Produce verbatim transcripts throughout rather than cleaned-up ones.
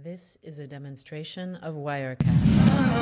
This is a demonstration of Wirecast.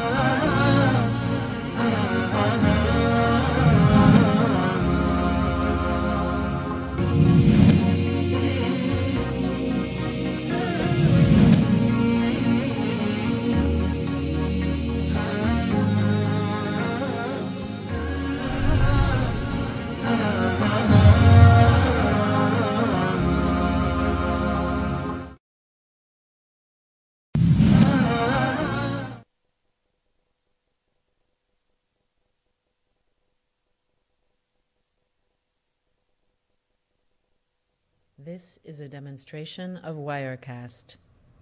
This is a demonstration of Wirecast.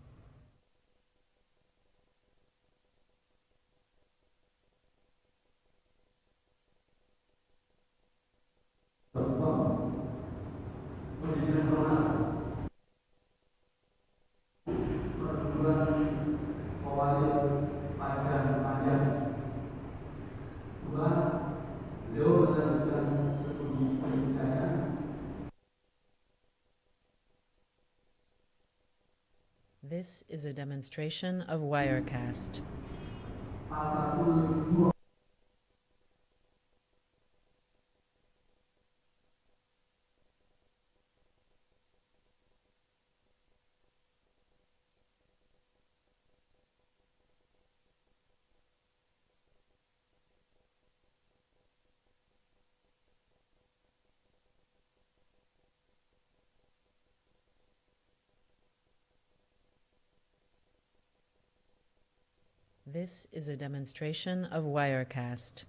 This is a demonstration of Wirecast. This is a demonstration of Wirecast.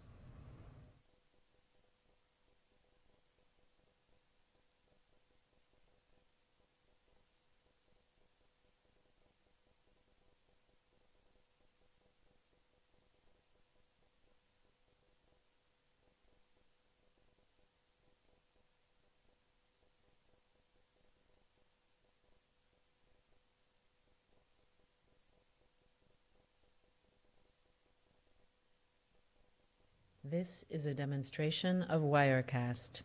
This is a demonstration of Wirecast.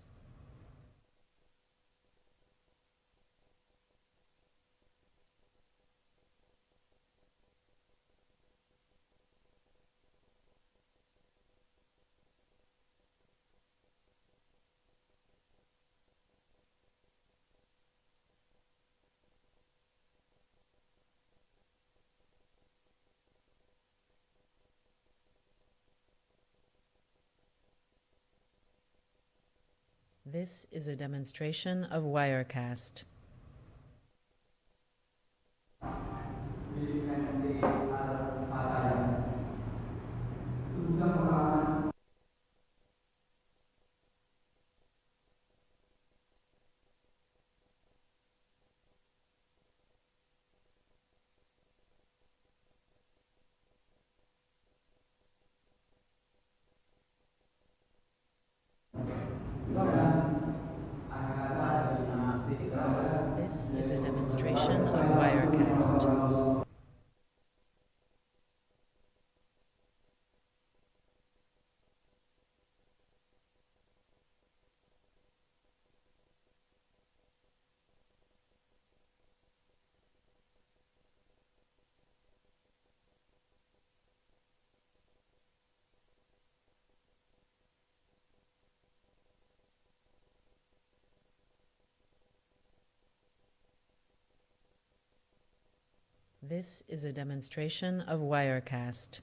This is a demonstration of Wirecast. This is a demonstration of Wirecast. This is a demonstration of Wirecast.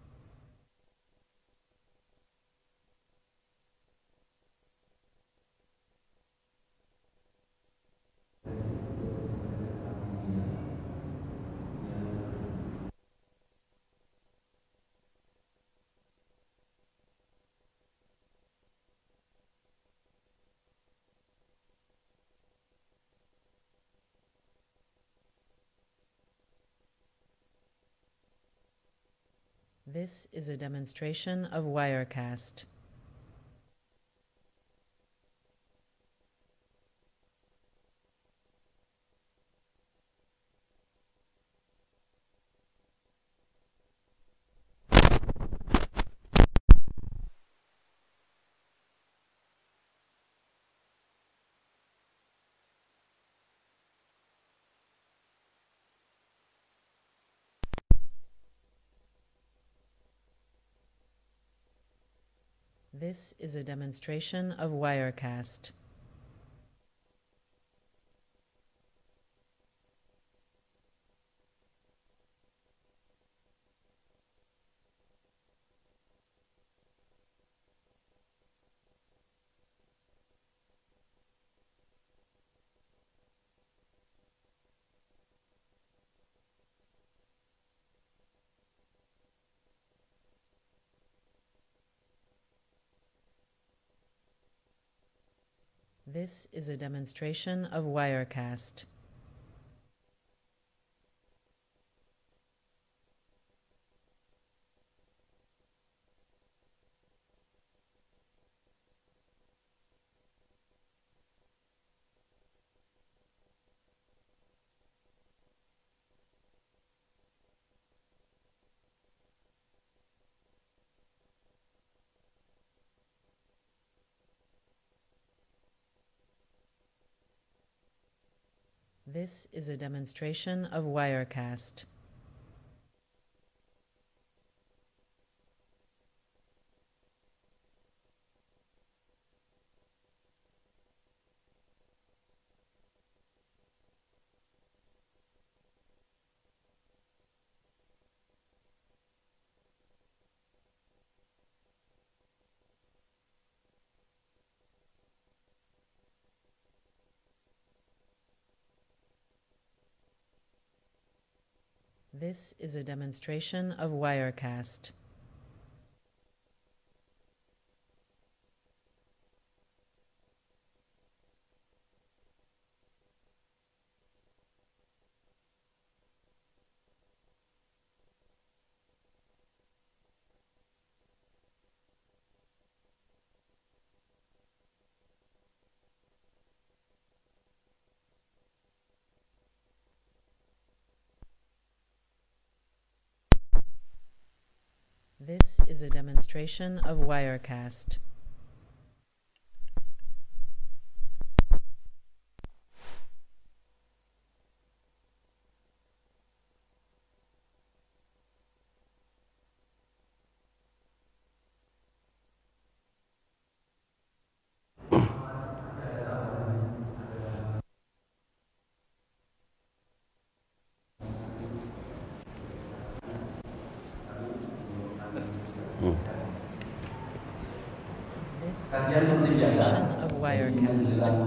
This is a demonstration of Wirecast. This is a demonstration of Wirecast. This is a demonstration of Wirecast. This is a demonstration of Wirecast. This is a demonstration of Wirecast. This is a demonstration of Wirecast. This is a demonstration of Wirecast.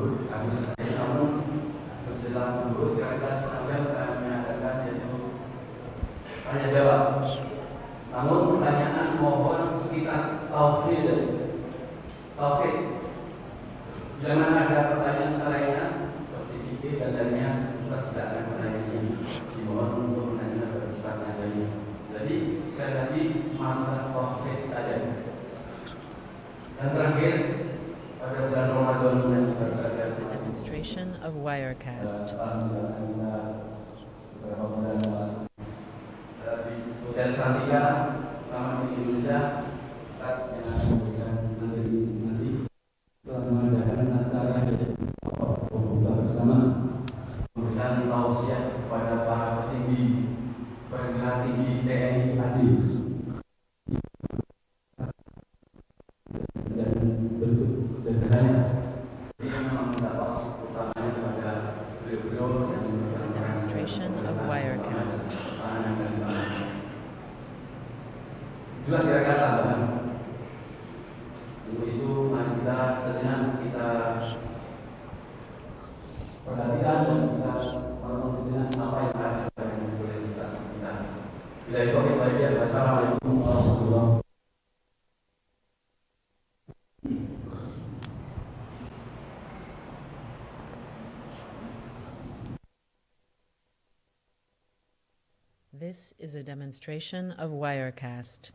Namun pertanyaan mohon sekitar taufik. Taufik. Jangan ada pertanyaan selainnya seperti fikih dan lainnya. Ustaz tidak akan menanya. Dimohon untuk menanya kepada Ustaz yang lainnya. Jadi sekali lagi masalah taufik saja. Dan terakhir pada bulan Ramadan yang This is a demonstration of Wirecast. Hotel Santika, Taman Indonesia, yang akan memberikan nanti nanti telah mengadakan acara pembuka bersama, memberikan tausiah kepada para petinggi perwira tinggi T N I A D dan bentuk sederhana. Ini memang mendapat utamanya kepada beliau-beliau. This is a demonstration of Wirecast. Juga kira-kira tambahan. Untuk itu mari kita sejenak kita perhatikan dan kita merenung sejenak apa yang ada yang boleh kita kita. Bila itu kembali dia. Wassalamualaikum warahmatullahi wabarakatuh. This is a demonstration of Wirecast.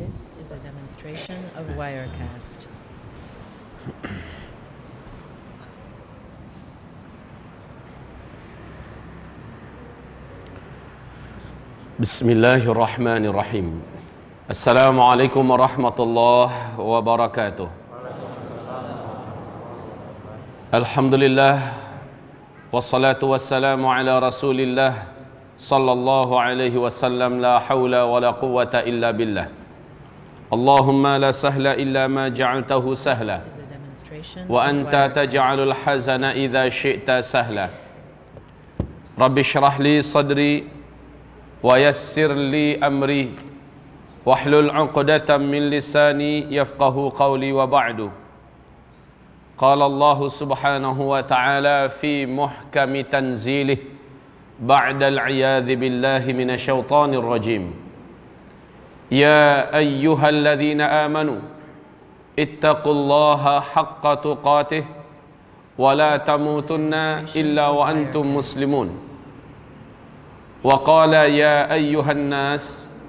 This is a demonstration of Wirecast. Bismillahirrahmanirrahim. Assalamualaikum warahmatullahi wabarakatuh. Alhamdulillah, wassalatu wassalamu ala rasulillah sallallahu alaihi wasallam. La hawla wa la quwwata illa billah. Allahumma la sahla illa ma ja'altahu sahla wa anta taj'alul hazana idha syi'ta sahla. Rabbi shrah li sadri wa yassir li amri wahlul 'uqdatam min lisani yafqahu qawli wa ba'du. Qala Allah subhanahu wa ta'ala fi muhkami tanzilih ba'da al-'iyadhi billahi minasyaitonir rajim. Ya ayyuhalladzina amanu ittaqullaha haqqa tuqatih wa la tamutunna illa wa antum muslimun. وقال يا أيها الناس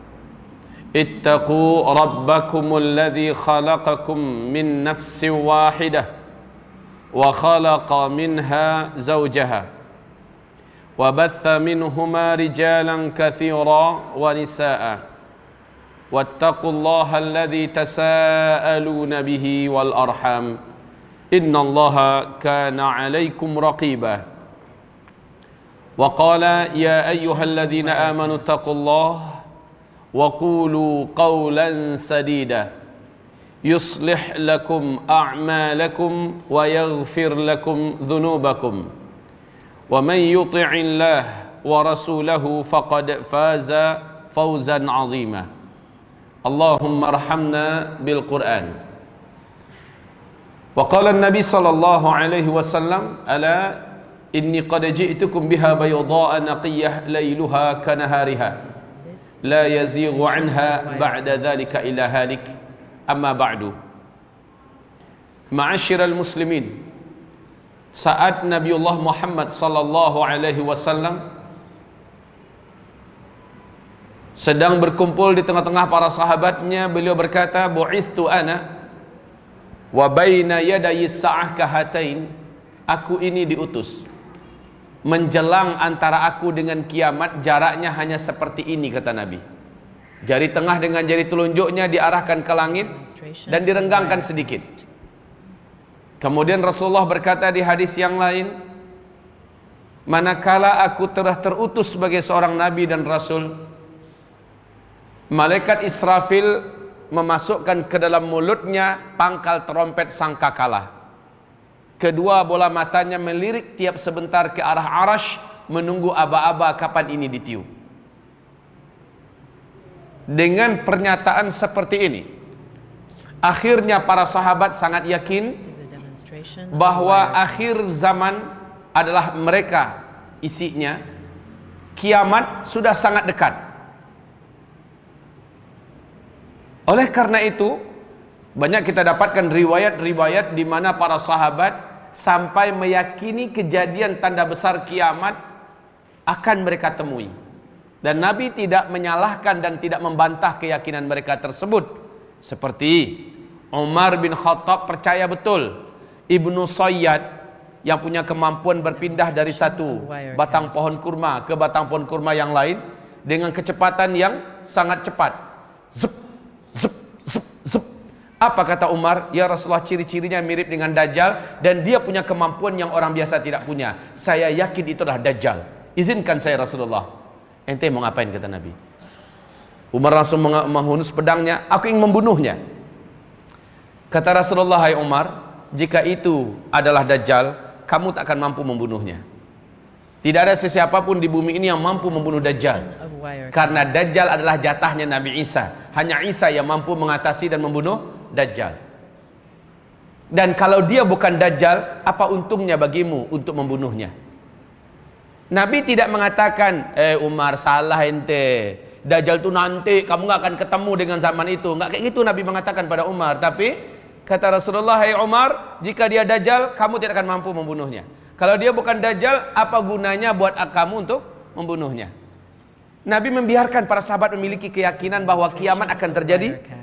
اتقوا ربكم الذي خلقكم من نفس واحدة وخلق منها زوجها وبث منهما رجالا كثيرا ونساء واتقوا الله الذي تساءلون به والأرحام إن الله كان عليكم رقيبا. وقال يا أيها الذين آمنوا اتقوا الله وقولوا قولا سديدا يصلح لكم أعمالكم ويغفر لكم ذنوبكم ومن يطع الله ورسوله فقد فاز فوزا عظيما. اللهم ارحمنا بالقرآن. وقال النبي صلى الله عليه وسلم ألا إني قد جئتكم بها بيضاء نقية ليلها كنهارها لا يزيغ عنها بعد ذلك إلا هالك. أما بعد معاشر المسلمين, saat Nabiullah Muhammad sallallahu alaihi wasallam sedang berkumpul di tengah-tengah para sahabatnya, beliau berkata, bu'ithtu ana wa baina yadayi sa'ah kahatain. Aku ini diutus menjelang antara aku dengan kiamat jaraknya hanya seperti ini, kata Nabi. Jari tengah dengan jari telunjuknya diarahkan ke langit dan direnggangkan sedikit. Kemudian Rasulullah berkata di hadis yang lain, manakala aku telah terutus sebagai seorang nabi dan rasul, malaikat Israfil memasukkan ke dalam mulutnya pangkal trompet sangkakala. Kedua bola matanya melirik tiap sebentar ke arah Arash, menunggu aba-aba kapan ini ditiup. Dengan pernyataan seperti ini, akhirnya para sahabat sangat yakin bahwa akhir zaman adalah mereka isinya, kiamat sudah sangat dekat. Oleh karena itu, banyak kita dapatkan riwayat-riwayat di mana para sahabat sampai meyakini kejadian tanda besar kiamat akan mereka temui. Dan Nabi tidak menyalahkan dan tidak membantah keyakinan mereka tersebut. Seperti Umar bin Khattab percaya betul Ibnu Sayyad yang punya kemampuan berpindah dari satu batang pohon kurma ke batang pohon kurma yang lain dengan kecepatan yang sangat cepat. Zup, zup, zup, zup. Apa kata Umar? Ya Rasulullah, ciri-cirinya mirip dengan Dajjal dan dia punya kemampuan yang orang biasa tidak punya. Saya yakin itu adalah Dajjal. Izinkan saya Rasulullah. Ente mau ngapain, kata Nabi. Umar langsung menghunus pedangnya. Aku ingin membunuhnya. Kata Rasulullah, hai Umar, jika itu adalah Dajjal, kamu tak akan mampu membunuhnya. Tidak ada sesiapapun di bumi ini yang mampu membunuh Dajjal. Karena Dajjal adalah jatahnya Nabi Isa. Hanya Isa yang mampu mengatasi dan membunuh Dajjal. Dan kalau dia bukan Dajjal, apa untungnya bagimu untuk membunuhnya? Nabi tidak mengatakan, eh Umar, salah ente, Dajjal itu nanti, kamu gak akan ketemu dengan zaman itu. Gak kayak gitu Nabi mengatakan pada Umar. Tapi kata Rasulullah, hai Umar, jika dia Dajjal, kamu tidak akan mampu membunuhnya. Kalau dia bukan Dajjal, apa gunanya buat kamu untuk membunuhnya? Nabi membiarkan para sahabat memiliki keyakinan bahwa kiamat akan terjadi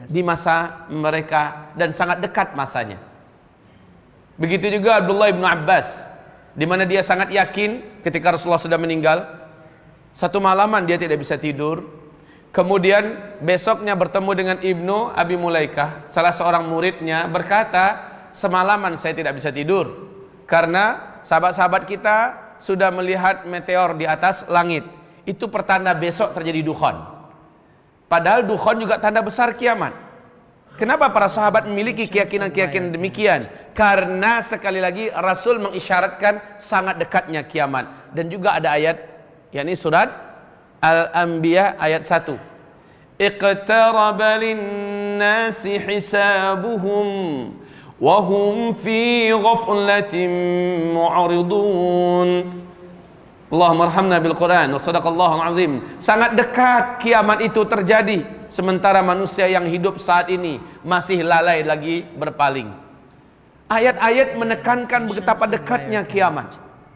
di masa mereka dan sangat dekat masanya. Begitu juga Abdullah bin Abbas, di mana dia sangat yakin ketika Rasulullah sudah meninggal. Satu malaman dia tidak bisa tidur. Kemudian besoknya bertemu dengan Ibnu Abi Mulaikah, salah seorang muridnya, berkata, semalaman saya tidak bisa tidur karena sahabat-sahabat kita sudah melihat meteor di atas langit. Itu pertanda besok terjadi dukhon. Padahal dukhon juga tanda besar kiamat. Kenapa para sahabat memiliki keyakinan-keyakinan demikian? Karena sekali lagi Rasul mengisyaratkan sangat dekatnya kiamat. Dan juga ada ayat, yakni surat Al-Anbiya ayat satu. Iqtaraba lin-nasi hisabuhum wa hum fi ghaflatin mu'ridun. Allahumma arhamna bil Quran wa sadaqallahul azim. Sangat dekat kiamat itu terjadi, sementara manusia yang hidup saat ini masih lalai lagi berpaling. Ayat-ayat menekankan betapa dekatnya kiamat.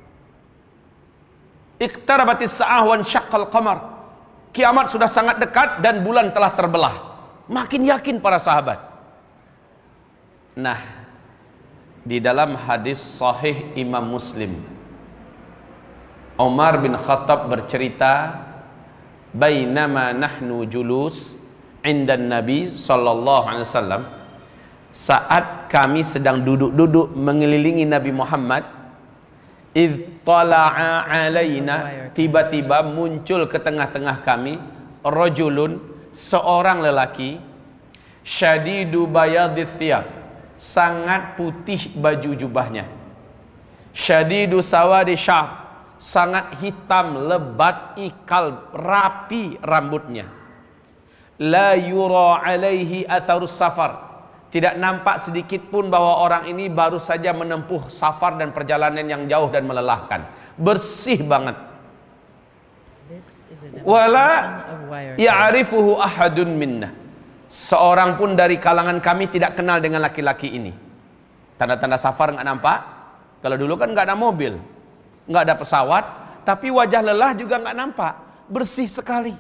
Iqtarabatis sa'ah wan syaqqal qamar. Kiamat sudah sangat dekat dan bulan telah terbelah. Makin yakin para sahabat. Nah, di dalam hadis sahih Imam Muslim, Umar bin Khattab bercerita, bainama nahnu julus indan Nabi sallallahu alaihi wasallam, saat kami sedang duduk-duduk mengelilingi Nabi Muhammad, idh tala'a alaina, tiba-tiba muncul ke tengah-tengah kami rajulun, seorang lelaki, syadidu bayadith thiyab, sangat putih baju jubahnya, syadidu sawadi sya'b, sangat hitam lebat ikal rapi rambutnya, la yura alaihi atharus safar, tidak nampak sedikit pun bahwa orang ini baru saja menempuh safar dan perjalanan yang jauh dan melelahkan. Bersih banget. Wala ya'rifuhu ahadun minna, seorang pun dari kalangan kami tidak kenal dengan laki-laki ini. Tanda-tanda safar nggak nampak. Kalau dulu kan nggak ada mobil, nggak ada pesawat, tapi wajah lelah juga nggak nampak. Bersih sekali.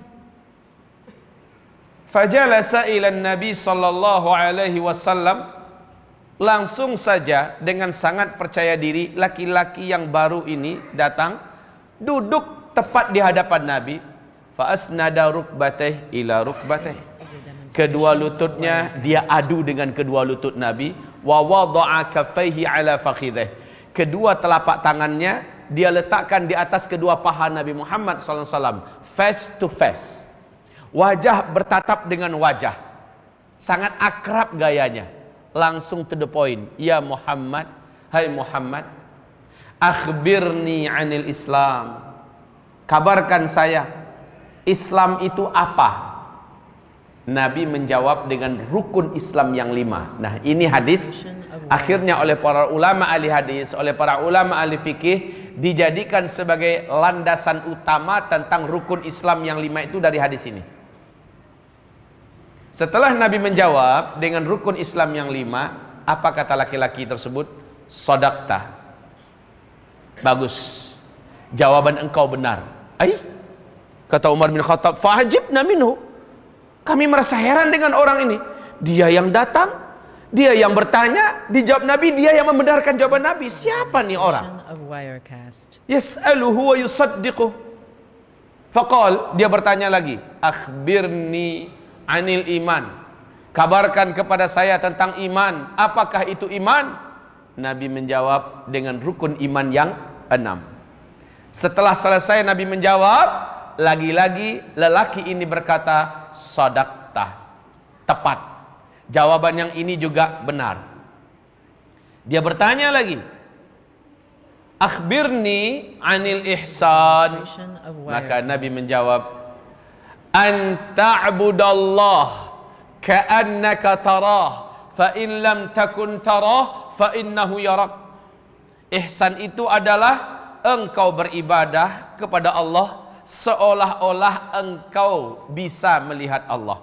Fajalasa ila Nabi sallallahu alaihi wasallam, langsung saja dengan sangat percaya diri laki-laki yang baru ini datang, duduk tepat di hadapan Nabi. Fa asnada rukbatayhi ila rukbatayhi, kedua lututnya dia adu dengan kedua lutut Nabi. Wa wada'a kaffaihi ala fakhidhihi, kedua telapak tangannya dia letakkan di atas kedua paha Nabi Muhammad sallallahu alaihi wasallam, face to face. Wajah bertatap dengan wajah. Sangat akrab gayanya. Langsung to the point. Ya Muhammad, hai Muhammad, akhbirni anil Islam. Kabarkan saya, Islam itu apa? Nabi menjawab dengan rukun Islam yang lima. Nah, ini hadis akhirnya oleh para ulama ahli hadis, oleh para ulama ahli fikih, dijadikan sebagai landasan utama tentang rukun Islam yang lima itu dari hadis ini. Setelah Nabi menjawab dengan rukun Islam yang lima, apa kata laki-laki tersebut? Shadaqta. Bagus. Jawaban engkau benar. Ai, kata Umar bin Khattab, fa'ajibna minhu. Kami merasa heran dengan orang ini. Dia yang datang, dia yang bertanya, dijawab Nabi, dia yang membenarkan jawaban Nabi. Siapa nih orang? Yas'aluhu wa yusaddiquh. Faqal, dia bertanya lagi, akhbirni anil iman. Kabarkan kepada saya tentang iman. Apakah itu iman? Nabi menjawab dengan rukun iman yang enam. Setelah selesai Nabi menjawab, lagi-lagi lelaki ini berkata, shadaqta. Tepat. Jawaban yang ini juga benar. Dia bertanya lagi, akhbirni anil ihsan. Maka Nabi menjawab, an ta'budallah ka'annaka tarah, fa in lam takun tarah fa innahu yarak. Ihsan itu adalah engkau beribadah kepada Allah seolah-olah engkau bisa melihat Allah.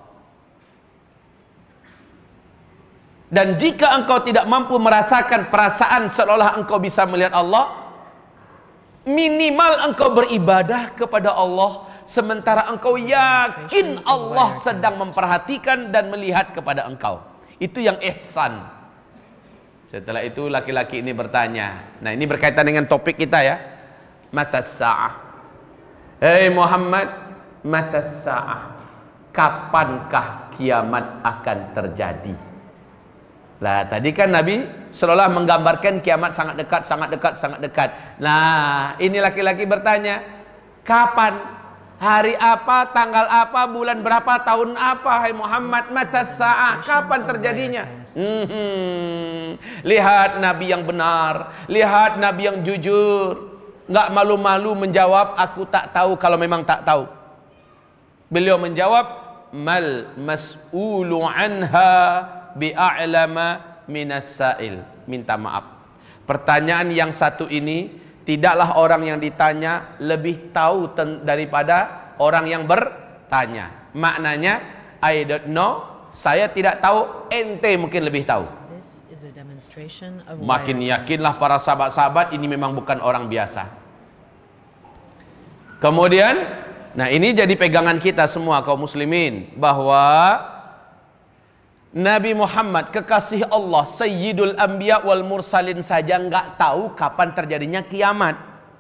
Dan jika engkau tidak mampu merasakan perasaan seolah engkau bisa melihat Allah, minimal engkau beribadah kepada Allah sementara engkau yakin Allah sedang memperhatikan dan melihat kepada engkau. Itu yang ihsan. Setelah itu laki-laki ini bertanya. Nah, ini berkaitan dengan topik kita ya. Matas sa'ah. Hei Muhammad, matas sa'ah. Kapankah kiamat akan terjadi? Lah, tadi kan Nabi seolah menggambarkan kiamat sangat dekat, sangat dekat, sangat dekat. Nah, ini laki-laki bertanya, kapan? Hari apa, tanggal apa, bulan berapa, tahun apa, hai Muhammad, mata sa'ah, kapan terjadinya? Hmm, lihat Nabi yang benar, lihat Nabi yang jujur, nggak malu-malu menjawab, aku tak tahu kalau memang tak tahu. Beliau menjawab, mal mas'ulu anha bi'a'lama minas sa'il. Minta maaf. Pertanyaan yang satu ini, tidaklah orang yang ditanya lebih tahu daripada orang yang bertanya. Maknanya, I don't know, saya tidak tahu, ente mungkin lebih tahu. Makin yakinlah para sahabat-sahabat ini memang bukan orang biasa. Kemudian, nah ini jadi pegangan kita semua kaum muslimin, bahwa Nabi Muhammad, kekasih Allah, Sayyidul Anbiya wal Mursalin saja nggak tahu kapan terjadinya kiamat.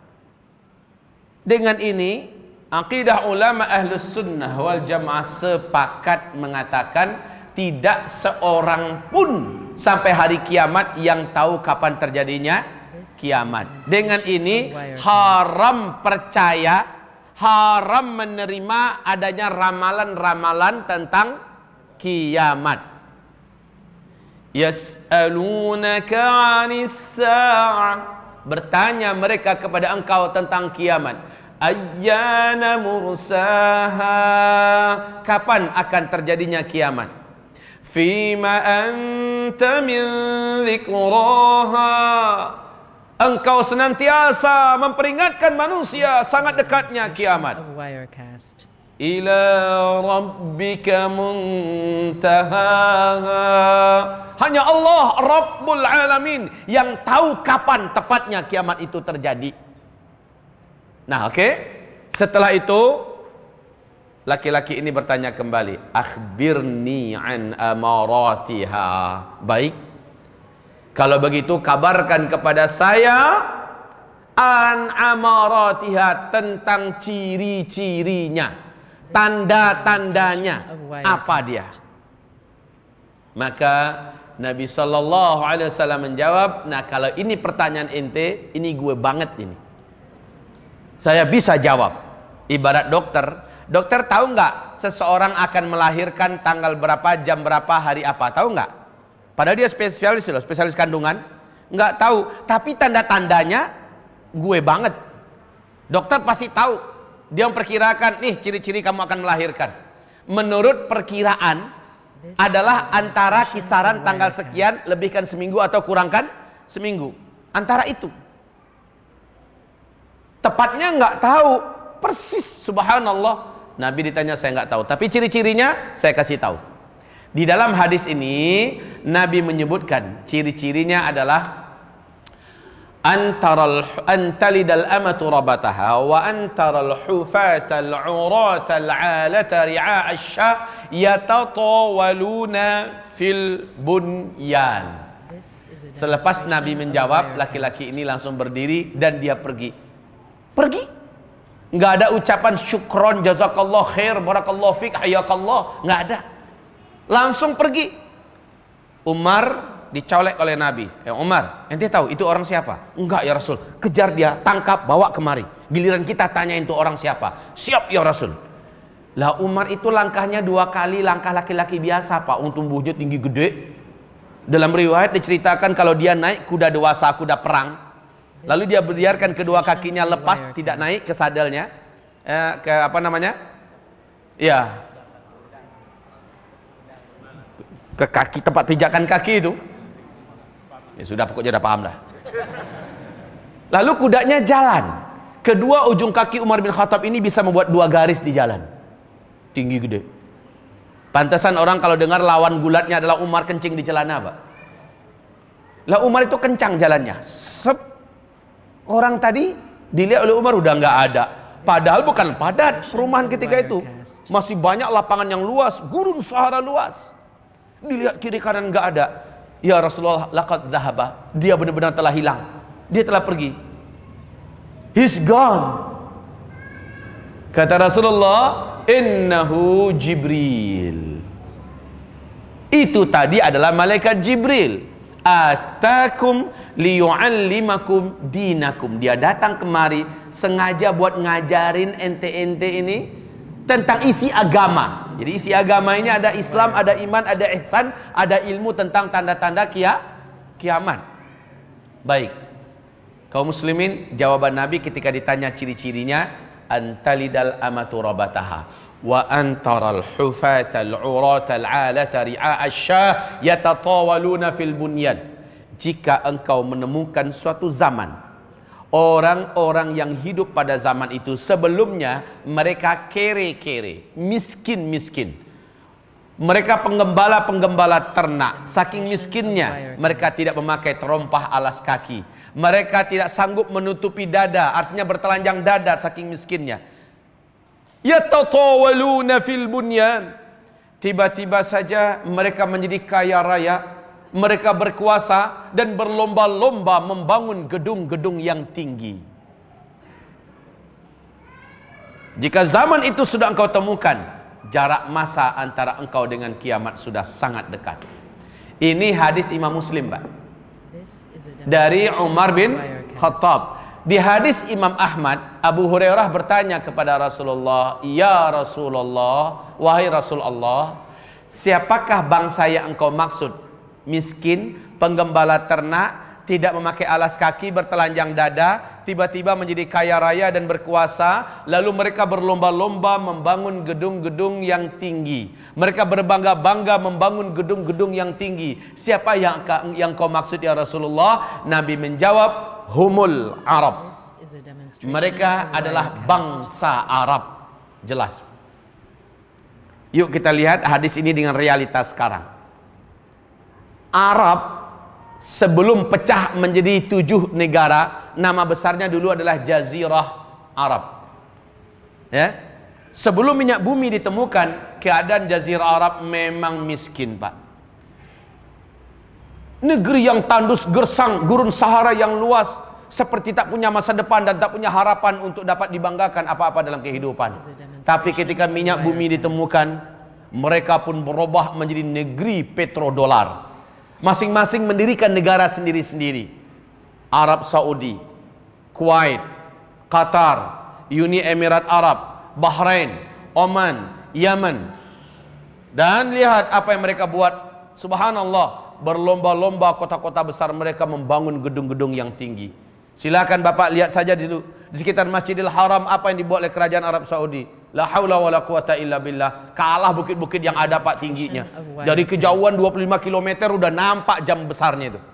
Dengan ini, akidah ulama Ahlus Sunnah wal Jamaah sepakat mengatakan tidak seorang pun sampai hari kiamat yang tahu kapan terjadinya kiamat. Dengan ini haram percaya, haram menerima adanya ramalan-ramalan tentang kiamat. Yas'alunaka 'anis sa'ah, bertanya mereka kepada engkau tentang kiamat. Ayyana mursaha, kapan akan terjadinya kiamat? Fima anta min dzikraha, engkau senantiasa memperingatkan manusia sangat dekatnya kiamat. Ila rabbika muntahaha, hanya Allah Rabbul Alamin yang tahu kapan tepatnya kiamat itu terjadi. Nah, oke. Okay. Setelah itu laki-laki ini bertanya kembali, akhbirni an amaratiha. Baik, kalau begitu kabarkan kepada saya an amaratiha, tentang ciri-cirinya, tanda-tandanya, apa dia? Maka Nabi Sallallahu Alaihi Wasallam menjawab, nah kalau ini pertanyaan ente, ini gue banget ini, saya bisa jawab. Ibarat dokter, dokter tahu nggak seseorang akan melahirkan tanggal berapa, jam berapa, hari apa? Tahu nggak? Padahal dia spesialis loh, spesialis kandungan, nggak tahu. Tapi tanda-tandanya gue banget. Dokter pasti tahu. Dia memperkirakan, nih ciri-ciri kamu akan melahirkan. Menurut perkiraan adalah antara kisaran tanggal sekian, lebihkan seminggu atau kurangkan seminggu. Antara itu. Tepatnya nggak tahu persis, subhanallah. Nabi ditanya, saya nggak tahu. Tapi ciri-cirinya saya kasih tahu. Di dalam hadis ini Nabi menyebutkan ciri-cirinya adalah antaral antalidal amatu rabataha wa antaral hufatal uratal alata ri'a asy yatatawaluna fil bunyan. Selepas Nabi menjawab, laki-laki ini langsung berdiri dan dia pergi. Pergi. Enggak ada ucapan syukron, jazakallah khair, barakallahu fik, hayakallah, enggak ada. Langsung pergi. Umar dicolek oleh Nabi. Eh Umar, ente tahu itu orang siapa? Enggak ya Rasul. Kejar dia, tangkap, bawa kemari. Giliran kita tanya itu orang siapa? Siap ya Rasul. Lah Umar itu langkahnya dua kali langkah laki-laki biasa, Pak. Untuk tubuhnya tinggi gede. Dalam riwayat diceritakan kalau dia naik kuda dewasa, kuda perang, lalu dia biarkan kedua kakinya lepas, tidak naik ke sadelnya, eh, ke apa namanya? Ya. Ke kaki, tempat pijakan kaki itu. Ya sudah, pokoknya udah paham dah. Lalu kudanya jalan. Kedua ujung kaki Umar bin Khattab ini bisa membuat dua garis di jalan. Tinggi gede. Pantesan orang kalau dengar lawan gulatnya adalah Umar kencing di celana, Pak. Lah Umar itu kencang jalannya. Sep. Orang tadi dilihat oleh Umar udah nggak ada. Padahal bukan padat perumahan ketika itu. Masih banyak lapangan yang luas, gurun Sahara luas. Dilihat kiri kanan nggak ada. Ya Rasulullah, laqad dhahaba. Dia benar-benar telah hilang. Dia telah pergi. He's gone. Kata Rasulullah, innahu Jibril. Itu tadi adalah malaikat Jibril. Atakum liyu'allimakum dinakum. Dia datang kemari sengaja buat ngajarin ente-ente ini tentang isi agama. Jadi isi agama ini ada Islam, ada iman, ada ihsan, ada ilmu tentang tanda-tanda kia, kiamat. Baik. Kaum muslimin, jawaban Nabi ketika ditanya ciri-cirinya, antalidal amatu rabataha wa antaral hufatal uratal alata ri'a asyah yatatawaluna fil bunyan. Jika engkau menemukan suatu zaman, orang-orang yang hidup pada zaman itu sebelumnya mereka kere-kere, miskin-miskin, mereka penggembala-penggembala ternak, saking miskinnya mereka tidak memakai terompah alas kaki, mereka tidak sanggup menutupi dada, artinya bertelanjang dada saking miskinnya. Yatatawaluna fil bunyan. Tiba-tiba saja mereka menjadi kaya raya, mereka berkuasa dan berlomba-lomba membangun gedung-gedung yang tinggi. Jika zaman itu sudah engkau temukan, jarak masa antara engkau dengan kiamat sudah sangat dekat. Ini hadis Imam Muslim, Pak, dari Umar bin Khattab. Di hadis Imam Ahmad, Abu Hurairah bertanya kepada Rasulullah, "Ya Rasulullah, wahai Rasulullah, siapakah bangsa yang engkau maksud? Miskin, penggembala ternak, tidak memakai alas kaki, bertelanjang dada, tiba-tiba menjadi kaya raya dan berkuasa, lalu mereka berlomba-lomba membangun gedung-gedung yang tinggi. Mereka berbangga-bangga membangun gedung-gedung yang tinggi. Siapa yang yang kau maksud ya Rasulullah?" Nabi menjawab, humul Arab. Mereka adalah bangsa Arab. Jelas. Yuk kita lihat hadis ini dengan realitas sekarang. Arab sebelum pecah menjadi tujuh negara, nama besarnya dulu adalah Jazirah Arab. Ya. Sebelum minyak bumi ditemukan, keadaan Jazirah Arab memang miskin, Pak. Negeri yang tandus gersang, gurun Sahara yang luas, seperti tak punya masa depan dan tak punya harapan untuk dapat dibanggakan apa-apa dalam kehidupan. Tapi ketika minyak bumi ditemukan, mereka pun berubah menjadi negeri petrodolar. Masing-masing mendirikan negara sendiri-sendiri. Arab Saudi, Kuwait, Qatar, Uni Emirat Arab, Bahrain, Oman, Yaman. Dan lihat apa yang mereka buat. Subhanallah, berlomba-lomba kota-kota besar mereka membangun gedung-gedung yang tinggi. Silakan Bapak lihat saja di, di sekitar Masjidil Haram apa yang dibuat oleh kerajaan Arab Saudi. La haula wala quwata illa billah. Kalah bukit-bukit yang ada, Pak, tingginya. Dari kejauhan dua puluh lima kilometer udah nampak jam besarnya itu.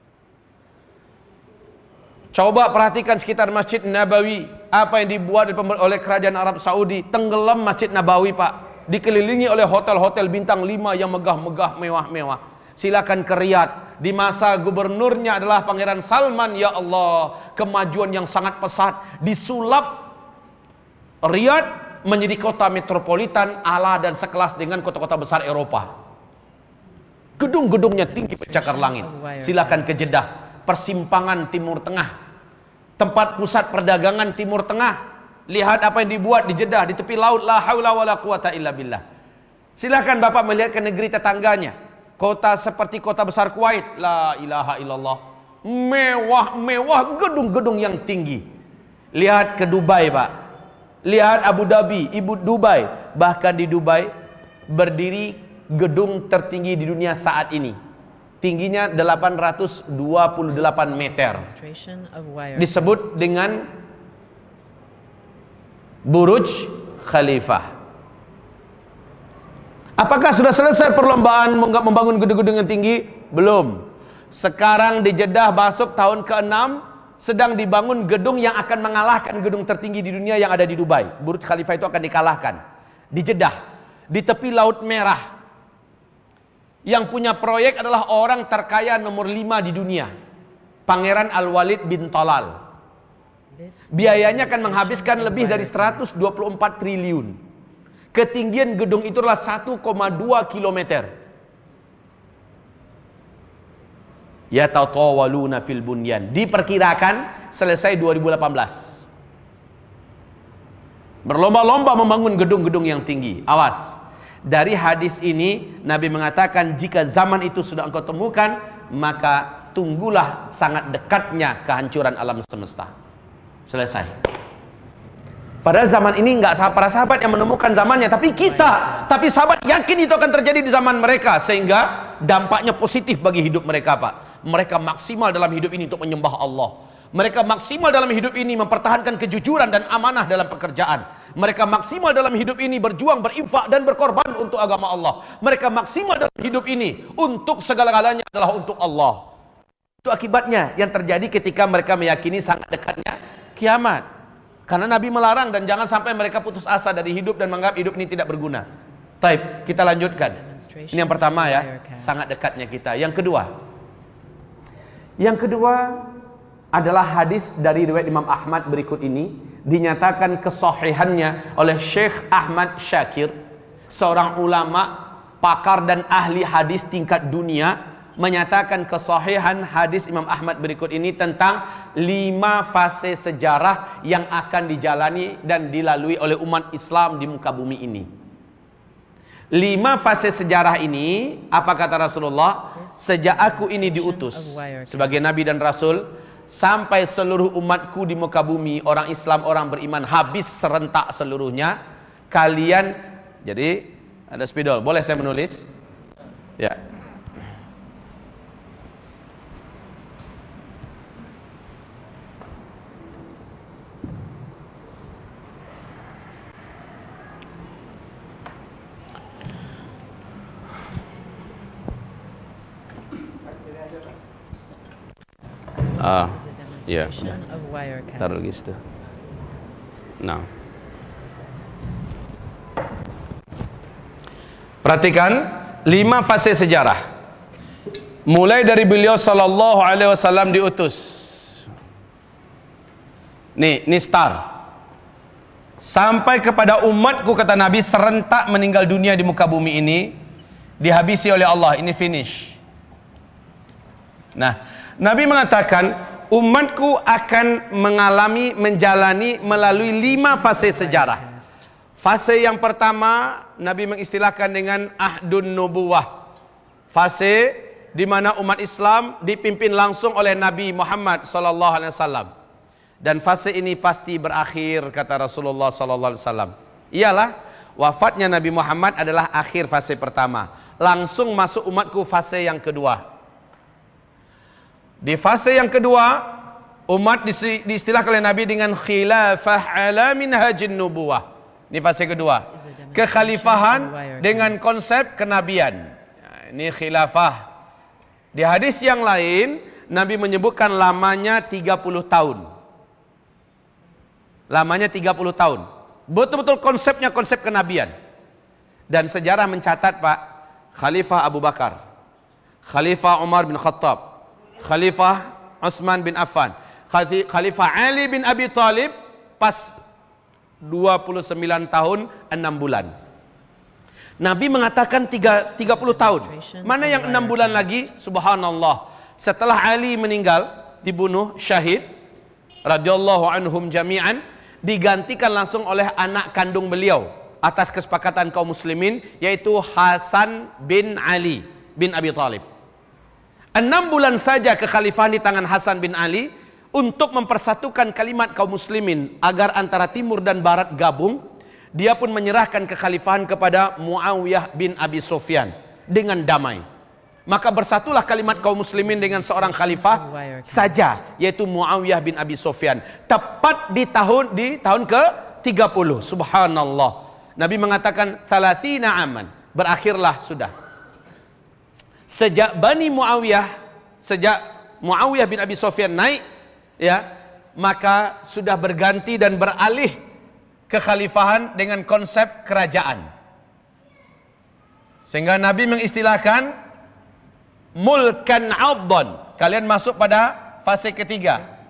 Coba perhatikan sekitar Masjid Nabawi, apa yang dibuat oleh kerajaan Arab Saudi. Tenggelam Masjid Nabawi, Pak. Dikelilingi oleh hotel-hotel bintang lima yang megah-megah, mewah-mewah. Silakan ke Riyadh. Di masa gubernurnya adalah Pangeran Salman, ya Allah, kemajuan yang sangat pesat. Disulap Riyadh menjadi kota metropolitan ala dan sekelas dengan kota-kota besar Eropa. Gedung-gedungnya tinggi pencakar langit. Silakan ke Jeddah, persimpangan Timur Tengah, tempat pusat perdagangan Timur Tengah. Lihat apa yang dibuat di Jeddah, di tepi laut. La haula wala quwata illa billah. Silakan Bapak melihat ke negeri tetangganya, kota seperti kota besar Kuwait. La ilaha illallah, mewah-mewah gedung-gedung yang tinggi. Lihat ke Dubai, Pak. Lihat Abu Dhabi, Ibu Dubai. Bahkan di Dubai berdiri gedung tertinggi di dunia saat ini. Tingginya delapan ratus dua puluh delapan meter. Disebut dengan Burj Khalifah. Apakah sudah selesai perlombaan membangun gedung-gedung yang tinggi? Belum. Sekarang di Jeddah masuk tahun keenam, sedang dibangun gedung yang akan mengalahkan gedung tertinggi di dunia yang ada di Dubai. Burj Khalifah itu akan dikalahkan. Di Jeddah, di tepi Laut Merah. Yang punya proyek adalah orang terkaya nomor lima di dunia, Pangeran Al-Walid bin Talal. Biayanya akan menghabiskan lebih dari seratus dua puluh empat triliun. Ketinggian gedung itu adalah satu koma dua kilometer. Ya tatawaluna fil bunyan. Diperkirakan selesai dua ribu delapan belas. Berlomba-lomba membangun gedung-gedung yang tinggi. Awas. Dari hadis ini Nabi mengatakan jika zaman itu sudah engkau temukan, maka tunggulah sangat dekatnya kehancuran alam semesta. Selesai. Padahal zaman ini enggak para sahabat yang menemukan zamannya, tapi kita, tapi sahabat yakin itu akan terjadi di zaman mereka, sehingga dampaknya positif bagi hidup mereka, Pak. Mereka maksimal dalam hidup ini untuk menyembah Allah. Mereka maksimal dalam hidup ini mempertahankan kejujuran dan amanah dalam pekerjaan. Mereka maksimal dalam hidup ini berjuang, berinfak dan berkorban untuk agama Allah. Mereka maksimal dalam hidup ini untuk segala-galanya adalah untuk Allah. Itu akibatnya yang terjadi ketika mereka meyakini sangat dekatnya kiamat. Karena Nabi melarang dan jangan sampai mereka putus asa dari hidup dan menganggap hidup ini tidak berguna. Taib, kita lanjutkan. Ini yang pertama ya, sangat dekatnya kita. Yang kedua, yang kedua adalah hadis dari riwayat Imam Ahmad berikut ini, dinyatakan kesahihannya oleh Syekh Ahmad Syakir, seorang ulama, pakar dan ahli hadis tingkat dunia, menyatakan kesahihan hadis Imam Ahmad berikut ini tentang lima fase sejarah yang akan dijalani dan dilalui oleh umat Islam di muka bumi ini. Lima fase sejarah ini, apa kata Rasulullah? Sejak aku ini diutus sebagai Nabi dan Rasul, sampai seluruh umatku di muka bumi, orang Islam, orang beriman, habis serentak seluruhnya, kalian, jadi ada spidol, boleh saya menulis? Ya. Ah, ya, taruh gitu. Nah, perhatikan lima fase sejarah. Mulai dari beliau sallallahu alaihi wasallam diutus. Nih, nih star. Sampai kepada umatku, kata Nabi, serentak meninggal dunia di muka bumi ini, dihabisi oleh Allah. Ini finish. Nah, Nabi mengatakan umatku akan mengalami, menjalani melalui lima fase sejarah. Fase yang pertama Nabi mengistilahkan dengan ahdun nubuwah. Fase di mana umat Islam dipimpin langsung oleh Nabi Muhammad sallallahu alaihi wasallam. Dan fase ini pasti berakhir, kata Rasulullah sallallahu alaihi wasallam. Iyalah, wafatnya Nabi Muhammad adalah akhir fase pertama. Langsung masuk umatku fase yang kedua. Di fase yang kedua, umat diistilahkan oleh Nabi dengan khilafah ala minhajin nubuwah. Ini fase kedua. Kekhalifahan dengan konsep kenabian. Ini khilafah. Di hadis yang lain, Nabi menyebutkan lamanya tiga puluh tahun. Lamanya tiga puluh tahun. Betul-betul konsepnya konsep kenabian. Dan sejarah mencatat, Pak, Khalifah Abu Bakar, Khalifah Umar bin Khattab, Khalifah Utsman bin Affan, Khalifah Ali bin Abi Thalib pas dua puluh sembilan tahun enam bulan. Nabi mengatakan tiga puluh tahun. Mana yang enam bulan lagi? Subhanallah. Setelah Ali meninggal, dibunuh syahid radhiyallahu anhum jami'an, digantikan langsung oleh anak kandung beliau atas kesepakatan kaum muslimin, yaitu Hasan bin Ali bin Abi Thalib. Enam bulan saja kekhalifahan di tangan Hasan bin Ali untuk mempersatukan kalimat kaum muslimin agar antara timur dan barat gabung. Dia pun menyerahkan kekhalifahan kepada Muawiyah bin Abi Sufyan dengan damai. Maka bersatulah kalimat kaum muslimin dengan seorang khalifah saja, yaitu Muawiyah bin Abi Sufyan. Tepat di tahun di tahun ke tiga puluh. Subhanallah. Nabi mengatakan thalathina aman, berakhirlah sudah. Sejak Bani Muawiyah, sejak Muawiyah bin Abi Sufyan naik, ya, maka sudah berganti dan beralih kekhalifahan dengan konsep kerajaan. Sehingga Nabi mengistilahkan mulkan abdon. Kalian masuk pada fase ketiga.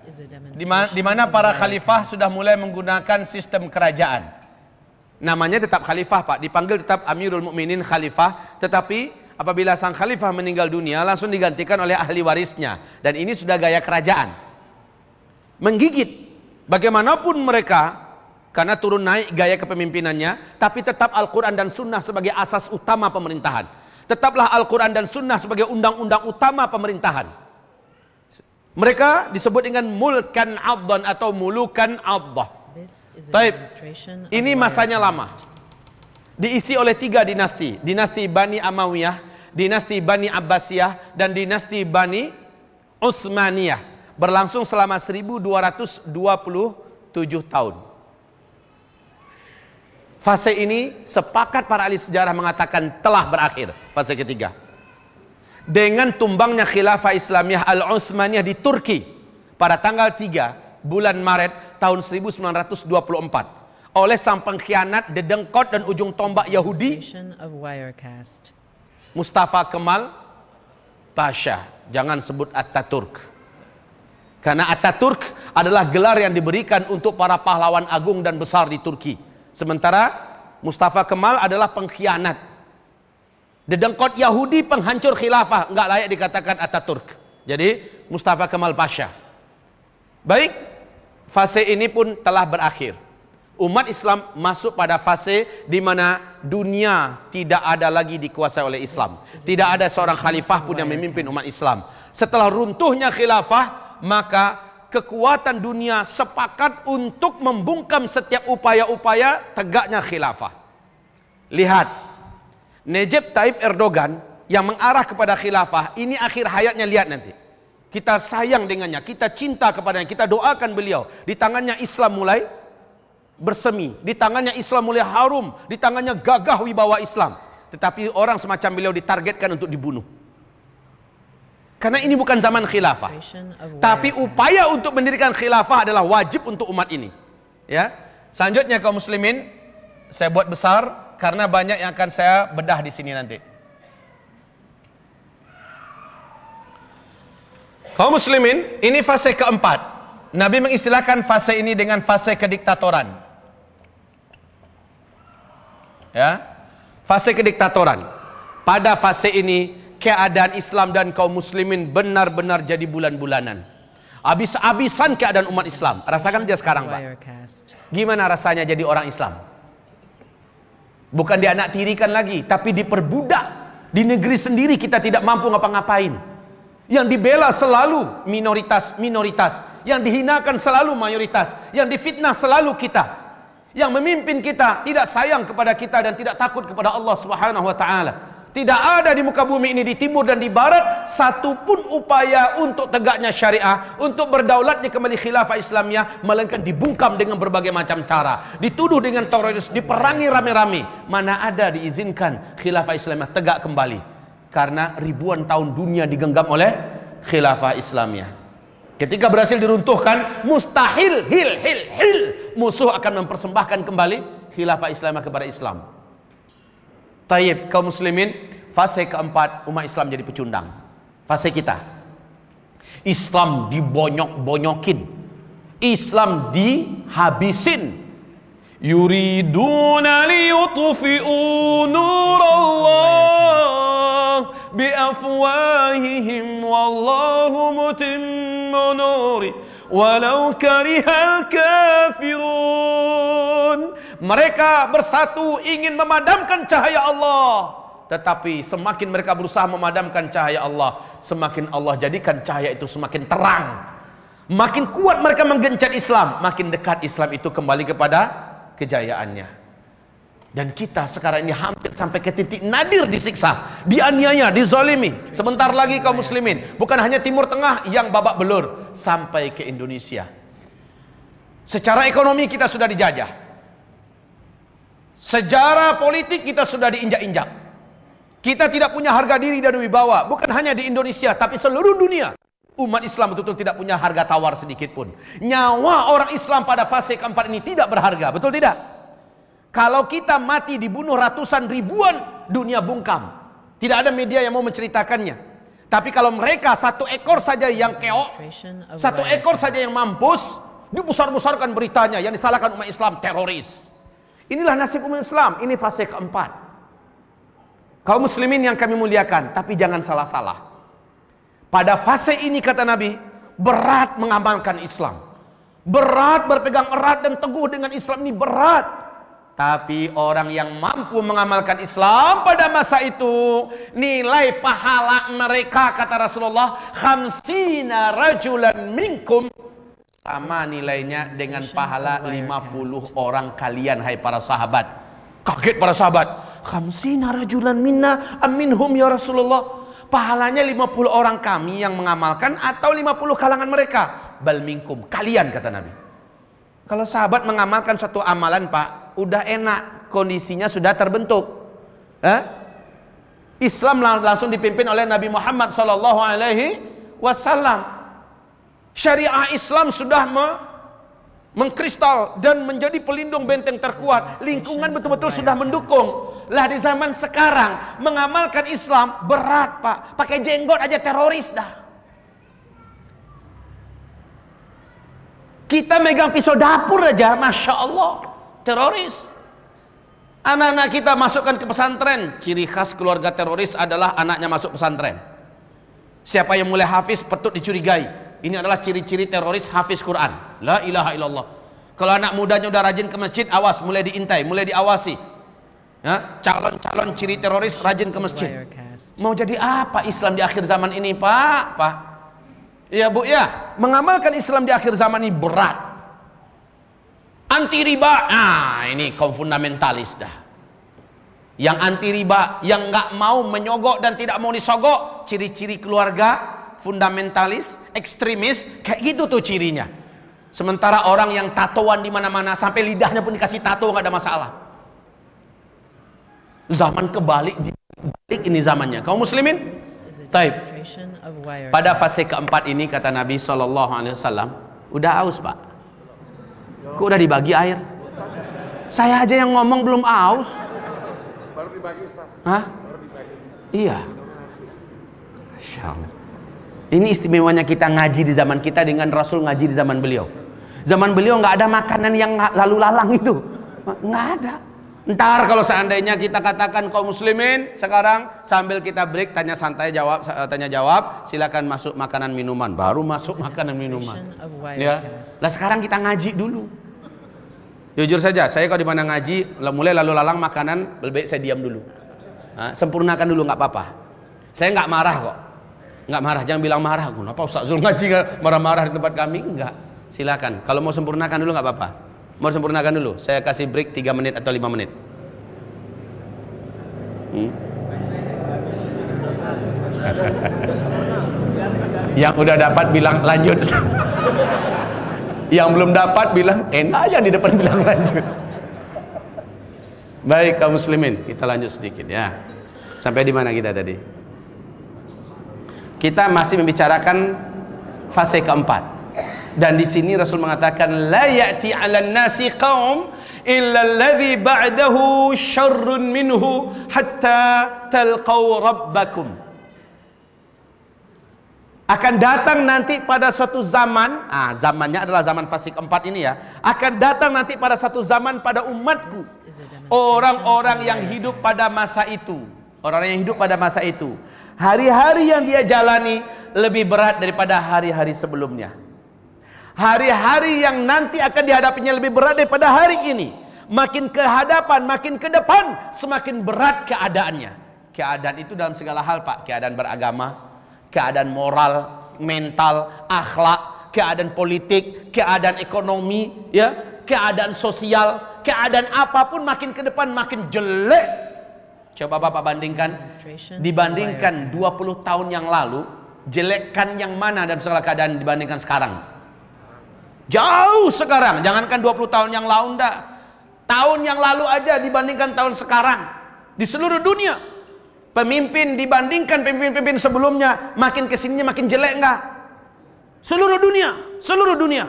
is a di ma- di mana para khalifah sudah mulai menggunakan sistem kerajaan. Namanya tetap khalifah, Pak, dipanggil tetap Amirul Mukminin khalifah, tetapi apabila sang khalifah meninggal dunia langsung digantikan oleh ahli warisnya, dan ini sudah gaya kerajaan. Menggigit bagaimanapun mereka, karena turun naik gaya kepemimpinannya, tapi tetap Al-Quran dan Sunnah sebagai asas utama pemerintahan. Tetaplah Al-Quran dan Sunnah sebagai undang-undang utama pemerintahan. Mereka disebut dengan mulkan abdan atau mulukan abdah. Baik, ini masanya lama. Diisi oleh tiga dinasti. Dinasti Bani Amawiyah, dinasti Bani Abbasiyah, dan dinasti Bani Utsmaniyah. Berlangsung selama seribu dua ratus dua puluh tujuh tahun. Fase ini sepakat para ahli sejarah mengatakan telah berakhir, fase ketiga. Dengan tumbangnya khilafah Islamiyah Al-Utsmaniyah di Turki pada tanggal tiga bulan Maret tahun seribu sembilan ratus dua puluh empat oleh sang pengkhianat, dedengkot dan ujung tombak Yahudi Mustafa Kemal Pasha. Jangan sebut Ataturk, karena Ataturk adalah gelar yang diberikan untuk para pahlawan agung dan besar di Turki. Sementara Mustafa Kemal adalah pengkhianat, dedengkot Yahudi, penghancur khilafah, nggak layak dikatakan Ataturk. Jadi Mustafa Kemal Pasha. Baik, fase ini pun telah berakhir. Umat Islam masuk pada fase di mana dunia tidak ada lagi dikuasai oleh Islam. Tidak ada seorang khalifah pun yang memimpin umat Islam. Setelah runtuhnya khilafah, maka kekuatan dunia sepakat untuk membungkam setiap upaya-upaya tegaknya khilafah. Lihat, Recep Tayyip Erdogan yang mengarah kepada khilafah, ini akhir hayatnya, lihat nanti. Kita sayang dengannya, kita cinta kepadanya, kita doakan beliau. Di tangannya Islam mulai bersemi, di tangannya Islam mulai harum, di tangannya gagah wibawa Islam. Tetapi orang semacam beliau ditargetkan untuk dibunuh. Karena ini bukan zaman khilafah. Tapi upaya untuk mendirikan khilafah adalah wajib untuk umat ini. Ya. Selanjutnya kaum muslimin, saya buat besar karena banyak yang akan saya bedah di sini nanti. Kaum muslimin, ini fase keempat. Nabi mengistilahkan fase ini dengan fase kediktatoran. Ya. Fase kediktatoran. Pada fase ini keadaan Islam dan kaum muslimin benar-benar jadi bulan-bulanan. Habis-habisan keadaan umat Islam. Rasakan dia sekarang, Pak. Gimana rasanya jadi orang Islam? Bukan dianak tirikan lagi, tapi diperbudak. Di negeri sendiri kita tidak mampu ngapa-ngapain. Yang dibela selalu minoritas-minoritas, yang dihinakan selalu mayoritas, yang difitnah selalu kita. Yang memimpin kita tidak sayang kepada kita dan tidak takut kepada Allah Subhanahu wa taala. Tidak ada di muka bumi ini, di timur dan di barat, satupun upaya untuk tegaknya syariah, untuk berdaulatnya kembali khilafah Islamiyah, melainkan dibungkam dengan berbagai macam cara, dituduh dengan teroris, diperangi rame-rame. Mana ada diizinkan khilafah Islamiyah tegak kembali? Karena ribuan tahun dunia digenggam oleh khilafah Islamiyah. Ketika berhasil diruntuhkan, mustahil, hil, hil, hil, musuh akan mempersembahkan kembali khilafah Islamiyah kepada Islam. Tayyib, kaum muslimin, fase keempat umat Islam jadi pecundang. Fase kita, Islam dibonyok-bonyokin, Islam dihabisin. Yuriduna liyutfi'u nurallah biafwahihim wallahu mutimmu nuri walau karihal kafirun. Mereka bersatu ingin memadamkan cahaya Allah, tetapi semakin mereka berusaha memadamkan cahaya Allah, semakin Allah jadikan cahaya itu semakin terang. Makin kuat mereka menggencat Islam, makin dekat Islam itu kembali kepada kejayaannya. Dan kita sekarang ini hampir sampai ke titik nadir disiksa, dianiaya, dizalimi. Sebentar lagi kaum muslimin, bukan hanya Timur Tengah yang babak belur, sampai ke Indonesia. Secara ekonomi kita sudah dijajah, sejarah politik kita sudah diinjak-injak. Kita tidak punya harga diri dan wibawa, bukan hanya di Indonesia tapi seluruh dunia. Umat Islam betul-betul tidak punya harga tawar sedikit pun. Nyawa orang Islam pada fase keempat ini tidak berharga, betul tidak? Kalau kita mati dibunuh ratusan ribuan, dunia bungkam. Tidak ada media yang mau menceritakannya. Tapi kalau mereka satu ekor saja yang keok, satu ekor saja yang mampus, dibesar-besarkan beritanya, yang disalahkan umat Islam teroris. Inilah nasib umat Islam. Ini fase keempat. Kaum muslimin yang kami muliakan, tapi jangan salah-salah. Pada fase ini kata Nabi, berat mengamalkan Islam. Berat berpegang erat dan teguh dengan Islam ini berat. Tapi orang yang mampu mengamalkan Islam pada masa itu, nilai pahala mereka kata Rasulullah, khamsina rajulan minkum, sama nilainya dengan pahala lima puluh orang kalian, hai para sahabat. Kaget para sahabat, khamsina rajulan minna aminhum ya Rasulullah. Pahalanya lima puluh orang kami yang mengamalkan atau lima puluh kalangan mereka? Bal minkum, kalian kata Nabi. Kalau sahabat mengamalkan suatu amalan Pak, udah enak, kondisinya sudah terbentuk. Eh? Islam lang langsung dipimpin oleh Nabi Muhammad sallallahu alaihi wasallam. Syariah Islam sudah me mengkristal dan menjadi pelindung benteng terkuat. Lingkungan betul-betul sudah mendukung. Lah di zaman sekarang mengamalkan Islam berat Pak. Pakai jenggot aja teroris dah. Kita megang pisau dapur aja, Masya Allah, teroris. Anak-anak kita masukkan ke pesantren. Ciri khas keluarga teroris adalah anaknya masuk pesantren. Siapa yang mulai hafiz patut dicurigai. Ini adalah ciri-ciri teroris hafiz Quran. La ilaha illallah. Kalau anak mudanya udah rajin ke masjid, awas, mulai diintai, mulai diawasi. Calon-calon ciri teroris rajin ke masjid. Mau jadi apa Islam di akhir zaman ini Pak? Pak? Ya Bu ya, mengamalkan Islam di akhir zaman ini berat. Anti riba, nah ini kaum fundamentalis dah. Yang anti riba, yang nggak mau menyogok dan tidak mau disogok, ciri-ciri keluarga fundamentalis, ekstremis, kayak gitu tuh cirinya. Sementara orang yang tatoan di mana-mana, sampai lidahnya pun dikasih tato nggak ada masalah. Zaman kebalik, dibalik ini zamannya. Kaum muslimin, taib. Pada fase keempat ini kata Nabi shallallahu alaihi wasallam, udah aus Pak. Kok udah dibagi air? Saya aja yang ngomong belum aus. Baru dibagi Ustaz. Hah? Baru dibagi. Iya. Masya Allah. Ini istimewanya kita ngaji di zaman kita dengan Rasul ngaji di zaman beliau. Zaman beliau nggak ada makanan yang lalu lalang itu, nggak ada. Ntar kalau seandainya kita katakan kaum muslimin sekarang sambil kita break tanya santai jawab tanya jawab, silakan masuk makanan minuman, baru masuk makanan minuman. Ya. Lah sekarang kita ngaji dulu. Jujur saja, saya kalau di mana ngaji mulai lalu lalang makanan, lebih baik saya diam dulu. Nah, sempurnakan dulu nggak apa-apa. Saya nggak marah kok. Nggak marah, jangan bilang marah. Kenapa Ustaz Zul ngaji marah-marah di tempat kami? Enggak. Silakan. Kalau mau sempurnakan dulu nggak apa-apa. Mau sempurnakan dulu, saya kasih break tiga menit atau lima menit. Hmm? Yang udah dapat bilang lanjut. Yang belum dapat bilang enak aja di depan bilang lanjut. Baik kaum muslimin, kita lanjut sedikit ya. Sampai di mana kita tadi? Kita masih membicarakan fase keempat. Dan di sini Rasul mengatakan la ya'ti 'alan nasi qaum illa alladhi ba'dahu syarrun minhu hatta talqaw rabbakum. Akan datang nanti pada suatu zaman, ah zamannya adalah zaman fase keempat ini ya. Akan datang nanti pada satu zaman pada umatku orang-orang yang hidup pada masa itu. Orang yang hidup pada masa itu, hari-hari yang dia jalani lebih berat daripada hari-hari sebelumnya. Hari-hari yang nanti akan dihadapinya lebih berat daripada hari ini. Makin ke hadapan, makin ke depan, semakin berat keadaannya. Keadaan itu dalam segala hal Pak. Keadaan beragama, keadaan moral, mental, akhlak, keadaan politik, keadaan ekonomi, ya, keadaan sosial, keadaan apapun makin ke depan makin jelek. Coba Bapak bandingkan, dibandingkan dua puluh tahun yang lalu, jelekkan yang mana dalam segala keadaan dibandingkan sekarang? Jauh sekarang, jangankan dua puluh tahun yang lalu enggak. Tahun yang lalu aja dibandingkan tahun sekarang. Di seluruh dunia, pemimpin dibandingkan pemimpin-pemimpin sebelumnya, makin kesininya makin jelek enggak? Seluruh dunia, seluruh dunia.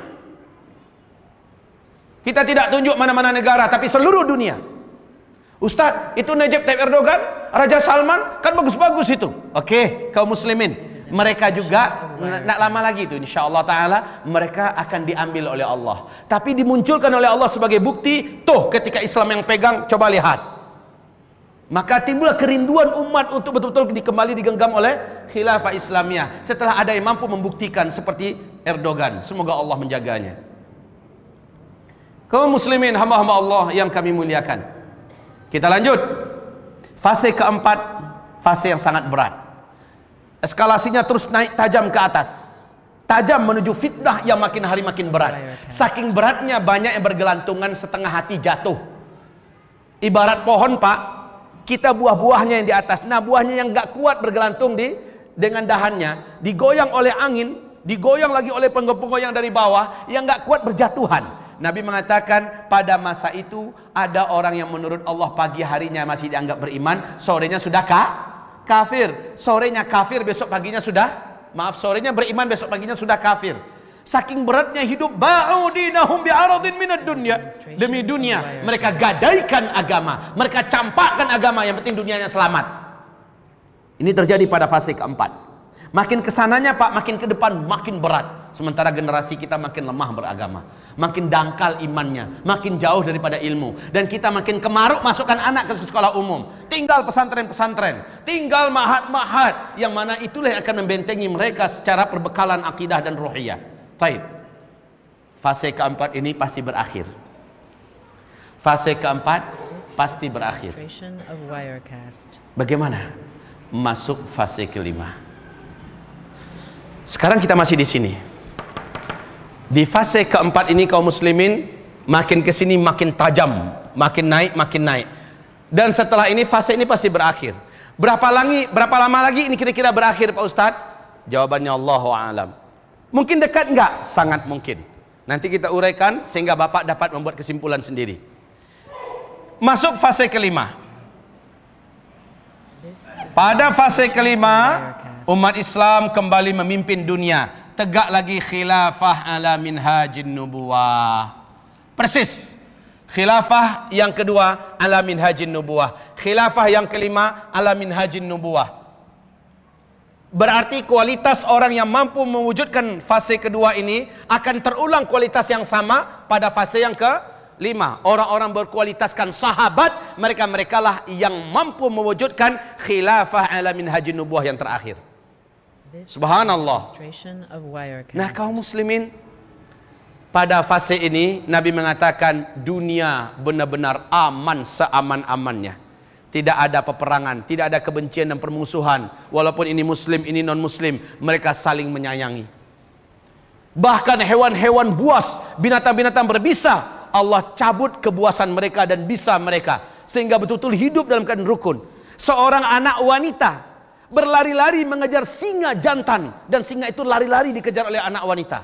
Kita tidak tunjuk mana-mana negara, tapi seluruh dunia. Ustadz, itu Recep Tayyip Erdogan Raja Salman kan bagus-bagus itu. Oke, kaum muslimin, mereka juga nak lama lagi itu insyaallah taala mereka akan diambil oleh Allah. Tapi dimunculkan oleh Allah sebagai bukti, tuh ketika Islam yang pegang, coba lihat. Maka timbullah kerinduan umat untuk betul-betul kembali digenggam oleh khilafah Islamiyah setelah ada yang mampu membuktikan seperti Erdogan. Semoga Allah menjaganya. Kaum muslimin, hamba-hamba Allah yang kami muliakan, kita lanjut. Fase keempat, fase yang sangat berat. Eskalasinya terus naik tajam ke atas, tajam menuju fitnah yang makin hari makin berat. Saking beratnya banyak yang bergelantungan, setengah hati jatuh. Ibarat pohon pak, kita buah-buahnya yang di atas. Nah buahnya yang gak kuat bergelantung di dengan dahannya, digoyang oleh angin, digoyang lagi oleh penggoyang dari bawah, yang gak kuat berjatuhan. Nabi mengatakan pada masa itu ada orang yang menurut Allah pagi harinya masih dianggap beriman, sorenya sudah kah? Kafir. Sorenya kafir, besok paginya sudah, maaf, sorenya beriman, besok paginya sudah kafir. Saking beratnya hidup, ba'u dinahum bi'aradin minad dunya, demi dunia mereka gadaikan agama, mereka campakkan agama, yang penting dunianya selamat. Ini terjadi pada fase keempat. Makin kesananya pak, makin ke depan makin berat. Sementara generasi kita makin lemah beragama, makin dangkal imannya, makin jauh daripada ilmu. Dan kita makin kemaruk masukkan anak ke sekolah umum, tinggal pesantren-pesantren, tinggal mahat-mahat, yang mana itulah yang akan membentengi mereka secara perbekalan akidah dan ruhiyah. Baik, fase keempat ini pasti berakhir. Fase keempat pasti berakhir. Bagaimana masuk fase kelima? Sekarang kita masih di sini. Di fase keempat ini kaum muslimin makin ke sini makin tajam, makin naik, makin naik. Dan setelah ini fase ini pasti berakhir. Berapa lagi, berapa lama lagi ini kira-kira berakhir Pak Ustadz? Jawabannya Allahu a'lam. Mungkin dekat enggak? Sangat mungkin. Nanti kita uraikan sehingga Bapak dapat membuat kesimpulan sendiri. Masuk fase kelima. Pada fase kelima, umat Islam kembali memimpin dunia. Tegak lagi khilafah ala minhajin nubuwah. Persis. Khilafah yang kedua ala minhajin nubuwah. Khilafah yang kelima ala minhajin nubuwah. Berarti kualitas orang yang mampu mewujudkan fase kedua ini akan terulang kualitas yang sama pada fase yang kelima. Orang-orang berkualitaskan sahabat, mereka-mereka lah yang mampu mewujudkan khilafah ala minhajin nubuwah yang terakhir. Subhanallah. Nah kaum muslimin, pada fase ini Nabi mengatakan dunia benar-benar aman seaman-amannya. Tidak ada peperangan, tidak ada kebencian dan permusuhan. Walaupun ini muslim, ini non muslim, mereka saling menyayangi. Bahkan hewan-hewan buas, binatang-binatang berbisa, Allah cabut kebuasan mereka dan bisa mereka, sehingga betul-betul hidup dalam keadaan rukun. Seorang anak wanita berlari-lari mengejar singa jantan, dan singa itu lari-lari dikejar oleh anak wanita.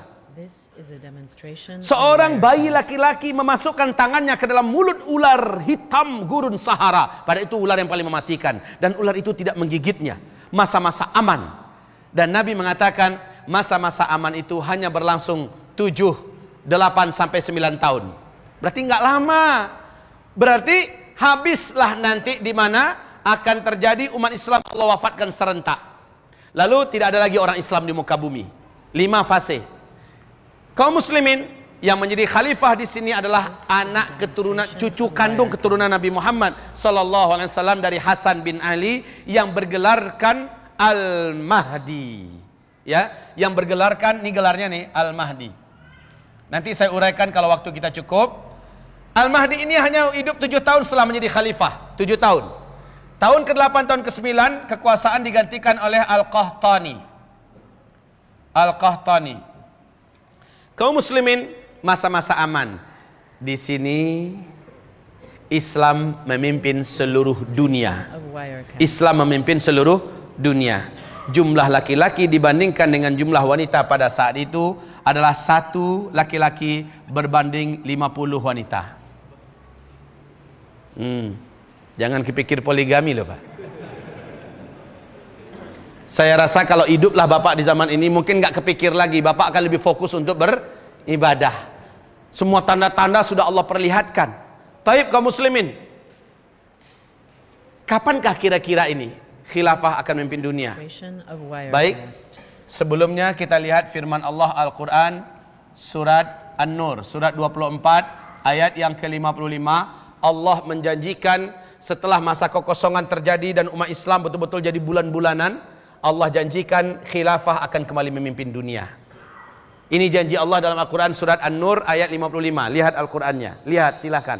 Seorang bayi laki-laki memasukkan tangannya ke dalam mulut ular hitam gurun Sahara. Pada itu ular yang paling mematikan, dan ular itu tidak menggigitnya. Masa-masa aman. Dan Nabi mengatakan masa-masa aman itu hanya berlangsung tujuh, delapan sampai sembilan tahun. Berarti nggak lama. Berarti habislah nanti di mana akan terjadi umat Islam Allah wafatkan serentak. Lalu tidak ada lagi orang Islam di muka bumi. Lima fase. Kaum muslimin yang menjadi khalifah di sini adalah anak keturunan, cucu kandung keturunan Nabi Muhammad sallallahu alaihi wasallam dari Hasan bin Ali yang bergelarkan Al-Mahdi. Ya, yang bergelarkan, ini gelarnya nih Al-Mahdi. Nanti saya uraikan kalau waktu kita cukup. Al-Mahdi ini hanya hidup tujuh tahun setelah menjadi khalifah. Tujuh tahun. Tahun ke delapan, tahun ke sembilan, kekuasaan digantikan oleh Al-Qahtani. Al-Qahtani. Kaum muslimin, masa-masa aman. Di sini Islam memimpin seluruh dunia. Islam memimpin seluruh dunia. Jumlah laki-laki dibandingkan dengan jumlah wanita pada saat itu adalah satu laki-laki berbanding lima puluh wanita. Hmm. Jangan kepikir poligami loh Pak. Saya rasa kalau hiduplah Bapak di zaman ini mungkin nggak kepikir lagi. Bapak akan lebih fokus untuk beribadah. Semua tanda-tanda sudah Allah perlihatkan. Taib kaum muslimin. Kapankah kira-kira ini khilafah akan memimpin dunia? Baik, sebelumnya kita lihat firman Allah Al-Quran surat An-Nur, surat dua puluh empat ayat yang ke lima puluh lima. Allah menjanjikan setelah masa kekosongan terjadi dan umat Islam betul-betul jadi bulan-bulanan, Allah janjikan khilafah akan kembali memimpin dunia. Ini janji Allah dalam Al-Quran surat An-Nur ayat lima puluh lima. Lihat Al-Qurannya, lihat silakan.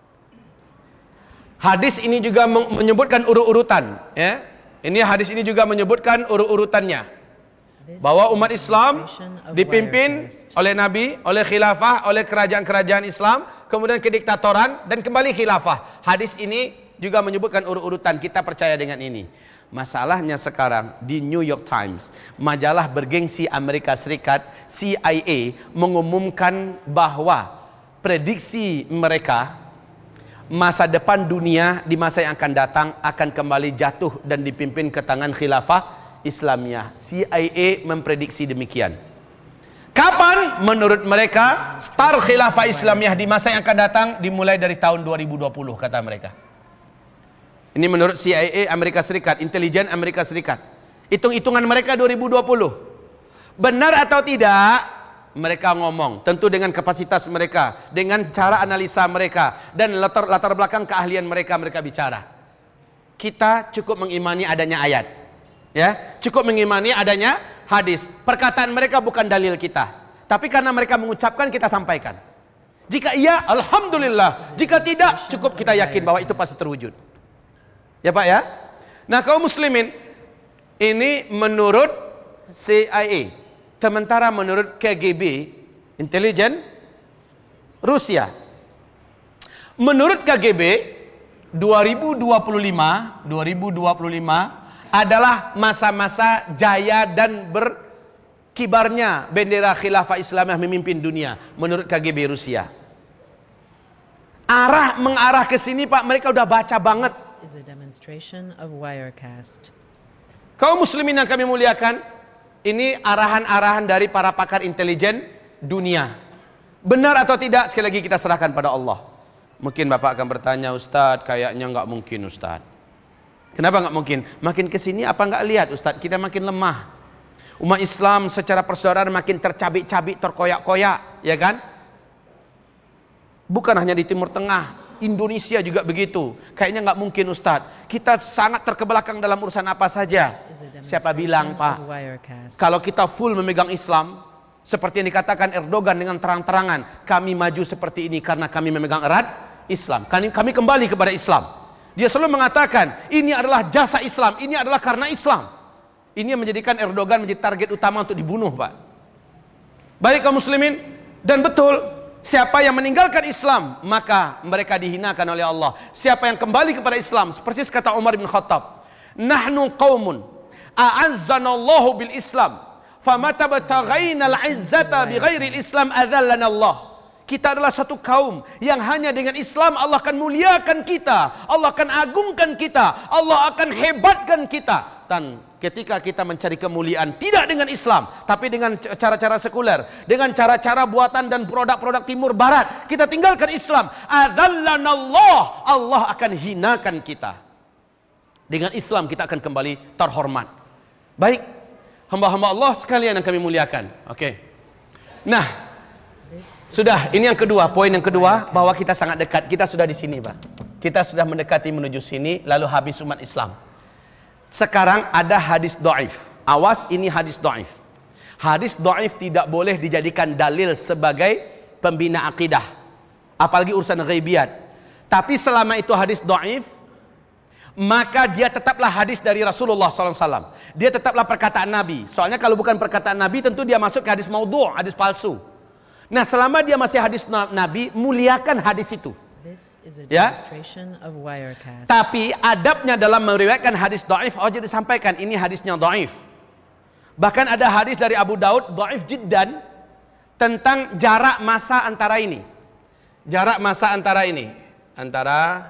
Hadis ini juga menyebutkan urut-urutan, ya. Ini hadis ini juga menyebutkan urut-urutannya, bahwa umat Islam dipimpin oleh Nabi, oleh khilafah, oleh kerajaan-kerajaan Islam, kemudian kediktatoran, dan kembali khilafah. Hadis ini juga menyebutkan urut-urutan. Kita percaya dengan ini. Masalahnya sekarang di New York Times, majalah bergengsi Amerika Serikat, C I A, mengumumkan bahwa prediksi mereka masa depan dunia di masa yang akan datang akan kembali jatuh dan dipimpin ke tangan khilafah Islamiyah. C I A memprediksi demikian. Kapan? Menurut mereka start khilafah Islamiyah di masa yang akan datang dimulai dari tahun dua ribu dua puluh, kata mereka. Ini menurut C I A Amerika Serikat, intelijen Amerika Serikat. Hitung-hitungan mereka dua ribu dua puluh. Benar atau tidak? Mereka ngomong, tentu dengan kapasitas mereka, dengan cara analisa mereka, dan latar, latar belakang keahlian mereka, mereka bicara. Kita cukup mengimani adanya ayat, ya, cukup mengimani adanya hadis. Perkataan mereka bukan dalil kita, tapi karena mereka mengucapkan, kita sampaikan. Jika iya, alhamdulillah. Jika tidak, cukup kita yakin bahwa itu pasti terwujud. Ya Pak ya. Nah, kaum muslimin, ini menurut C I A. Sementara menurut K G B, intelijen Rusia, menurut K G B, dua ribu dua puluh lima adalah masa-masa jaya dan berkibarnya bendera khilafah Islamiyah memimpin dunia menurut K G B Rusia. Arah mengarah ke sini, Pak, mereka udah baca banget. Kaum muslimin yang kami muliakan, ini arahan-arahan dari para pakar intelijen dunia. Benar atau tidak, sekali lagi kita serahkan pada Allah. Mungkin Bapak akan bertanya, Ustadz, kayaknya nggak mungkin, Ustadz. Kenapa nggak mungkin? Makin kesini apa nggak lihat, Ustadz, kita makin lemah. Umat Islam secara persaudaraan makin tercabik-cabik, terkoyak-koyak, ya kan? Bukan hanya di Timur Tengah, Indonesia juga begitu. Kayaknya nggak mungkin, Ustadz. Kita sangat terkebelakang dalam urusan apa saja. Siapa bilang, Pak, kalau kita full memegang Islam, seperti yang dikatakan Erdogan dengan terang-terangan, kami maju seperti ini karena kami memegang erat Islam. Kami, kami kembali kepada Islam. Dia selalu mengatakan, ini adalah jasa Islam, ini adalah karena Islam. Ini yang menjadikan Erdogan menjadi target utama untuk dibunuh, Pak. Baik kaum muslimin, dan betul, siapa yang meninggalkan Islam, maka mereka dihinakan oleh Allah. Siapa yang kembali kepada Islam, persis kata Umar bin Khattab, nahnu qaumun a'azzanallahu bil Islam, famata bataghaina al-izzata bighairi al-Islam adzallana Allah. Kita adalah satu kaum yang hanya dengan Islam Allah akan muliakan kita, Allah akan agungkan kita, Allah akan hebatkan kita. Dan ketika kita mencari kemuliaan tidak dengan Islam, tapi dengan cara-cara sekuler, dengan cara-cara buatan dan produk-produk timur barat, kita tinggalkan Islam, adzallana Allah, Allah akan hinakan kita. Dengan Islam kita akan kembali terhormat. Baik, hamba-hamba Allah sekalian yang kami muliakan. Oke. Nah, sudah, ini yang kedua, poin yang kedua, bahwa kita sangat dekat. Kita sudah di sini, Pak. Kita sudah mendekati menuju sini, lalu habis umat Islam. Sekarang ada hadis dhaif. Awas, ini hadis dhaif. Hadis dhaif tidak boleh dijadikan dalil sebagai pembina akidah, apalagi urusan ghaibiyat. Tapi selama itu hadis dhaif, maka dia tetaplah hadis dari Rasulullah shallallahu alaihi wasallam. Dia tetaplah perkataan Nabi. Soalnya kalau bukan perkataan Nabi, tentu dia masuk ke hadis maudhu', hadis palsu. Nah, selama dia masih hadis Nabi, muliakan hadis itu. Ya. Tapi adabnya dalam meriwayatkan hadis dhaif, oh jadi disampaikan ini hadisnya dhaif. Bahkan ada hadis dari Abu Daud dhaif jiddan tentang jarak masa antara ini. Jarak masa antara ini, antara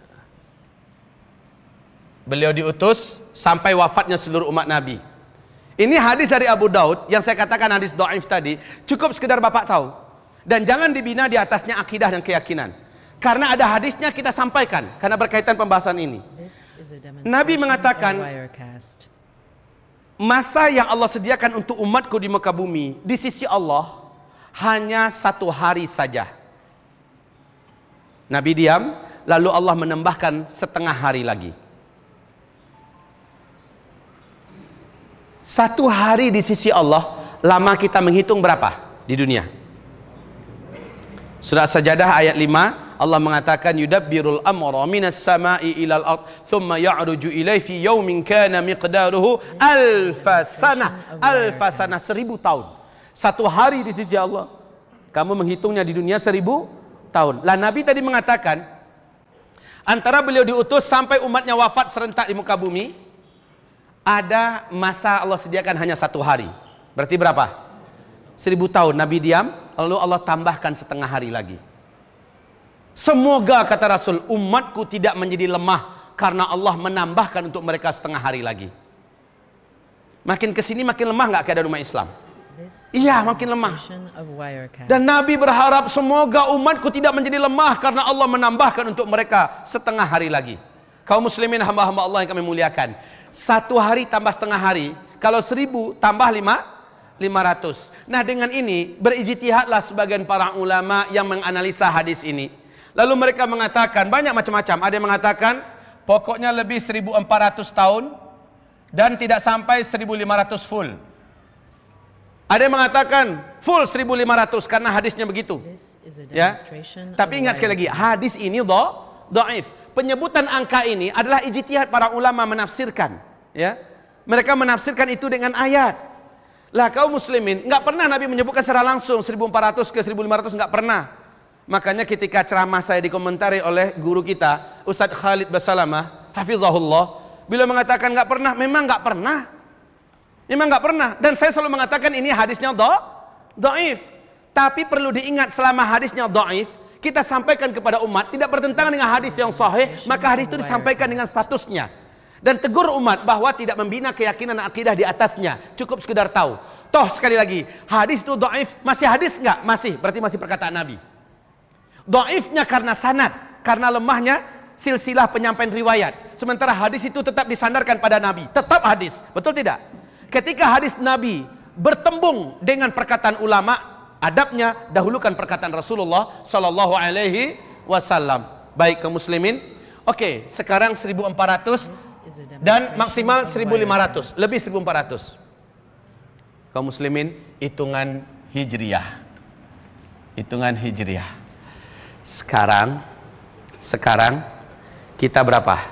beliau diutus sampai wafatnya seluruh umat Nabi. Ini hadis dari Abu Daud yang saya katakan hadis dhaif tadi, cukup sekedar Bapak tahu. Dan jangan dibina di atasnya akidah dan keyakinan. Karena ada hadisnya kita sampaikan karena berkaitan pembahasan ini. This is a Nabi demonstration mengatakan, of Wirecast. masa yang Allah sediakan untuk umatku di muka bumi di sisi Allah hanya satu hari saja. Nabi diam, lalu Allah menambahkan setengah hari lagi. Satu hari di sisi Allah, lama kita menghitung berapa di dunia? Surah Sajadah ayat lima, Allah mengatakan yudabbirul amra minas sama'i ilal ard thumma ya'ruju ilaihi fi yawmin kana miqdaruhu alfasanah. Alfasanah, seribu tahun. Satu hari di sisi Allah, kamu menghitungnya di dunia seribu tahun. Lah Nabi tadi mengatakan, antara beliau diutus sampai umatnya wafat serentak di muka bumi, ada masa Allah sediakan hanya satu hari. Berarti berapa? Seribu tahun. Nabi diam, lalu Allah tambahkan setengah hari lagi. Semoga, kata Rasul, umatku tidak menjadi lemah karena Allah menambahkan untuk mereka setengah hari lagi. Makin kesini makin lemah nggak keadaan umat Islam? Iya, makin lemah. Dan Nabi berharap semoga umatku tidak menjadi lemah karena Allah menambahkan untuk mereka setengah hari lagi. Kaum muslimin hamba-hamba Allah yang kami muliakan, satu hari tambah setengah hari, kalau seribu tambah lima, lima ratus. Nah dengan ini berijtihadlah sebagian para ulama yang menganalisa hadis ini. Lalu mereka mengatakan banyak macam-macam. Ada yang mengatakan pokoknya lebih seribu empat ratus tahun dan tidak sampai seribu lima ratus full. Ada yang mengatakan full seribu lima ratus karena hadisnya begitu. Ya. Tapi ingat sekali lagi, hadis ini dhaif. Penyebutan angka ini adalah ijtihad para ulama menafsirkan, ya. Mereka menafsirkan itu dengan ayat. Lah kaum muslimin, enggak pernah Nabi menyebutkan secara langsung seribu empat ratus ke seribu lima ratus, enggak pernah. Makanya ketika ceramah saya dikomentari oleh guru kita, Ustadz Khalid Basalamah, hafizahullah, beliau mengatakan enggak pernah, memang enggak pernah. Memang enggak pernah. Dan saya selalu mengatakan ini hadisnya dhaif. Tapi perlu diingat, selama hadisnya dhaif, kita sampaikan kepada umat tidak bertentangan dengan hadis yang sahih, maka hadis itu disampaikan dengan statusnya dan tegur umat bahwa tidak membina keyakinan akidah di atasnya, cukup sekedar tahu. Toh sekali lagi, hadis itu dhaif, masih hadis enggak? Masih, berarti masih perkataan Nabi. Dhaifnya karena sanad, karena lemahnya silsilah penyampaian riwayat. Sementara hadis itu tetap disandarkan pada Nabi, tetap hadis, betul tidak? Ketika hadis Nabi bertembung dengan perkataan ulama, adabnya dahulukan perkataan Rasulullah sallallahu alaihi wasallam. Baik kaum muslimin. Oke, sekarang seribu empat ratus dan maksimal seribu lima ratus, lebih seribu empat ratus. Kaum muslimin, hitungan hijriah. Hitungan hijriah. Sekarang sekarang kita berapa?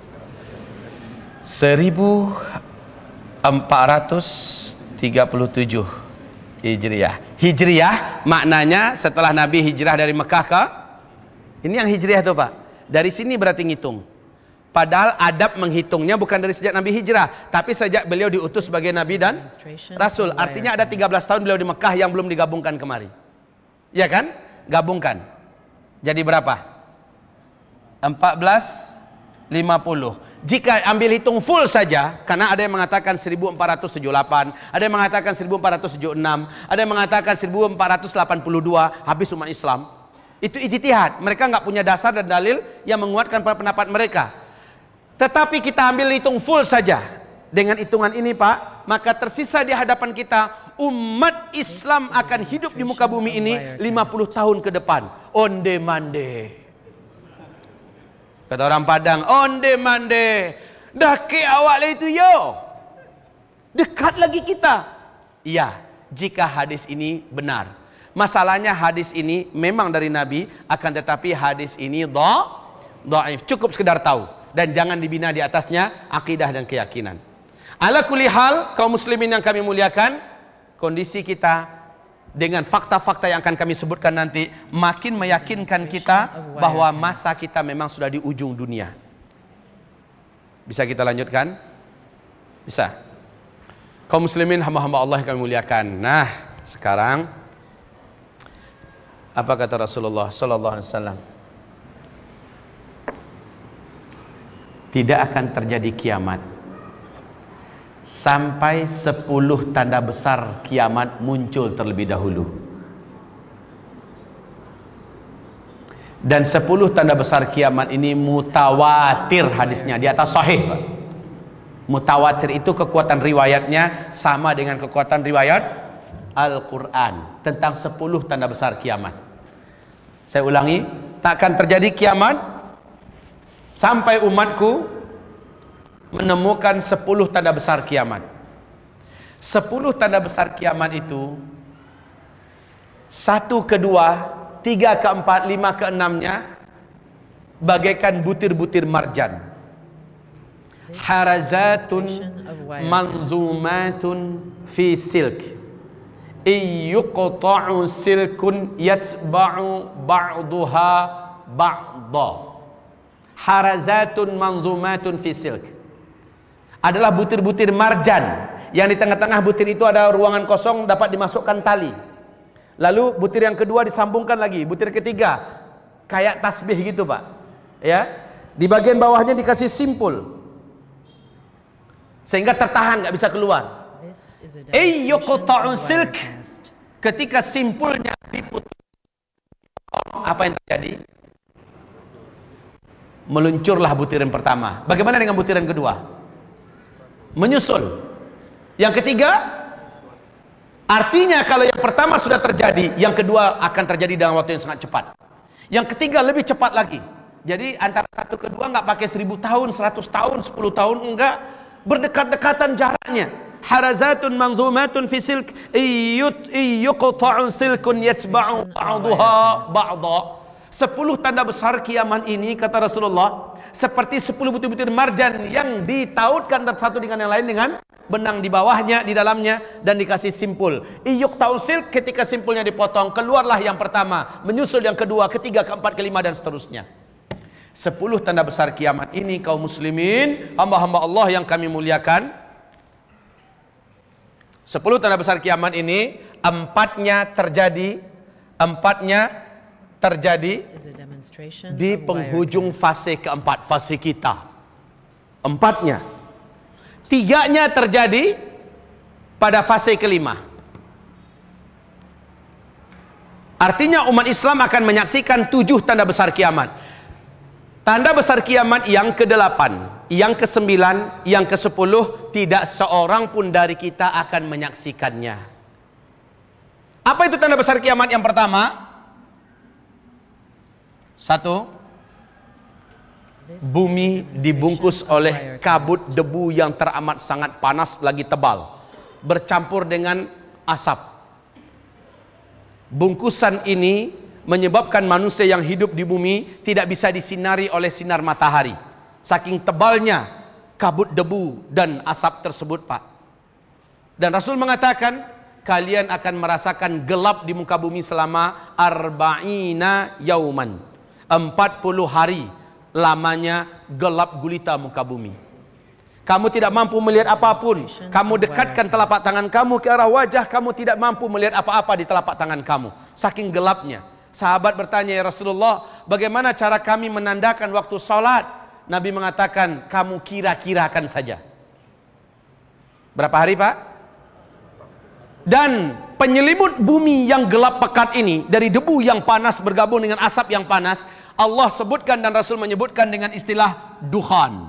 seribu empat ratus tiga puluh tujuh Hijriah. Hijriah maknanya setelah Nabi hijrah dari Mekah ke, ini yang hijriah itu Pak, dari sini berarti ngitung. Padahal adab menghitungnya bukan dari sejak Nabi hijrah, tapi sejak beliau diutus sebagai Nabi dan Rasul. Artinya ada tiga belas tahun beliau di Mekah yang belum digabungkan kemari. Ya kan? Gabungkan. Jadi berapa? empat belas lima puluh. Jika ambil hitung full saja, karena ada yang mengatakan seribu empat ratus tujuh puluh delapan, ada yang mengatakan seribu empat ratus tujuh puluh enam, ada yang mengatakan seribu empat ratus delapan puluh dua, habis umat Islam. Itu ijtihad, mereka nggak punya dasar dan dalil yang menguatkan pendapat mereka. Tetapi kita ambil hitung full saja. Dengan hitungan ini Pak, maka tersisa di hadapan kita umat Islam akan hidup di muka bumi ini lima puluh tahun ke depan. Onde mande. Kata orang Padang, onde mande, dah ke awak lah itu yo. Dekat lagi kita. Iya, jika hadis ini benar. Masalahnya hadis ini memang dari Nabi, akan tetapi hadis ini dhaif. Cukup sekedar tahu dan jangan dibina di atasnya akidah dan keyakinan. Ala kulli hal, kaum muslimin yang kami muliakan, kondisi kita dengan fakta-fakta yang akan kami sebutkan nanti makin meyakinkan kita bahwa masa kita memang sudah di ujung dunia. Bisa kita lanjutkan? Bisa. Kaum muslimin hamba-hamba Allah yang kami muliakan. Nah, sekarang apa kata Rasulullah sallallahu alaihi wasallam? Tidak akan terjadi kiamat sampai sepuluh tanda besar kiamat muncul terlebih dahulu. Dan sepuluh tanda besar kiamat ini mutawatir hadisnya, di atas sahih, Pak. Mutawatir itu kekuatan riwayatnya sama dengan kekuatan riwayat Al-Quran tentang sepuluh tanda besar kiamat. Saya ulangi, takkan terjadi kiamat sampai umatku menemukan sepuluh tanda besar kiamat. Sepuluh tanda besar kiamat itu satu, kedua, tiga, keempat, lima, keenamnya bagaikan butir-butir marjan. Harazatun manzumatun fi silk. Iyuqta'u silkun yatba'u ba'duha ba'da. Harazatun manzumatun fi silk adalah butir-butir marjan yang di tengah-tengah butir itu ada ruangan kosong dapat dimasukkan tali. Lalu butir yang kedua disambungkan lagi, butir ketiga kayak tasbih gitu, Pak. Ya. Di bagian bawahnya dikasih simpul sehingga tertahan, nggak bisa keluar. Ayyuqta'u silk, ketika simpulnya diputus, apa yang terjadi? Meluncurlah butiran pertama. Bagaimana dengan butiran kedua? Menyusul. Yang ketiga, artinya kalau yang pertama sudah terjadi, yang kedua akan terjadi dalam waktu yang sangat cepat. Yang ketiga lebih cepat lagi. Jadi antara satu kedua nggak pakai seribu tahun, seratus tahun, sepuluh tahun, enggak, berdekat-dekatan jaraknya. Harazatun manzumatun fi silk iyut iyuqta'u silkun yasba'u ba'daha ba'da. Sepuluh tanda besar kiamat ini, kata Rasulullah, seperti sepuluh butir-butir marjan yang ditautkan satu dengan yang lain dengan benang di bawahnya, di dalamnya, dan dikasih simpul. Iyuk tausil, ketika simpulnya dipotong, keluarlah yang pertama, menyusul yang kedua, ketiga, keempat, kelima, dan seterusnya. Sepuluh tanda besar kiamat ini, kaum muslimin, hamba-hamba Allah yang kami muliakan. Sepuluh tanda besar kiamat ini, empatnya terjadi, empatnya terjadi di penghujung fase keempat, fase kita. Empatnya. Tiganya terjadi pada fase kelima. Artinya umat Islam akan menyaksikan tujuh tanda besar kiamat. Tanda besar kiamat yang kedelapan, yang kesembilan, yang kesepuluh, tidak seorang pun dari kita akan menyaksikannya. Apa itu tanda besar kiamat yang pertama? Satu, bumi dibungkus oleh kabut debu yang teramat sangat panas lagi tebal, bercampur dengan asap. Bungkusan ini menyebabkan manusia yang hidup di bumi tidak bisa disinari oleh sinar matahari. Saking tebalnya kabut debu dan asap tersebut, Pak. Dan Rasul mengatakan, kalian akan merasakan gelap di muka bumi selama arba'ina yauman. empat puluh hari lamanya gelap gulita muka bumi. Kamu tidak mampu melihat apapun. Kamu dekatkan telapak tangan kamu ke arah wajah, kamu tidak mampu melihat apa-apa di telapak tangan kamu. Saking gelapnya. Sahabat bertanya, ya Rasulullah, bagaimana cara kami menandakan waktu salat? Nabi mengatakan, kamu kira-kirakan saja. Berapa hari, Pak? Dan penyelimut bumi yang gelap pekat ini, dari debu yang panas bergabung dengan asap yang panas, Allah sebutkan dan Rasul menyebutkan dengan istilah duhan.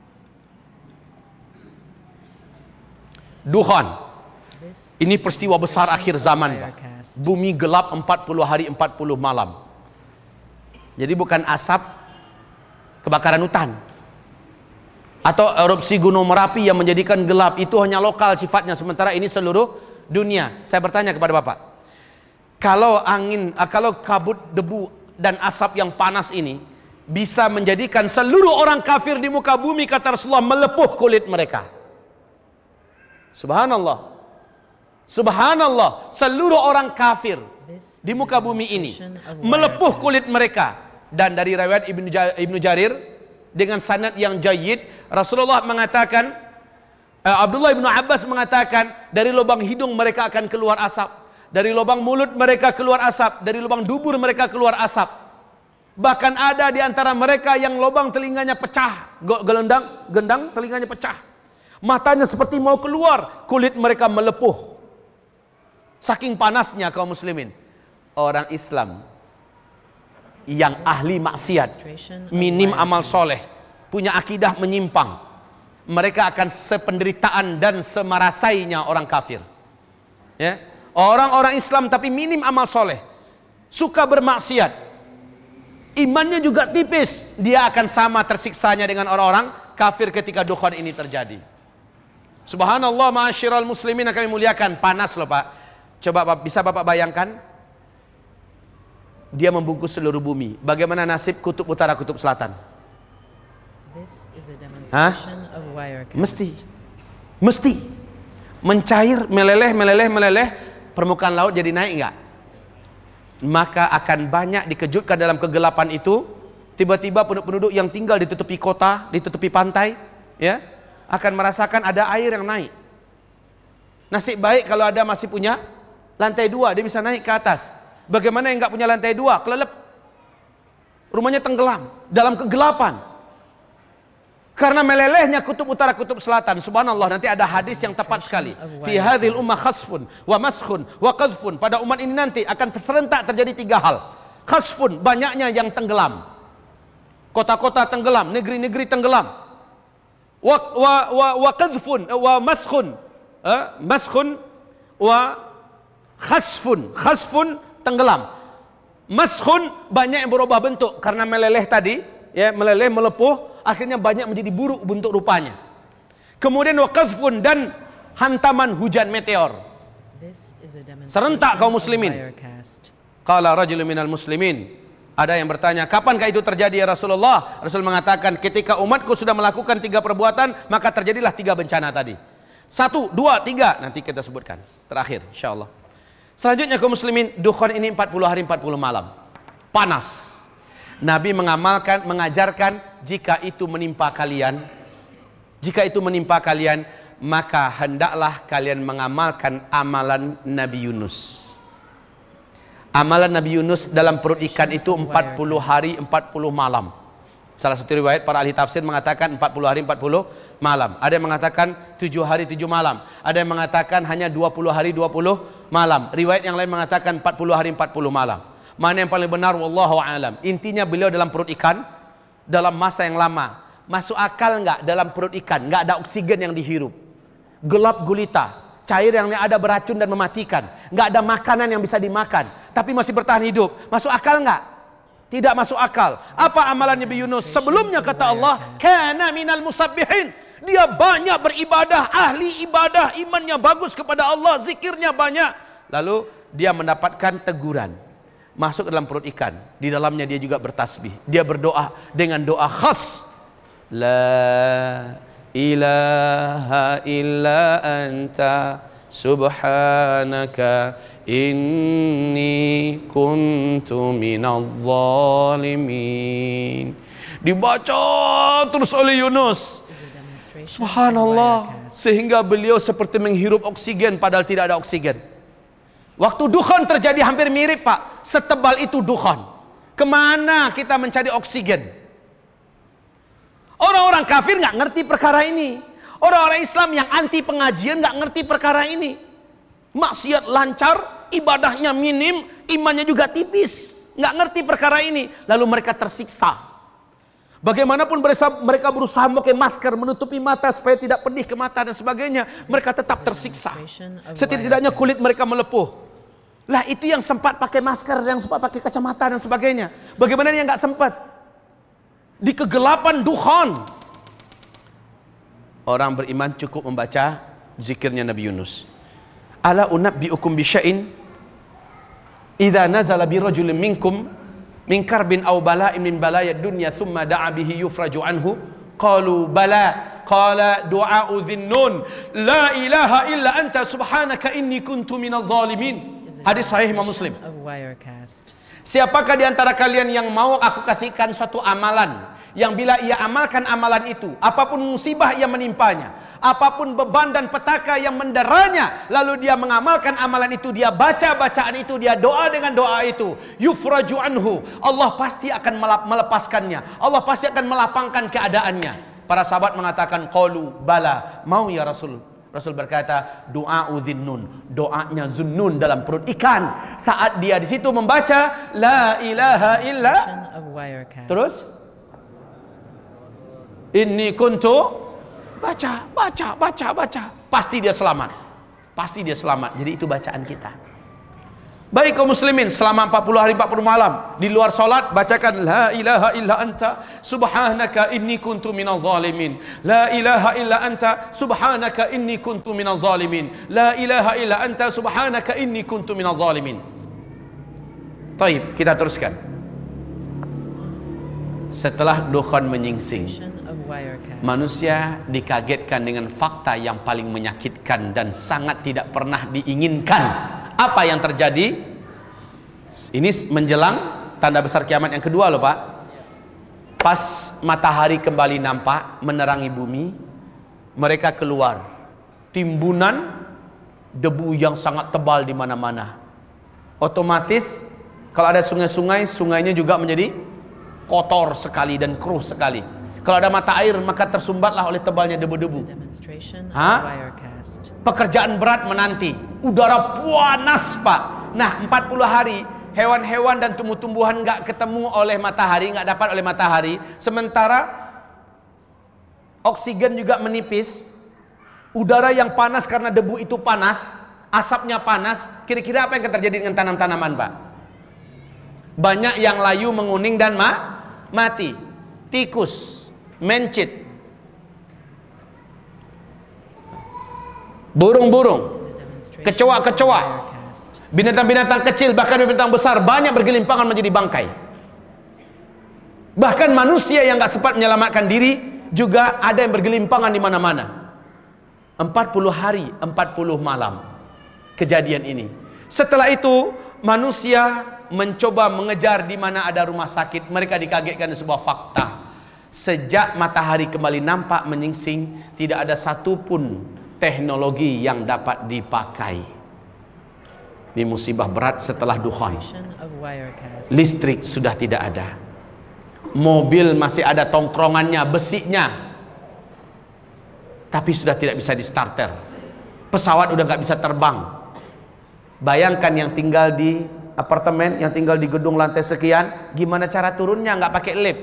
Duhan. Ini peristiwa besar akhir zaman, Pak. Bumi gelap empat puluh hari empat puluh malam. Jadi bukan asap kebakaran hutan atau erupsi gunung Merapi yang menjadikan gelap. Itu hanya lokal sifatnya, sementara ini seluruh dunia. Saya bertanya kepada Bapak, kalau angin, kalau kabut debu dan asap yang panas ini bisa menjadikan seluruh orang kafir di muka bumi, kata Rasulullah, melepuh kulit mereka. Subhanallah. Subhanallah, seluruh orang kafir di muka bumi ini melepuh kulit mereka. Dan dari riwayat Ibnu Ibnu Jarir dengan sanad yang jayyid, Rasulullah mengatakan, uh, Abdullah bin Abbas mengatakan, dari lubang hidung mereka akan keluar asap, dari lubang mulut mereka keluar asap, dari lubang dubur mereka keluar asap. Bahkan ada di antara mereka yang lubang telinganya pecah, gelendang, gendang telinganya pecah, matanya seperti mau keluar, kulit mereka melepuh. Saking panasnya kaum muslimin. Orang Islam yang ahli maksiat, minim amal soleh, punya akidah menyimpang, mereka akan sependeritaan dan semarasainya orang kafir. Ya, orang-orang Islam tapi minim amal soleh, suka bermaksiat, imannya juga tipis, dia akan sama tersiksanya dengan orang-orang kafir ketika dukhan ini terjadi. Subhanallah, ma'asyiral muslimin yang kami muliakan, panas loh Pak. Coba bisa Bapak bayangkan, dia membungkus seluruh bumi. Bagaimana nasib kutub utara, kutub selatan? Hah? Mesti, mesti mencair, meleleh, meleleh, meleleh. Permukaan laut jadi naik enggak? Maka akan banyak dikejutkan dalam kegelapan itu. Tiba-tiba penduduk-penduduk yang tinggal di tepi kota, di tepi pantai, ya, akan merasakan ada air yang naik. Nasib baik kalau ada masih punya lantai dua, dia bisa naik ke atas. Bagaimana yang nggak punya lantai dua? Kelelep, rumahnya tenggelam dalam kegelapan karena melelehnya kutub utara, kutub selatan. Subhanallah, nanti ada hadis yang tepat sekali. Fi hadhil ummah khasfun wa maskhun wa qadhfun. Pada umat ini nanti akan serentak terjadi tiga hal. Khasfun, banyaknya yang tenggelam, kota-kota tenggelam, negeri-negeri tenggelam. Wa wa wa, wa qadhfun wa maskhun, eh, maskhun wa khasfun. Khasfun, tenggelam. Maskhun, banyak yang berubah bentuk karena meleleh tadi, ya, meleleh, melepuh, akhirnya banyak menjadi buruk bentuk rupanya. Kemudian waqadhfun, dan hantaman hujan meteor. Serentak kaum muslimin. Qala rajulun minal muslimin. Ada yang bertanya, kapankah itu terjadi ya Rasulullah? Rasul mengatakan, ketika umatku sudah melakukan tiga perbuatan, maka terjadilah tiga bencana tadi. Satu, dua, tiga, nanti kita sebutkan terakhir insyaallah. Selanjutnya kaum muslimin, dukhan ini empat puluh hari empat puluh malam. Panas. Nabi mengamalkan, mengajarkan, jika itu menimpa kalian, jika itu menimpa kalian, maka hendaklah kalian mengamalkan amalan Nabi Yunus. Amalan Nabi Yunus dalam perut ikan itu empat puluh hari empat puluh malam. Salah satu riwayat para ahli tafsir mengatakan empat puluh hari empat puluh malam. Ada yang mengatakan tujuh hari tujuh malam. Ada yang mengatakan hanya dua puluh hari dua puluh malam. Riwayat yang lain mengatakan empat puluh hari empat puluh malam. Mana yang paling benar wallahu alam. Intinya beliau dalam perut ikan dalam masa yang lama. Masuk akal enggak dalam perut ikan? Enggak ada oksigen yang dihirup. Gelap gulita. Cair yang ada beracun dan mematikan. Enggak ada makanan yang bisa dimakan, tapi masih bertahan hidup. Masuk akal enggak? Tidak masuk akal. Apa amalan Nabi Yunus? Sebelumnya kata Allah, kana minal musabbihin. Dia banyak beribadah, ahli ibadah, imannya bagus kepada Allah, zikirnya banyak. Lalu dia mendapatkan teguran. Masuk dalam perut ikan. Di dalamnya dia juga bertasbih. Dia berdoa dengan doa khas. La ilaha illa anta subhanaka inni kuntu minadh zalimin. Dibaca terus oleh Yunus. Subhanallah, sehingga beliau seperti menghirup oksigen padahal tidak ada oksigen. Waktu dukhan terjadi hampir mirip Pak, setebal itu dukhan. Kemana kita mencari oksigen? Orang-orang kafir nggak ngerti perkara ini. Orang-orang Islam yang anti pengajian nggak ngerti perkara ini. Maksiat lancar, ibadahnya minim, imannya juga tipis, nggak ngerti perkara ini. Lalu mereka tersiksa. Bagaimanapun mereka berusaha memakai masker, menutupi mata supaya tidak pedih ke mata dan sebagainya, mereka tetap tersiksa. Setidaknya kulit mereka melepuh. Lah itu yang sempat pakai masker, yang sempat pakai kacamata dan sebagainya. Bagaimana yang nggak sempat? Di kegelapan dukhan. Orang beriman cukup membaca zikirnya Nabi Yunus. Ala unabbiukum bisya'in idza nazala bi rajulin minkum min karbin aw bala'in min balayad dunya thumma da'a bihi yufraju anhu qalu bala qala du'a'u dhinnun la ilaha illa anta subhanaka inni kuntu minadh zalimin. Hadis sahih Imam Muslim. Siapakah di antara kalian yang mau aku kasihkan suatu amalan yang bila ia amalkan amalan itu, apapun musibah yang menimpanya, apapun beban dan petaka yang menderanya, lalu dia mengamalkan amalan itu, dia baca bacaan itu, dia doa dengan doa itu, yufraju anhu, Allah pasti akan melepaskannya, Allah pasti akan melapangkan keadaannya. Para sahabat mengatakan qalu bala, mau ya Rasul, Rasul berkata, doa udhinnun, doanya Zunnun dalam perut ikan. Saat dia di situ membaca la ilaha illa, Of Wirecast. terus inni kuntu, baca, baca, baca, baca, pasti dia selamat. Pasti dia selamat. Jadi itu bacaan kita. Baik kaum muslimin, selama empat puluh hari empat puluh malam di luar solat bacakan la ilaha illa anta subhanaka inni kuntu minaz zalimin. La ilaha illa anta subhanaka inni kuntu minaz zalimin. La ilaha illa anta subhanaka inni kuntu minaz zalimin. Baik, kita teruskan. Setelah dukhan menyingsing, Of Wirecast. manusia dikagetkan dengan fakta yang paling menyakitkan dan sangat tidak pernah diinginkan. Apa yang terjadi? Ini menjelang tanda besar kiamat yang kedua loh Pak. Pas matahari kembali nampak menerangi bumi, mereka keluar. Timbunan debu yang sangat tebal di mana-mana. Otomatis kalau ada sungai-sungai, sungainya juga menjadi kotor sekali dan keruh sekali. Kalau ada mata air maka tersumbatlah oleh tebalnya debu-debu. Demonstration of Hah? Wirecast. Pekerjaan berat menanti. Udara panas Pak. Nah empat puluh hari hewan-hewan dan tumbuh-tumbuhan nggak ketemu oleh matahari, nggak dapat oleh matahari. Sementara oksigen juga menipis. Udara yang panas karena debu itu panas, asapnya panas. Kira-kira apa yang akan terjadi dengan tanam-tanaman Pak? Banyak yang layu, menguning dan ma mati. Tikus, mencit, burung-burung, kecoa-kecoa, binatang-binatang kecil, bahkan binatang besar banyak bergelimpangan menjadi bangkai. Bahkan manusia yang gak sempat menyelamatkan diri juga ada yang bergelimpangan di mana-mana. empat puluh hari, empat puluh malam kejadian ini. Setelah itu manusia mencoba mengejar di mana ada rumah sakit. Mereka dikagetkan dengan sebuah fakta. Sejak matahari kembali nampak menyingsing, tidak ada satupun teknologi yang dapat dipakai. Ini musibah berat setelah dukhan. Of Wirecast. Listrik sudah tidak ada. Mobil masih ada tongkrongannya, besinya, tapi sudah tidak bisa di starter. Pesawat udah nggak bisa terbang. Bayangkan yang tinggal di apartemen, yang tinggal di gedung lantai sekian, gimana cara turunnya nggak pakai lift?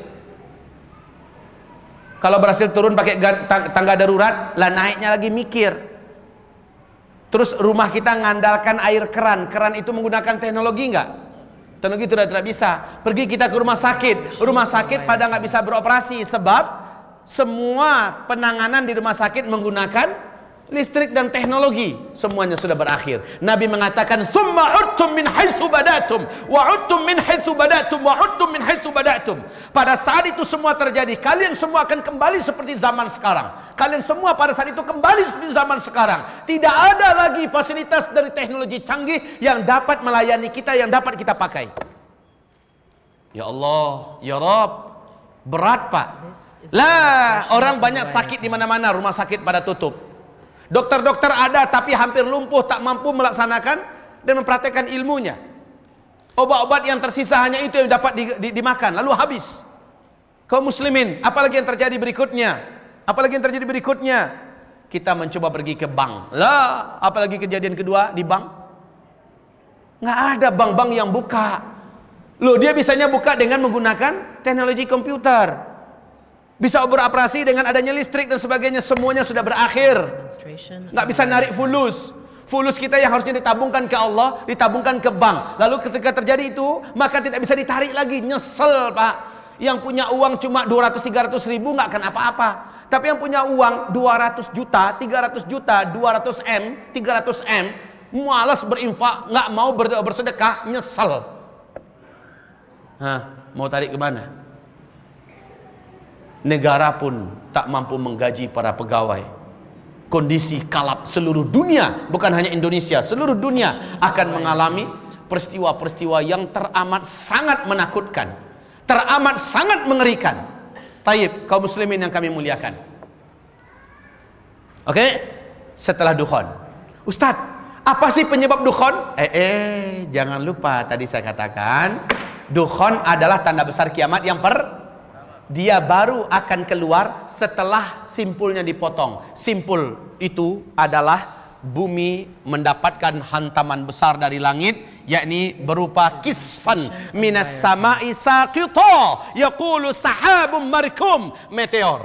Kalau berhasil turun pakai tangga darurat, lah naiknya lagi mikir. Terus rumah kita ngandalkan air keran. Keran itu menggunakan teknologi nggak? Teknologi itu sudah tidak bisa. Pergi kita ke rumah sakit. Rumah sakit pada nggak bisa beroperasi sebab semua penanganan di rumah sakit menggunakan listrik dan teknologi. Semuanya sudah berakhir. Nabi mengatakan, "Tsumma udtum min haitsu badatum, wa udtum min haitsu badatum, wa udtum min haitsu badatum." Pada saat itu semua terjadi, kalian semua akan kembali seperti zaman sekarang. Kalian semua pada saat itu kembali seperti zaman sekarang. Tidak ada lagi fasilitas dari teknologi canggih yang dapat melayani kita, yang dapat kita pakai. Ya Allah, ya Rabb, berat Pak. Lah, orang banyak sakit di mana-mana, rumah sakit pada tutup. Dokter-dokter ada tapi hampir lumpuh, tak mampu melaksanakan dan mempraktekkan ilmunya. Obat-obat yang tersisa hanya itu yang dapat di, di, dimakan, lalu habis. Kaum muslimin, apalagi yang terjadi berikutnya? Apalagi yang terjadi berikutnya? Kita mencoba pergi ke bank. Lah, apalagi kejadian kedua di bank? Nggak ada bank-bank yang buka. Loh, dia bisanya buka dengan menggunakan teknologi komputer. Bisa beroperasi dengan adanya listrik dan sebagainya. Semuanya sudah berakhir. Nggak bisa narik fulus. Fulus kita yang harusnya ditabungkan ke Allah, ditabungkan ke bank. Lalu ketika terjadi itu, maka tidak bisa ditarik lagi. Nyesel Pak. Yang punya uang cuma dua ratus tiga ratus ribu nggak akan apa-apa. Tapi yang punya uang dua ratus juta, tiga ratus juta, dua ratus M, tiga ratus M, malas berinfak, nggak mau bersedekah, nyesel. Hah, mau tarik kemana? Negara pun tak mampu menggaji para pegawai. Kondisi kalap seluruh dunia, bukan hanya Indonesia, seluruh dunia akan mengalami peristiwa-peristiwa yang teramat sangat menakutkan, teramat sangat mengerikan. Taib, kaum muslimin yang kami muliakan. Oke, setelah dukhan. Ustaz, apa sih penyebab dukhan? Eh, eh, jangan lupa tadi saya katakan, dukhan adalah tanda besar kiamat yang per dia baru akan keluar setelah simpulnya dipotong. Simpul itu adalah bumi mendapatkan hantaman besar dari langit, yakni berupa kisfan minas sama'i saqita yaqulu sahabun markum, meteor.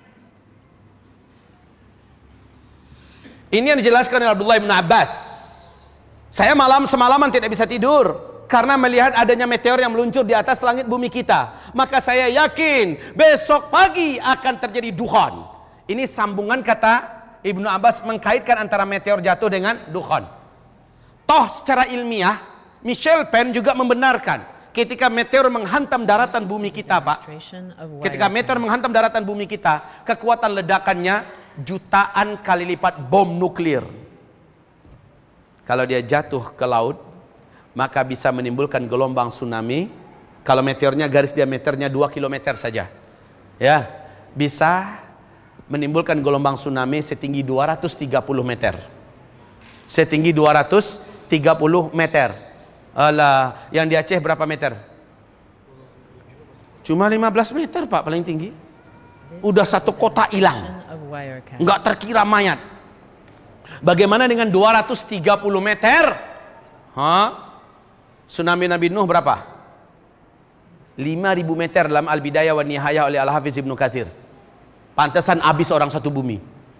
Ini yang dijelaskan oleh Abdullah bin Abbas. Saya malam semalaman tidak bisa tidur karena melihat adanya meteor yang meluncur di atas langit bumi kita. Maka saya yakin besok pagi akan terjadi dukhan. Ini sambungan kata Ibnu Abbas mengkaitkan antara meteor jatuh dengan dukhan. Toh secara ilmiah, Michel Penn juga membenarkan ketika meteor menghantam daratan bumi kita, Pak. Ketika meteor menghantam daratan bumi kita, kekuatan ledakannya jutaan kali lipat bom nuklir. Kalau dia jatuh ke laut, maka bisa menimbulkan gelombang tsunami. Kalau meteornya garis diameternya dua kilometer saja, ya, bisa menimbulkan gelombang tsunami setinggi dua ratus tiga puluh meter. Setinggi dua ratus tiga puluh meter. Alah, yang di Aceh berapa meter? Cuma lima belas meter, Pak, paling tinggi. Udah satu kota hilang, nggak terkira mayat. Bagaimana dengan dua ratus tiga puluh meter? Hah? Tsunami Nabi Nuh berapa? lima ribu meter dalam Al-Bidayah wa Nihayah oleh Al-Hafiz Ibnu Katsir. Pantesan habis orang satu bumi.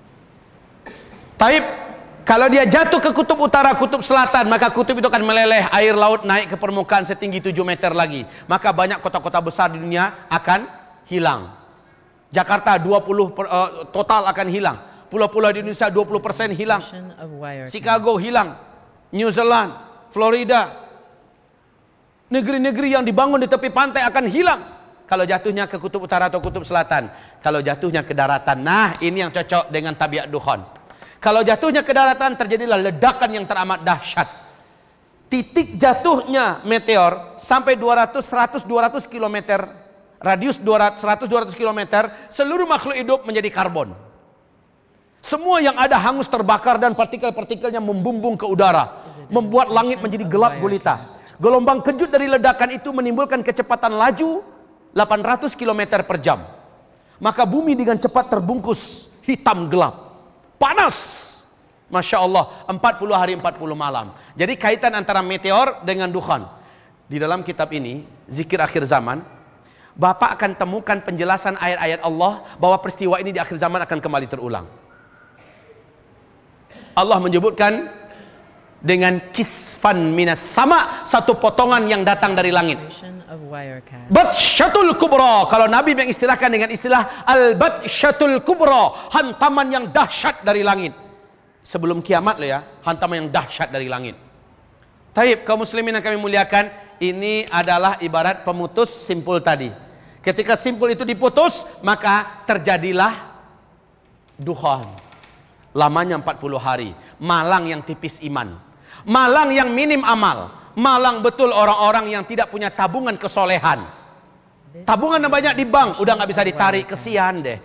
Taib, kalau dia jatuh ke kutub utara, kutub selatan, maka kutub itu akan meleleh, air laut naik ke permukaan setinggi tujuh meter lagi. Maka banyak kota-kota besar di dunia akan hilang. Jakarta dua puluh per, uh, total akan hilang. Pulau-pulau di Indonesia dua puluh persen hilang. Chicago hilang. New Zealand, Florida, negeri-negeri yang dibangun di tepi pantai akan hilang kalau jatuhnya ke kutub utara atau kutub selatan. Kalau jatuhnya ke daratan, nah ini yang cocok dengan tabiat dukhan. Kalau jatuhnya ke daratan, terjadilah ledakan yang teramat dahsyat. Titik jatuhnya meteor sampai dua ratus, seratus, dua ratus kilometer, radius seratus, dua ratus kilometer, seluruh makhluk hidup menjadi karbon. Semua yang ada hangus terbakar dan partikel-partikelnya membumbung ke udara, membuat langit menjadi gelap gulita. Gelombang kejut dari ledakan itu menimbulkan kecepatan laju delapan ratus kilometer per jam. Maka bumi dengan cepat terbungkus hitam gelap, panas. Masya Allah, empat puluh hari empat puluh malam. Jadi kaitan antara meteor dengan dukhan. Di dalam kitab ini, Zikir Akhir Zaman, Bapak akan temukan penjelasan ayat-ayat Allah bahwa peristiwa ini di akhir zaman akan kembali terulang. Allah menyebutkan dengan kisfan minas sama, satu potongan yang datang dari langit. Batsyatul kubra, kalau Nabi mengistilahkan dengan istilah al-batsyatul kubra, hantaman yang dahsyat dari langit. Sebelum kiamat loh ya, hantaman yang dahsyat dari langit. Taib, kaum muslimin yang kami muliakan, ini adalah ibarat pemutus simpul tadi. Ketika simpul itu diputus, maka terjadilah dukhan. Lamanya empat puluh hari. Malang yang tipis iman, malang yang minim amal, malang betul orang-orang yang tidak punya tabungan kesolehan. Tabungan yang banyak di bank udah nggak bisa ditarik, kesian deh.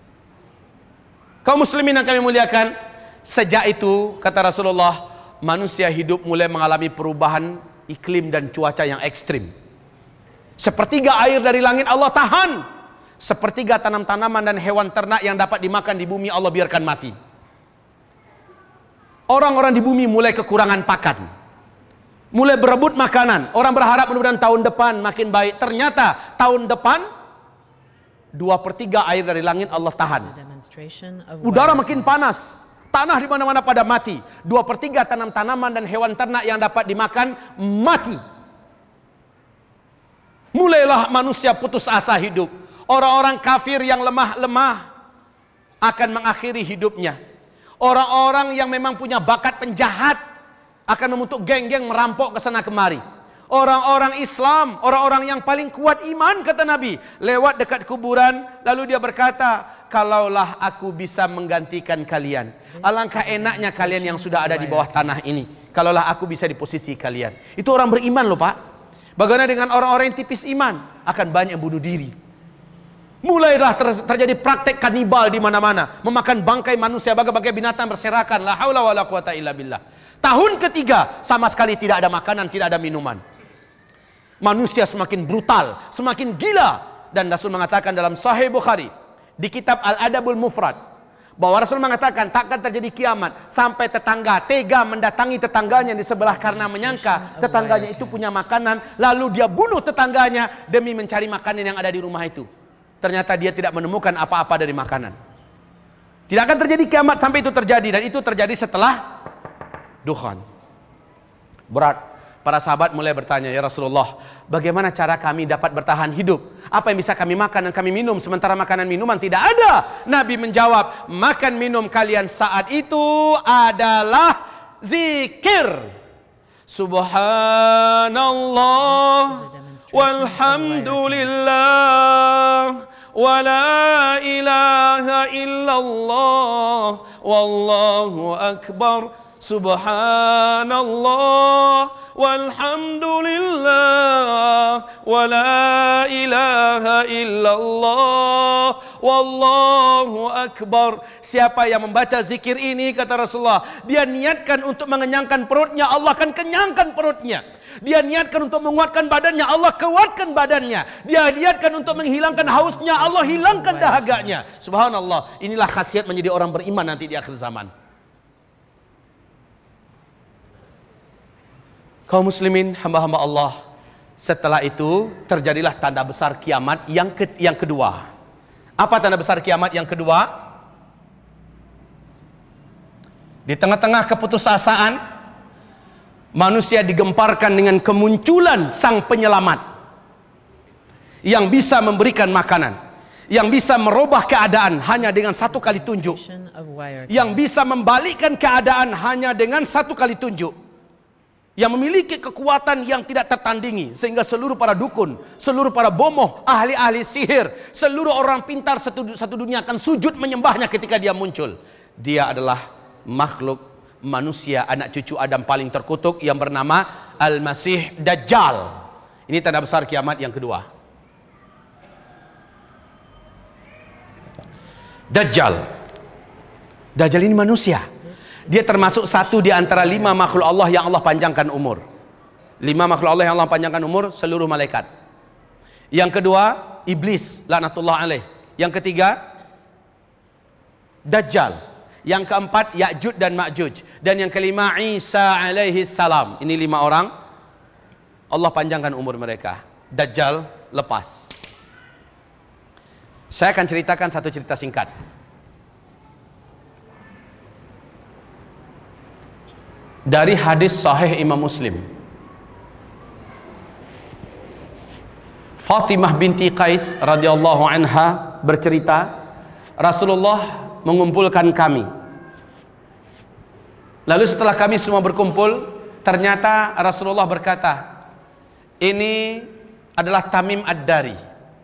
Kaum muslimin yang kami muliakan, sejak itu kata Rasulullah, manusia hidup mulai mengalami perubahan iklim dan cuaca yang ekstrim. Sepertiga air dari langit Allah tahan, sepertiga tanam-tanaman dan hewan ternak yang dapat dimakan di bumi Allah biarkan mati. Orang-orang di bumi mulai kekurangan pakan, mulai berebut makanan. Orang berharap mudah-mudahan tahun depan makin baik. Ternyata tahun depan dua per tiga air dari langit Allah tahan. Udara makin panas, tanah di mana-mana pada mati. Dua per tiga tanam-tanaman dan hewan ternak yang dapat dimakan mati. Mulailah manusia putus asa hidup. Orang-orang kafir yang lemah-lemah akan mengakhiri hidupnya. Orang-orang yang memang punya bakat penjahat akan membentuk geng-geng merampok ke sana kemari. Orang-orang Islam, orang-orang yang paling kuat iman kata Nabi, lewat dekat kuburan lalu dia berkata, kalaulah aku bisa menggantikan kalian, alangkah enaknya kalian yang sudah ada di bawah tanah ini. Kalaulah aku bisa di posisi kalian. Itu orang beriman loh Pak. Bagaimana dengan orang-orang yang tipis iman? Akan banyak bunuh diri. Mulailah ter terjadi praktek kanibal di mana-mana, memakan bangkai manusia, bagai-bagai binatang berserakan. La haula wala quwata illa billah. Tahun ketiga sama sekali tidak ada makanan, tidak ada minuman. Manusia semakin brutal, semakin gila. dan Rasul mengatakan dalam Sahih Bukhari di kitab Al-Adabul Mufrad bahwa Rasul mengatakan takkan terjadi kiamat sampai tetangga tega mendatangi tetangganya di sebelah karena menyangka tetangganya itu punya makanan, lalu dia bunuh tetangganya demi mencari makanan yang ada di rumah itu. Ternyata dia tidak menemukan apa-apa dari makanan. Tidak akan terjadi kiamat sampai itu terjadi, dan itu terjadi setelah dukhan. Berat. Para sahabat mulai bertanya, ya Rasulullah, bagaimana cara kami dapat bertahan hidup? Apa yang bisa kami makan dan kami minum sementara makanan minuman tidak ada? Nabi menjawab, makan minum kalian saat itu adalah zikir. Subhanallah walhamdulillah wa la ilaha illallah wallahu akbar. Subhanallah walhamdulillah wa la ilaha illallah wallahu akbar. Siapa yang membaca zikir ini, kata Rasulullah, dia niatkan untuk mengenyangkan perutnya, Allah akan kenyangkan perutnya. Dia niatkan untuk menguatkan badannya, Allah kuatkan badannya. Dia niatkan untuk menghilangkan hausnya, Allah hilangkan dahaganya. Subhanallah. Inilah khasiat menjadi orang beriman nanti di akhir zaman. Kaum muslimin, hamba-hamba Allah, setelah itu terjadilah tanda besar kiamat yang ke yang kedua. Apa tanda besar kiamat yang kedua? Di tengah-tengah keputusasaan, manusia digemparkan dengan kemunculan sang penyelamat yang bisa memberikan makanan, yang bisa merubah keadaan hanya dengan satu kali tunjuk, yang bisa membalikkan keadaan hanya dengan satu kali tunjuk, yang memiliki kekuatan yang tidak tertandingi, sehingga seluruh para dukun, seluruh para bomoh, ahli-ahli sihir, seluruh orang pintar satu, satu dunia akan sujud menyembahnya ketika dia muncul. Dia adalah makhluk manusia, anak cucu Adam paling terkutuk, yang bernama Al-Masih Dajjal. Ini tanda besar kiamat yang kedua. Dajjal. Dajjal ini manusia. Dia termasuk satu di antara lima makhluk Allah yang Allah panjangkan umur. Lima makhluk Allah yang Allah panjangkan umur, seluruh malaikat. Yang kedua, iblis, laknatullah alaih. Yang ketiga, Dajjal. Yang keempat, Ya'juj dan Ma'juj. Dan yang kelima, Isa alaihi salam. Ini lima orang, Allah panjangkan umur mereka. Dajjal lepas. Saya akan ceritakan satu cerita singkat. Dari hadis sahih Imam Muslim, Fatimah binti Qais radhiyallahu anha bercerita, Rasulullah mengumpulkan kami. Lalu setelah kami semua berkumpul, ternyata Rasulullah berkata, ini adalah Tamim Ad-Dari.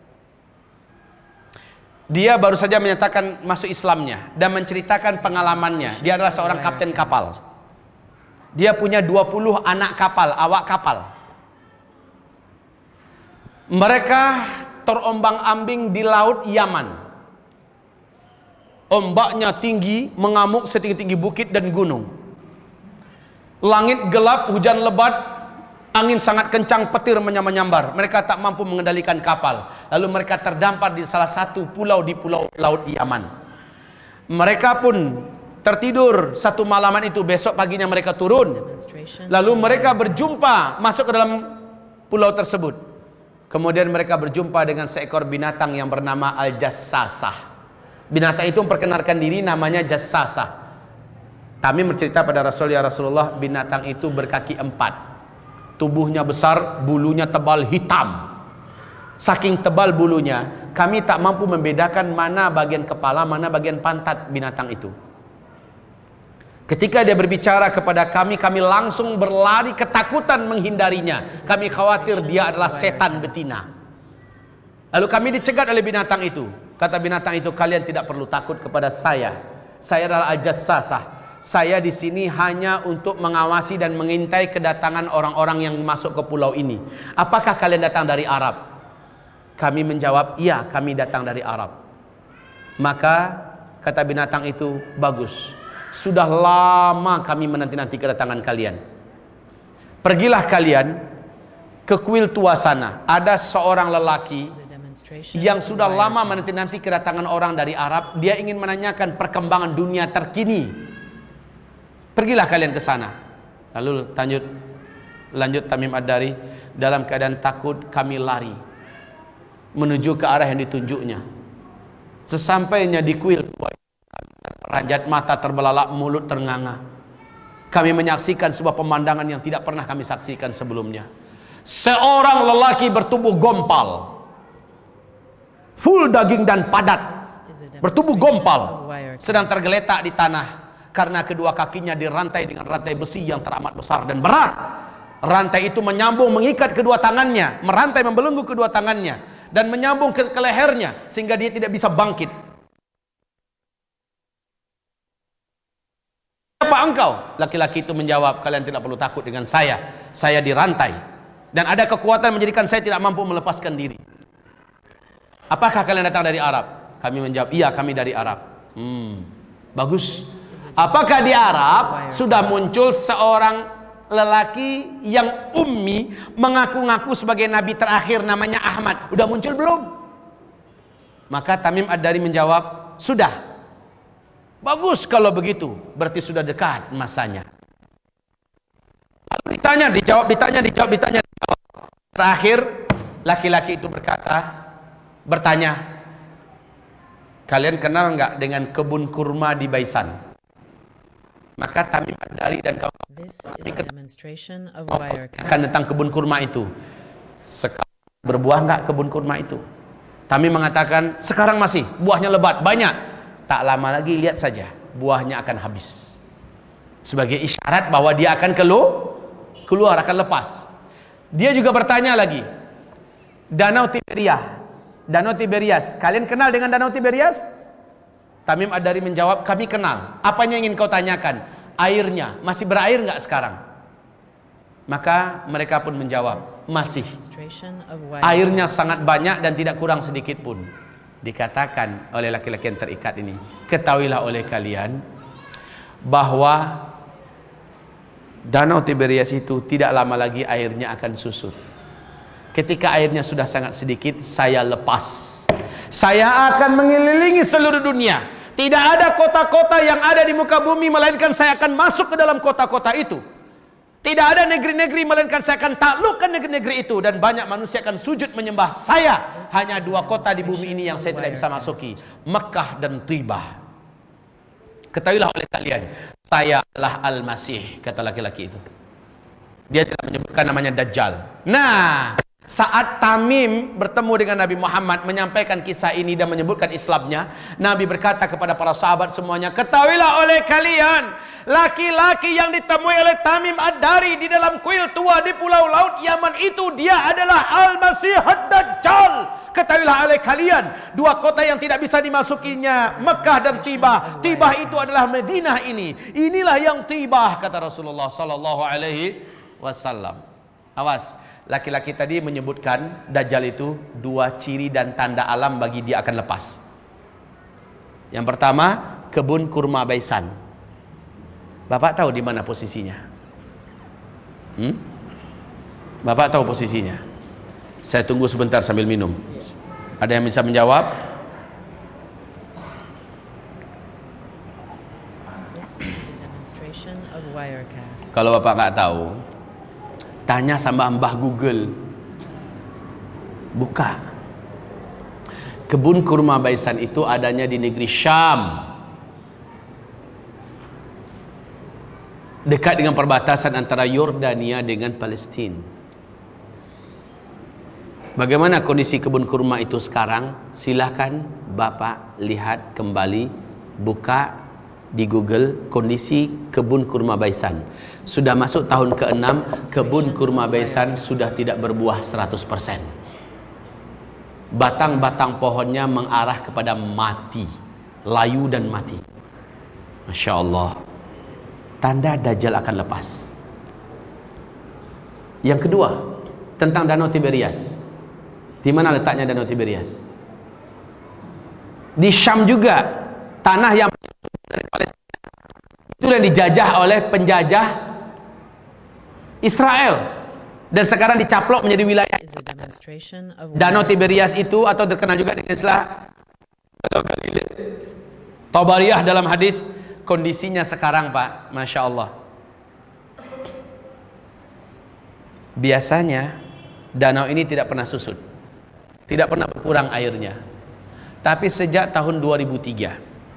Dia baru saja menyatakan masuk Islamnya dan menceritakan pengalamannya. Dia adalah seorang kapten kapal. Dia punya dua puluh anak kapal, awak kapal. Mereka terombang-ambing di laut Yaman. Ombaknya tinggi, mengamuk setinggi-tinggi bukit dan gunung. Langit gelap, hujan lebat, angin sangat kencang, petir menyambar. Mereka tak mampu mengendalikan kapal. Lalu mereka terdampar di salah satu pulau di pulau laut Yaman. Mereka pun tertidur satu malaman itu. Besok paginya mereka turun. Lalu mereka berjumpa, masuk ke dalam pulau tersebut. Kemudian mereka berjumpa dengan seekor binatang yang bernama Al-Jassasah. Binatang itu memperkenalkan diri, namanya Jassasah. Kami bercerita pada Rasul, ya Rasulullah, binatang itu berkaki empat. Tubuhnya besar, bulunya tebal hitam. Saking tebal bulunya, kami tak mampu membedakan mana bagian kepala, mana bagian pantat binatang itu. Ketika dia berbicara kepada kami, kami langsung berlari ketakutan menghindarinya. Kami khawatir dia adalah setan betina. Lalu kami dicegat oleh binatang itu. Kata binatang itu, kalian tidak perlu takut kepada saya. Saya adalah Al-Jassasah. Saya di sini hanya untuk mengawasi dan mengintai kedatangan orang-orang yang masuk ke pulau ini. Apakah kalian datang dari Arab? Kami menjawab, iya, kami datang dari Arab. Maka kata binatang itu, bagus. Sudah lama kami menanti-nanti kedatangan kalian. Pergilah kalian ke kuil tua sana. Ada seorang lelaki yang sudah lama menanti-nanti kedatangan orang dari Arab. Dia ingin menanyakan perkembangan dunia terkini. Pergilah kalian ke sana. Lalu lanjut lanjut Tamim Ad-Dari, dalam keadaan takut kami lari menuju ke arah yang ditunjuknya. Sesampainya di kuil, ranjat mata terbelalak, mulut ternganga. Kami menyaksikan sebuah pemandangan yang tidak pernah kami saksikan sebelumnya. Seorang lelaki bertubuh gompal, full daging dan padat, bertubuh gompal, sedang tergeletak di tanah karena kedua kakinya dirantai dengan rantai besi yang teramat besar dan berat. Rantai itu menyambung, mengikat kedua tangannya, merantai, membelenggu kedua tangannya, dan menyambung ke, ke lehernya sehingga dia tidak bisa bangkit. Siapa engkau? Laki-laki itu menjawab, kalian tidak perlu takut dengan saya. Saya dirantai dan ada kekuatan menjadikan saya tidak mampu melepaskan diri. Apakah kalian datang dari Arab? Kami menjawab, iya kami dari Arab. Hmm, bagus. Apakah di Arab sudah muncul seorang lelaki yang ummi mengaku-ngaku sebagai nabi terakhir namanya Ahmad? Udah muncul belum? Maka Tamim Ad-Dari menjawab, sudah. Bagus kalau begitu, berarti sudah dekat masanya. Lalu ditanya, dijawab, ditanya, dijawab, ditanya, dijawab. Terakhir, laki-laki itu berkata, bertanya, kalian kenal nggak dengan kebun kurma di Baisan? Maka Tamim Ad-Dari dan kawan-kawan akan tentang kebun kurma itu. Sekarang berbuah nggak kebun kurma itu? Tamim mengatakan, sekarang masih, buahnya lebat, banyak. Tak lama lagi lihat saja, buahnya akan habis. Sebagai isyarat bahwa dia akan keluar, keluar akan lepas. Dia juga bertanya lagi, Danau Tiberias, Danau Tiberias, kalian kenal dengan Danau Tiberias? Tamim Ad-Dari menjawab, kami kenal. Apanya yang ingin kau tanyakan? Airnya, masih berair nggak sekarang? Maka mereka pun menjawab, masih. Airnya sangat banyak dan tidak kurang sedikit pun. Dikatakan oleh laki-laki yang terikat ini, ketahuilah oleh kalian bahwa Danau Tiberias itu tidak lama lagi airnya akan susut. Ketika airnya sudah sangat sedikit, saya lepas. Saya akan mengelilingi seluruh dunia. Tidak ada kota-kota yang ada di muka bumi, melainkan saya akan masuk ke dalam kota-kota itu. Tidak ada negeri-negeri, melainkan saya akan taklukkan negeri-negeri itu. Dan banyak manusia akan sujud menyembah saya. Hanya dua kota di bumi ini yang saya tidak bisa masuki, Mekah dan Tibah. Ketahuilah oleh kalian, saya adalah Al-Masih, kata laki-laki itu. Dia tidak menyebutkan namanya Dajjal. Nah, saat Tamim bertemu dengan Nabi Muhammad, menyampaikan kisah ini dan menyebutkan Islamnya, Nabi berkata kepada para sahabat semuanya, ketahuilah oleh kalian, laki-laki yang ditemui oleh Tamim Ad-Dari di dalam kuil tua di Pulau Laut Yaman itu, dia adalah Al-Masih Ad-Dajjal. Ketahuilah oleh kalian, dua kota yang tidak bisa dimasukinya, Mekah dan Tibah. Tibah itu adalah Madinah ini. Inilah yang Tibah, kata Rasulullah sallallahu alaihi wasallam. Awas, laki-laki tadi menyebutkan Dajjal itu dua ciri dan tanda alam bagi dia akan lepas. Yang pertama, kebun kurma Baisan. Bapak tahu di mana posisinya? Hmm? Bapak tahu posisinya? Saya tunggu sebentar sambil minum. Ada yang bisa menjawab? Kalau Bapak nggak tahu, tanya sama Mbah Google. Buka. Kebun kurma Baisan itu adanya di negeri Syam, dekat dengan perbatasan antara Yordania dengan Palestina. Bagaimana kondisi kebun kurma itu sekarang? Silahkan Bapak lihat kembali, buka di Google kondisi kebun kurma Baisan. Sudah masuk tahun keenam, kebun kurma Baisan sudah tidak berbuah seratus persen. Batang-batang pohonnya mengarah kepada mati, layu dan mati. Masya Allah, tanda Dajjal akan lepas. Yang kedua, tentang Danau Tiberias. Di mana letaknya Danau Tiberias? Di Syam juga, tanah yang dari Palestina. Itu yang dijajah oleh penjajah Israel. dan sekarang dicaplok menjadi wilayah. Is a demonstration of Danau wire Tiberias itu atau terkenal juga dengan istilah Tabariyah dalam hadis, kondisinya sekarang Pak, Masya Allah, biasanya danau ini tidak pernah susut, tidak pernah berkurang airnya. Tapi sejak tahun dua ribu tiga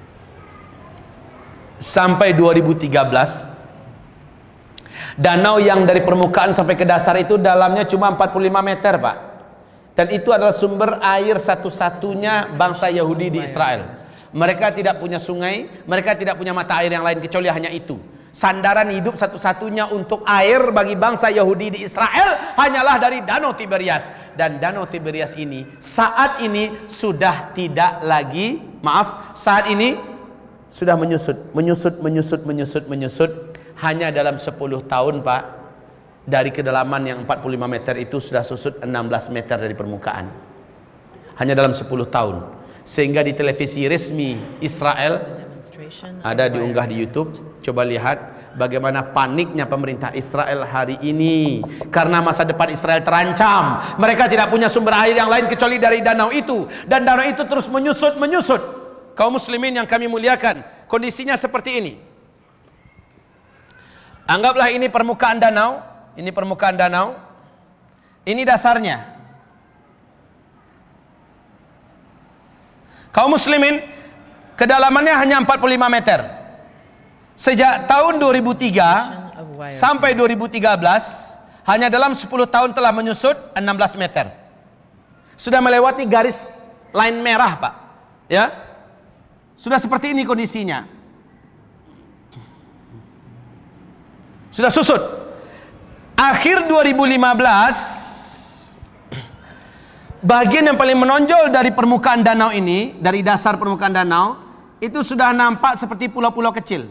sampai dua ribu tiga belas, danau yang dari permukaan sampai ke dasar itu dalamnya cuma empat puluh lima meter Pak. Dan itu adalah sumber air satu-satunya bangsa Yahudi di Israel. Mereka tidak punya sungai, mereka tidak punya mata air yang lain kecuali hanya itu. Sandaran hidup satu-satunya untuk air bagi bangsa Yahudi di Israel hanyalah dari Danau Tiberias. Dan Danau Tiberias ini saat ini sudah tidak lagi, maaf, saat ini sudah menyusut, menyusut, menyusut, menyusut, menyusut. Hanya dalam sepuluh tahun Pak, dari kedalaman yang empat puluh lima meter itu sudah susut enam belas meter dari permukaan. Hanya dalam sepuluh tahun. Sehingga di televisi resmi Israel ada diunggah di YouTube, coba lihat bagaimana paniknya pemerintah Israel hari ini karena masa depan Israel terancam. Mereka tidak punya sumber air yang lain kecuali dari danau itu, dan danau itu terus menyusut, menyusut. Kaum muslimin yang kami muliakan, kondisinya seperti ini. Anggaplah ini permukaan danau, ini permukaan danau, ini dasarnya. Kaum muslimin, kedalamannya hanya empat puluh lima meter. Sejak tahun dua ribu tiga sampai dua ribu tiga belas, hanya dalam sepuluh tahun telah menyusut enam belas meter. Sudah melewati garis line merah Pak, ya. Sudah seperti ini kondisinya. Sudah susut. Akhir dua ribu lima belas, bagian yang paling menonjol dari permukaan danau ini, dari dasar permukaan danau, itu sudah nampak seperti pulau-pulau kecil.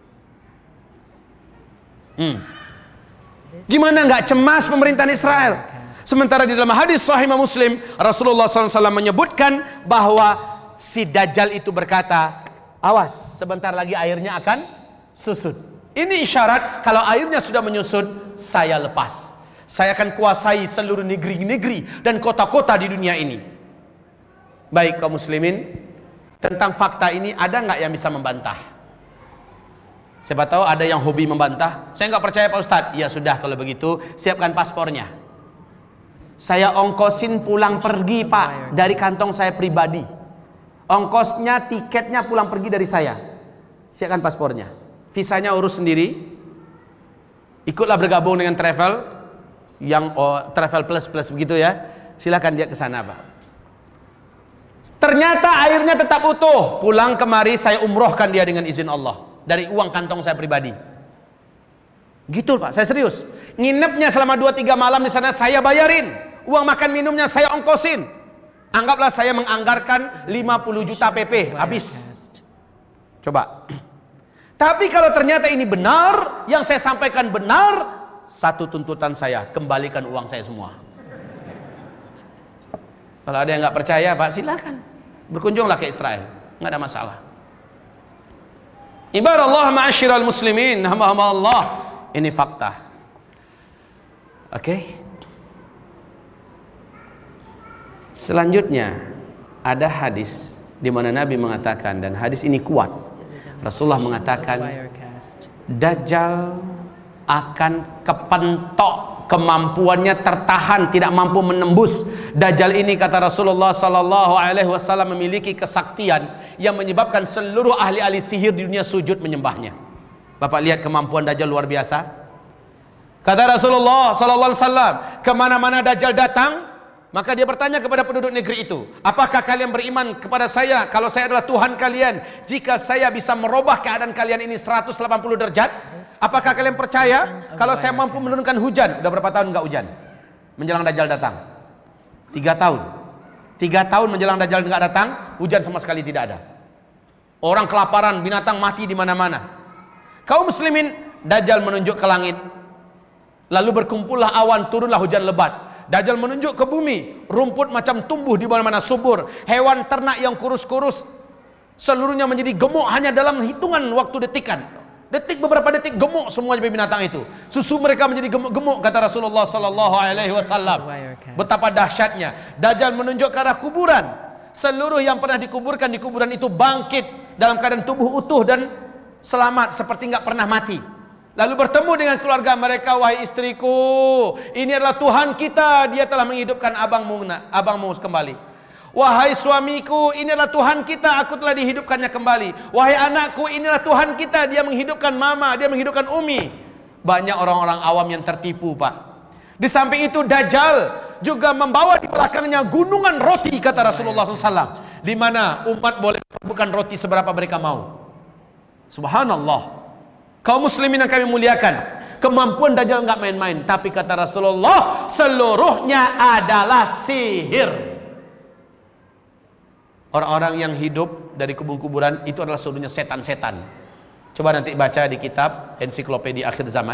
Hmm. Gimana nggak cemas pemerintahan Israel? Sementara di dalam hadis Sahih Muslim, Rasulullah shallallahu alaihi wasallam menyebutkan bahwa si Dajjal itu berkata, awas, sebentar lagi airnya akan susut. Ini isyarat kalau airnya sudah menyusut, saya lepas. Saya akan kuasai seluruh negeri-negeri dan kota-kota di dunia ini. Baik kaum muslimin, tentang fakta ini ada nggak yang bisa membantah? Siapa tahu ada yang hobi membantah. Saya nggak percaya Pak Ustadz. Ya sudah, kalau begitu siapkan paspornya. Saya ongkosin pulang pergi Pak, dari kantong saya pribadi. Ongkosnya, tiketnya pulang pergi dari saya. Siapkan paspornya. Visanya urus sendiri. Ikutlah bergabung dengan travel yang oh, travel plus plus begitu ya. Silakan dia ke sana Pak. Ternyata airnya tetap utuh. Pulang kemari saya umrohkan dia dengan izin Allah dari uang kantong saya pribadi. Gitu Pak, saya serius. Nginepnya selama dua tiga malam di sana saya bayarin. Uang makan minumnya saya ongkosin. Anggaplah saya menganggarkan lima puluh juta P P, habis. Coba. Tapi kalau ternyata ini benar, yang saya sampaikan benar, satu tuntutan saya, kembalikan uang saya semua. Kalau ada yang nggak percaya Pak, silakan berkunjunglah ke Israel, nggak ada masalah. Ibarat ma'asyiral muslimin, hamba-hamba Allah, ini fakta. Oke. Okay? Selanjutnya ada hadis di mana Nabi mengatakan, dan hadis ini kuat. Rasulullah mengatakan Dajjal akan kepentok, kemampuannya tertahan, tidak mampu menembus. Dajjal ini kata Rasulullah sallallahu alaihi wasallam memiliki kesaktian yang menyebabkan seluruh ahli-ahli sihir di dunia sujud menyembahnya. Bapak lihat kemampuan Dajjal luar biasa. Kata Rasulullah sallallahu alaihi wasallam, kemana-mana Dajjal datang, maka dia bertanya kepada penduduk negeri itu, apakah kalian beriman kepada saya kalau saya adalah Tuhan kalian? Jika saya bisa merubah keadaan kalian ini seratus delapan puluh derajat, apakah kalian percaya kalau saya mampu menurunkan hujan? Udah berapa tahun enggak hujan? Menjelang Dajjal datang. Tiga tahun. Tiga tahun menjelang Dajjal enggak datang, hujan sama sekali tidak ada. Orang kelaparan, binatang mati di mana-mana. Kaum muslimin, Dajjal menunjuk ke langit. Lalu berkumpullah awan, turunlah hujan lebat. Dajjal menunjuk ke bumi, rumput macam tumbuh di mana-mana subur, hewan ternak yang kurus-kurus seluruhnya menjadi gemuk hanya dalam hitungan waktu detikan. Detik, beberapa detik gemuk semua binatang itu. Susu mereka menjadi gemuk-gemuk, kata Rasulullah sallallahu alaihi wasallam. Betapa dahsyatnya. Dajjal menunjuk ke arah kuburan. Seluruh yang pernah dikuburkan di kuburan itu bangkit dalam keadaan tubuh utuh dan selamat seperti nggak pernah mati. Lalu bertemu dengan keluarga mereka, wahai istriku, ini adalah Tuhan kita, dia telah menghidupkan abangmu, abangmu kembali. Wahai suamiku, ini adalah Tuhan kita, aku telah dihidupkannya kembali. Wahai anakku, inilah Tuhan kita, dia menghidupkan mama, dia menghidupkan umi. Banyak orang-orang awam yang tertipu, Pak. Di samping itu Dajjal juga membawa di belakangnya gunungan roti, kata Rasulullah sallallahu alaihi wasallam, di mana umat boleh bukan roti seberapa mereka mau. Subhanallah. Kaum muslimin yang kami muliakan, kemampuan Dajjal enggak main-main, tapi kata Rasulullah, seluruhnya adalah sihir. Orang-orang yang hidup dari kubur-kuburan itu adalah seluruhnya setan-setan. Coba nanti baca di kitab Ensiklopedia Akhir Zaman.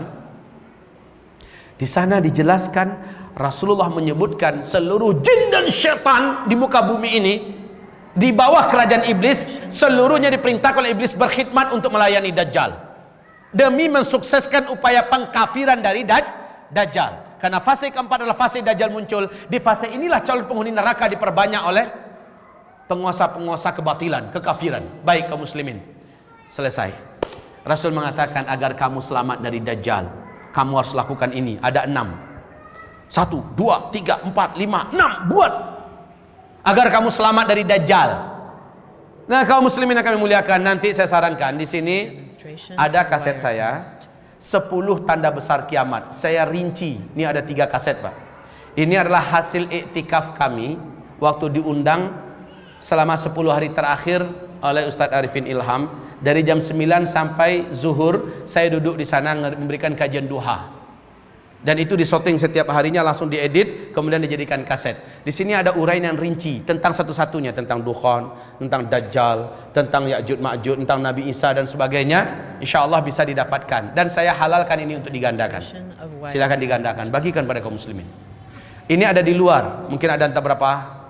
Di sana dijelaskan, Rasulullah menyebutkan seluruh jin dan setan di muka bumi ini, di bawah kerajaan iblis, seluruhnya diperintahkan oleh iblis berkhidmat untuk melayani Dajjal, demi mensukseskan upaya pengkafiran dari Daj Dajjal. Karena fase keempat adalah fase Dajjal muncul. Di fase inilah calon penghuni neraka diperbanyak oleh penguasa-penguasa kebatilan, kekafiran. Baik kaum muslimin, selesai. Rasul mengatakan agar kamu selamat dari Dajjal, kamu harus lakukan ini. Ada enam. Satu, dua, tiga, empat, lima, enam. Buat agar kamu selamat dari Dajjal. Nah kaum muslimin yang kami muliakan, nanti saya sarankan di sini ada kaset saya, sepuluh tanda besar kiamat. Saya rinci. Ini ada tiga kaset, Pak. Ini adalah hasil iktikaf kami waktu diundang selama sepuluh hari terakhir oleh Ustadz Arifin Ilham. Dari jam sembilan sampai zuhur saya duduk di sana memberikan kajian duha. Dan itu disorting setiap harinya, langsung diedit, kemudian dijadikan kaset. Di sini ada uraian yang rinci tentang satu-satunya, tentang Dukhan, tentang Dajjal, tentang Ya'juj Ma'juj, tentang Nabi Isa dan sebagainya. Insya Allah bisa didapatkan. Dan saya halalkan ini untuk digandakan. Silakan digandakan, bagikan pada kaum muslimin. Ini ada di luar, mungkin ada entah berapa.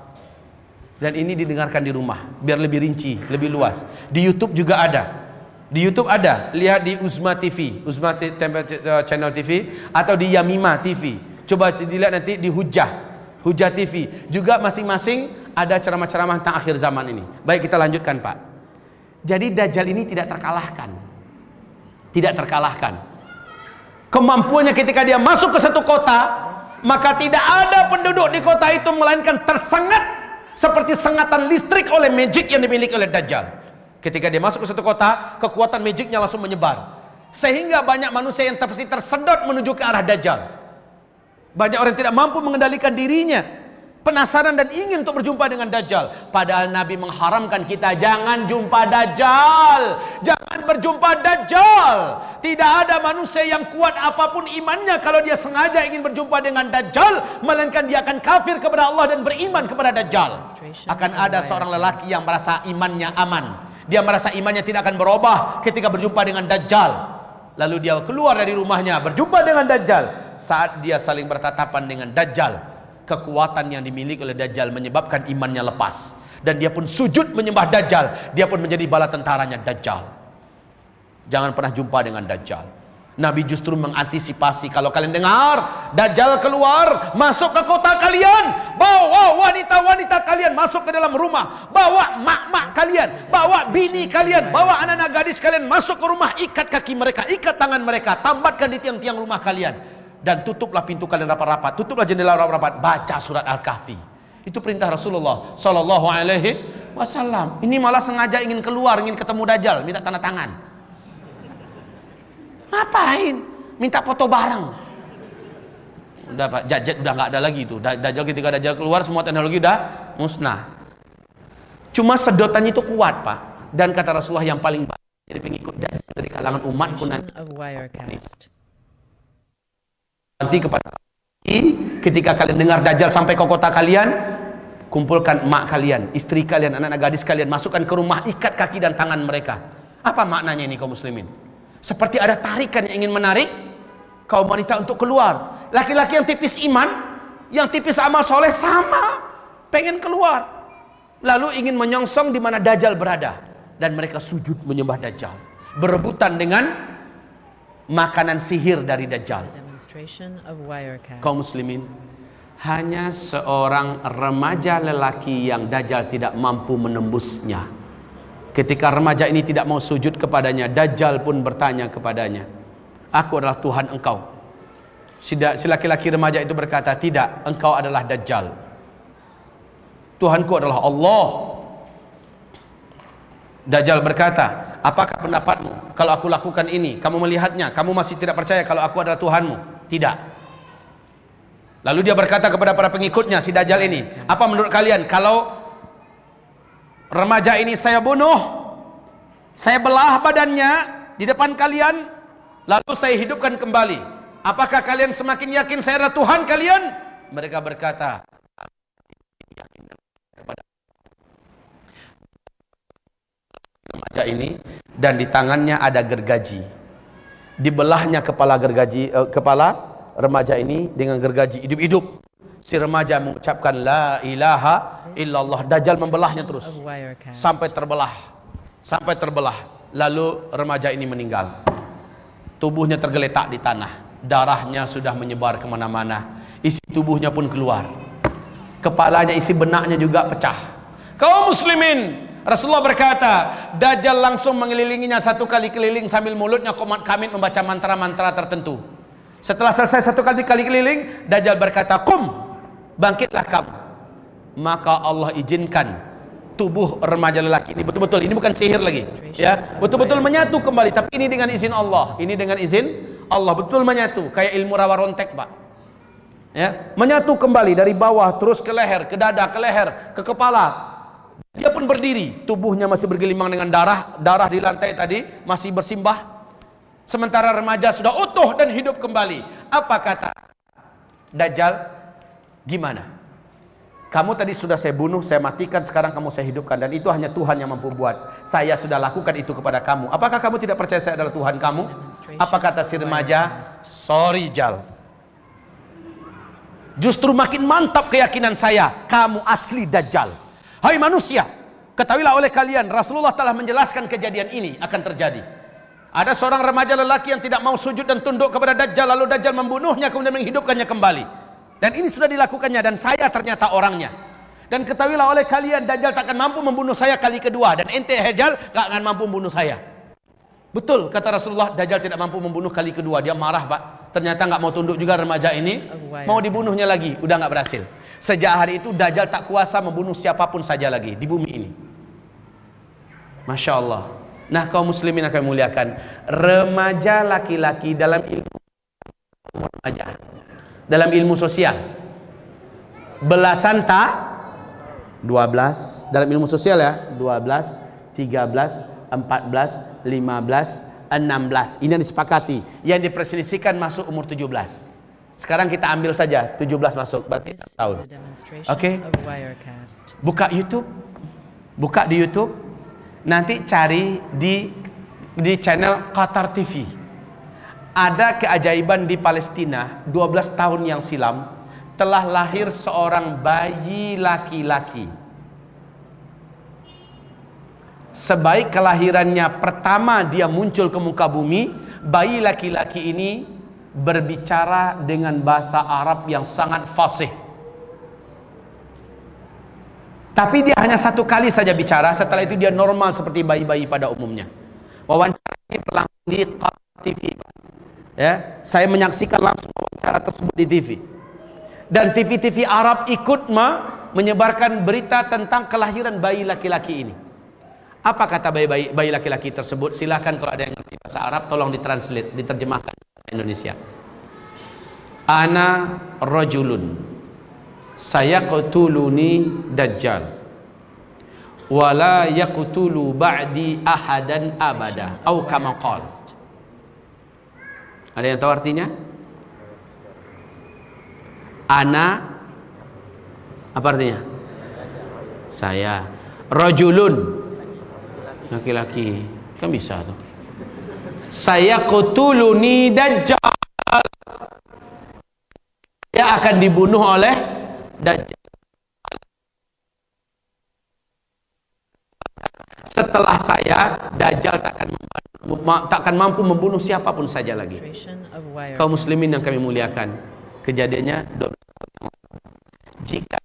Dan ini didengarkan di rumah, biar lebih rinci, lebih luas. Di YouTube juga ada. Di YouTube ada, lihat di Uzma T V, Uzma Channel T V, atau di Yamima T V. Coba dilihat nanti di Hujah, Hujah T V. Juga masing-masing ada ceramah-ceramah tentang akhir zaman ini. Baik, kita lanjutkan, Pak. Jadi Dajjal ini tidak terkalahkan. Tidak terkalahkan. Kemampuannya ketika dia masuk ke satu kota, maka tidak ada penduduk di kota itu melainkan tersengat seperti sengatan listrik oleh magic yang dimiliki oleh Dajjal. Ketika dia masuk ke satu kota, kekuatan magicnya langsung menyebar, sehingga banyak manusia yang terpasti tersedot menuju ke arah Dajjal. Banyak orang yang tidak mampu mengendalikan dirinya, penasaran dan ingin untuk berjumpa dengan Dajjal. Padahal Nabi mengharamkan kita jangan jumpa Dajjal, jangan berjumpa Dajjal. Tidak ada manusia yang kuat apapun imannya kalau dia sengaja ingin berjumpa dengan Dajjal, melainkan dia akan kafir kepada Allah dan beriman kepada Dajjal. Akan ada seorang lelaki yang merasa imannya aman, dia merasa imannya tidak akan berubah ketika berjumpa dengan Dajjal. Lalu dia keluar dari rumahnya berjumpa dengan Dajjal. Saat dia saling bertatapan dengan Dajjal, kekuatan yang dimiliki oleh Dajjal menyebabkan imannya lepas, dan dia pun sujud menyembah Dajjal. Dia pun menjadi bala tentaranya Dajjal. Jangan pernah jumpa dengan Dajjal. Nabi justru mengantisipasi, kalau kalian dengar Dajjal keluar masuk ke kota kalian, bawa wanita-wanita kalian masuk ke dalam rumah, bawa mak-mak kalian, bawa bini kalian, bawa anak-anak gadis kalian masuk ke rumah, ikat kaki mereka, ikat tangan mereka, tambatkan di tiang-tiang rumah kalian, dan tutuplah pintu kalian rapat-rapat, tutuplah jendela rapat-rapat, baca surat Al-Kahfi. Itu perintah Rasulullah sallallahu alaihi wasallam. Ini malah sengaja ingin keluar, ingin ketemu Dajjal, minta tanda tangan. Ngapain? Minta foto bareng. Udah Pak, Dajjal udah nggak ada lagi itu. Dajjal, ketika Dajjal keluar, semua teknologi udah musnah. Cuma sedotannya itu kuat, Pak. Dan kata Rasulullah, yang paling banyak jadi pengikut dari kalangan umat pun nanti kepada ketika kalian dengar Dajjal sampai ke kota kalian, kumpulkan emak kalian, istri kalian, anak-anak gadis kalian, masukkan ke rumah, ikat kaki dan tangan mereka. Apa maknanya ini kaum muslimin? Seperti ada tarikan yang ingin menarik kaum wanita untuk keluar. Laki-laki yang tipis iman, yang tipis amal soleh, sama pengen keluar, lalu ingin menyongsong di mana Dajjal berada, dan mereka sujud menyembah Dajjal, berebutan dengan makanan sihir dari Dajjal. Demonstration of Wirecast. Kaum muslimin, hanya seorang remaja lelaki yang Dajjal tidak mampu menembusnya. Ketika remaja ini tidak mau sujud kepadanya, Dajjal pun bertanya kepadanya, "Aku adalah Tuhan engkau?" Si laki-laki remaja itu berkata, "Tidak, engkau adalah Dajjal. Tuhanku adalah Allah." Dajjal berkata, "Apakah pendapatmu kalau aku lakukan ini? Kamu melihatnya, kamu masih tidak percaya kalau aku adalah Tuhanmu?" "Tidak." Lalu dia berkata kepada para pengikutnya, si Dajjal ini, "Apa menurut kalian kalau remaja ini saya bunuh, saya belah badannya di depan kalian, lalu saya hidupkan kembali, apakah kalian semakin yakin saya adalah Tuhan kalian?" Mereka berkata, remaja ini, dan di tangannya ada gergaji. Dibelahnya kepala gergaji, eh, kepala remaja ini dengan gergaji hidup-hidup. Si remaja mengucapkan la ilaha illallah. Dajjal membelahnya terus sampai terbelah, sampai terbelah. Lalu remaja ini meninggal. Tubuhnya tergeletak di tanah, darahnya sudah menyebar kemana-mana, isi tubuhnya pun keluar, kepalanya, isi benaknya juga pecah. Kaum muslimin, Rasulullah berkata, Dajjal langsung mengelilinginya satu kali keliling sambil mulutnya komat kamit membaca mantra-mantra tertentu. Setelah selesai satu kali kali keliling, Dajjal berkata, "Qum, bangkitlah kamu." Maka Allah izinkan tubuh remaja lelaki ini betul-betul, ini bukan sihir lagi, ya, betul-betul menyatu kembali. Tapi ini dengan izin Allah, ini dengan izin Allah, betul menyatu, kayak ilmu rawa rontek, Pak. Ya, menyatu kembali dari bawah terus ke leher, ke dada, ke leher, ke kepala. Dia pun berdiri, tubuhnya masih bergelimang dengan darah, darah di lantai tadi masih bersimbah. Sementara remaja sudah utuh dan hidup kembali. Apa kata Dajjal? "Gimana? Kamu tadi sudah saya bunuh, saya matikan, sekarang kamu saya hidupkan, dan itu hanya Tuhan yang mampu buat. Saya sudah lakukan itu kepada kamu. Apakah kamu tidak percaya saya adalah Tuhan kamu?" Apa kata si remaja? "Sorry Jal, justru makin mantap keyakinan saya, kamu asli Dajjal. Hai manusia, ketahuilah oleh kalian, Rasulullah telah menjelaskan kejadian ini akan terjadi. Ada seorang remaja lelaki yang tidak mau sujud dan tunduk kepada Dajjal, lalu Dajjal membunuhnya kemudian menghidupkannya kembali. Dan ini sudah dilakukannya, dan saya ternyata orangnya. Dan ketahuilah oleh kalian, Dajjal tak akan mampu membunuh saya kali kedua, dan ente Dajjal tak akan mampu membunuh saya." Betul kata Rasulullah, Dajjal tidak mampu membunuh kali kedua. Dia marah, Pak. Ternyata nggak mau tunduk juga remaja ini, mau dibunuhnya lagi, udah nggak berhasil. Sejak hari itu Dajjal tak kuasa membunuh siapapun saja lagi di bumi ini. Masya Allah. Nah, kaum muslimin akan muliakan, remaja laki-laki dalam ilmu remaja, dalam ilmu sosial, belasan tak dua belas, dalam ilmu sosial ya, dua belas, tiga belas, empat belas, lima belas, enam belas. Ini yang disepakati. Yang diperselisihkan masuk umur tujuh belas. Sekarang kita ambil saja tujuh belas masuk, berarti enam tahun. Oke. Okay. Buka YouTube. Buka di YouTube. Nanti cari di di channel Qatar T V. Ada keajaiban di Palestina, dua belas tahun yang silam telah lahir seorang bayi laki-laki. Sebaik kelahirannya pertama dia muncul ke muka bumi, bayi laki-laki ini berbicara dengan bahasa Arab yang sangat fasih. Tapi dia hanya satu kali saja bicara, setelah itu dia normal seperti bayi-bayi pada umumnya. Wawancara ini berlangsung di Qatar T V. Ya, saya menyaksikan langsung wawancara tersebut di T V. Dan T V-T V Arab ikut menyebarkan berita tentang kelahiran bayi laki-laki ini. Apa kata bayi-bayi bayi laki-laki tersebut? Silahkan kalau ada yang ngerti bahasa Arab, tolong ditranslate, diterjemahkan ke Indonesia. Ana rajulun sayaqtuluni Dajjal wala yaqtulu ba'di ahadan abada atau kama qala. Ada yang tahu artinya? Ana, apa artinya? Saya. Rajulun, laki-laki, kan bisa tuh. Sayaqtuluni Dajjal, dia akan dibunuh oleh Dajjal. Setelah saya, Dajjal tak akan membunuh takkan mampu membunuh siapapun saja lagi. Kaum muslimin yang kami muliakan, kejadiannya dua belas tahun yang lalu. Jika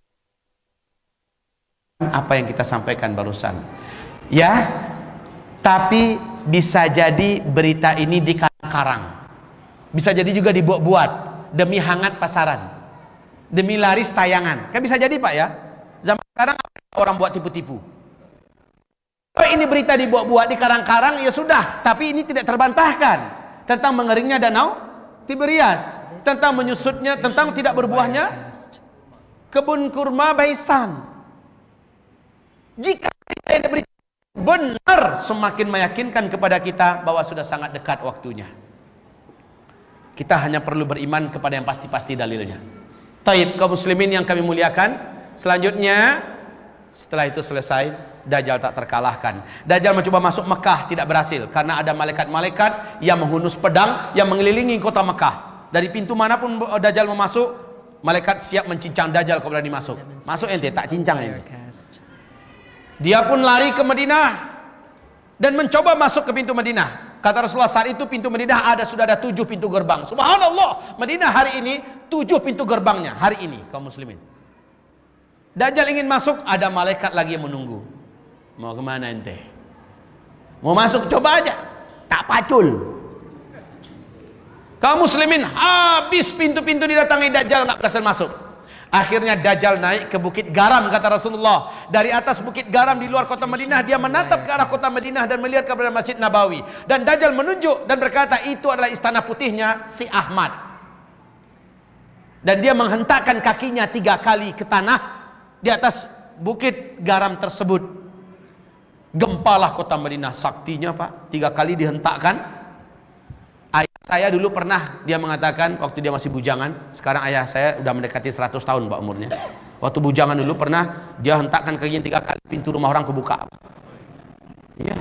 apa yang kita sampaikan barusan, ya, tapi bisa jadi berita ini dikarang-karang, bisa jadi juga dibuat-buat demi hangat pasaran, demi laris tayangan, kan bisa jadi Pak ya. Zaman sekarang orang buat tipu-tipu. Kalau ini berita dibuat-buat dikarang-karang ya sudah, tapi ini tidak terbantahkan tentang mengeringnya danau Tiberias, tentang menyusutnya, tentang tidak berbuahnya kebun kurma Baisan. Jika ini berita benar, semakin meyakinkan kepada kita bahwa sudah sangat dekat waktunya. Kita hanya perlu beriman kepada yang pasti-pasti dalilnya. Taib, kaum muslimin yang kami muliakan, selanjutnya setelah itu selesai, Dajjal tak terkalahkan. Dajjal mencoba masuk Mekah, tidak berhasil karena ada malaikat-malaikat yang menghunus pedang yang mengelilingi kota Mekah. Dari pintu manapun Dajjal mau masuk, malaikat siap mencincang Dajjal kalau berani masuk. Masuk ente, tak cincang ente. Dia pun lari ke Madinah dan mencoba masuk ke pintu Madinah. Kata Rasulullah, saat itu pintu Madinah ada sudah ada tujuh pintu gerbang. Subhanallah, Madinah hari ini tujuh pintu gerbangnya hari ini, kaum muslimin. Dajjal ingin masuk, ada malaikat lagi yang menunggu. Mau kemana ente? Mau masuk, coba aja. Tak pacul. Kaum muslimin habis pintu-pintu didatangi Dajjal, nggak berhasil masuk. Akhirnya Dajjal naik ke Bukit Garam, kata Rasulullah. Dari atas Bukit Garam di luar kota Madinah, dia menatap ke arah kota Madinah dan melihat kepada Masjid Nabawi. Dan Dajjal menunjuk dan berkata, itu adalah istana putihnya si Ahmad. Dan dia menghentakkan kakinya tiga kali ke tanah di atas Bukit Garam tersebut. Gempalah kota Madinah, saktinya Pak, tiga kali dihentakkan. Ayah saya dulu pernah, dia mengatakan waktu dia masih bujangan, sekarang ayah saya udah mendekati seratus tahun Pak umurnya. Waktu bujangan dulu pernah dia hentakkan kakinya tiga kali, pintu rumah orang kebuka. Ya.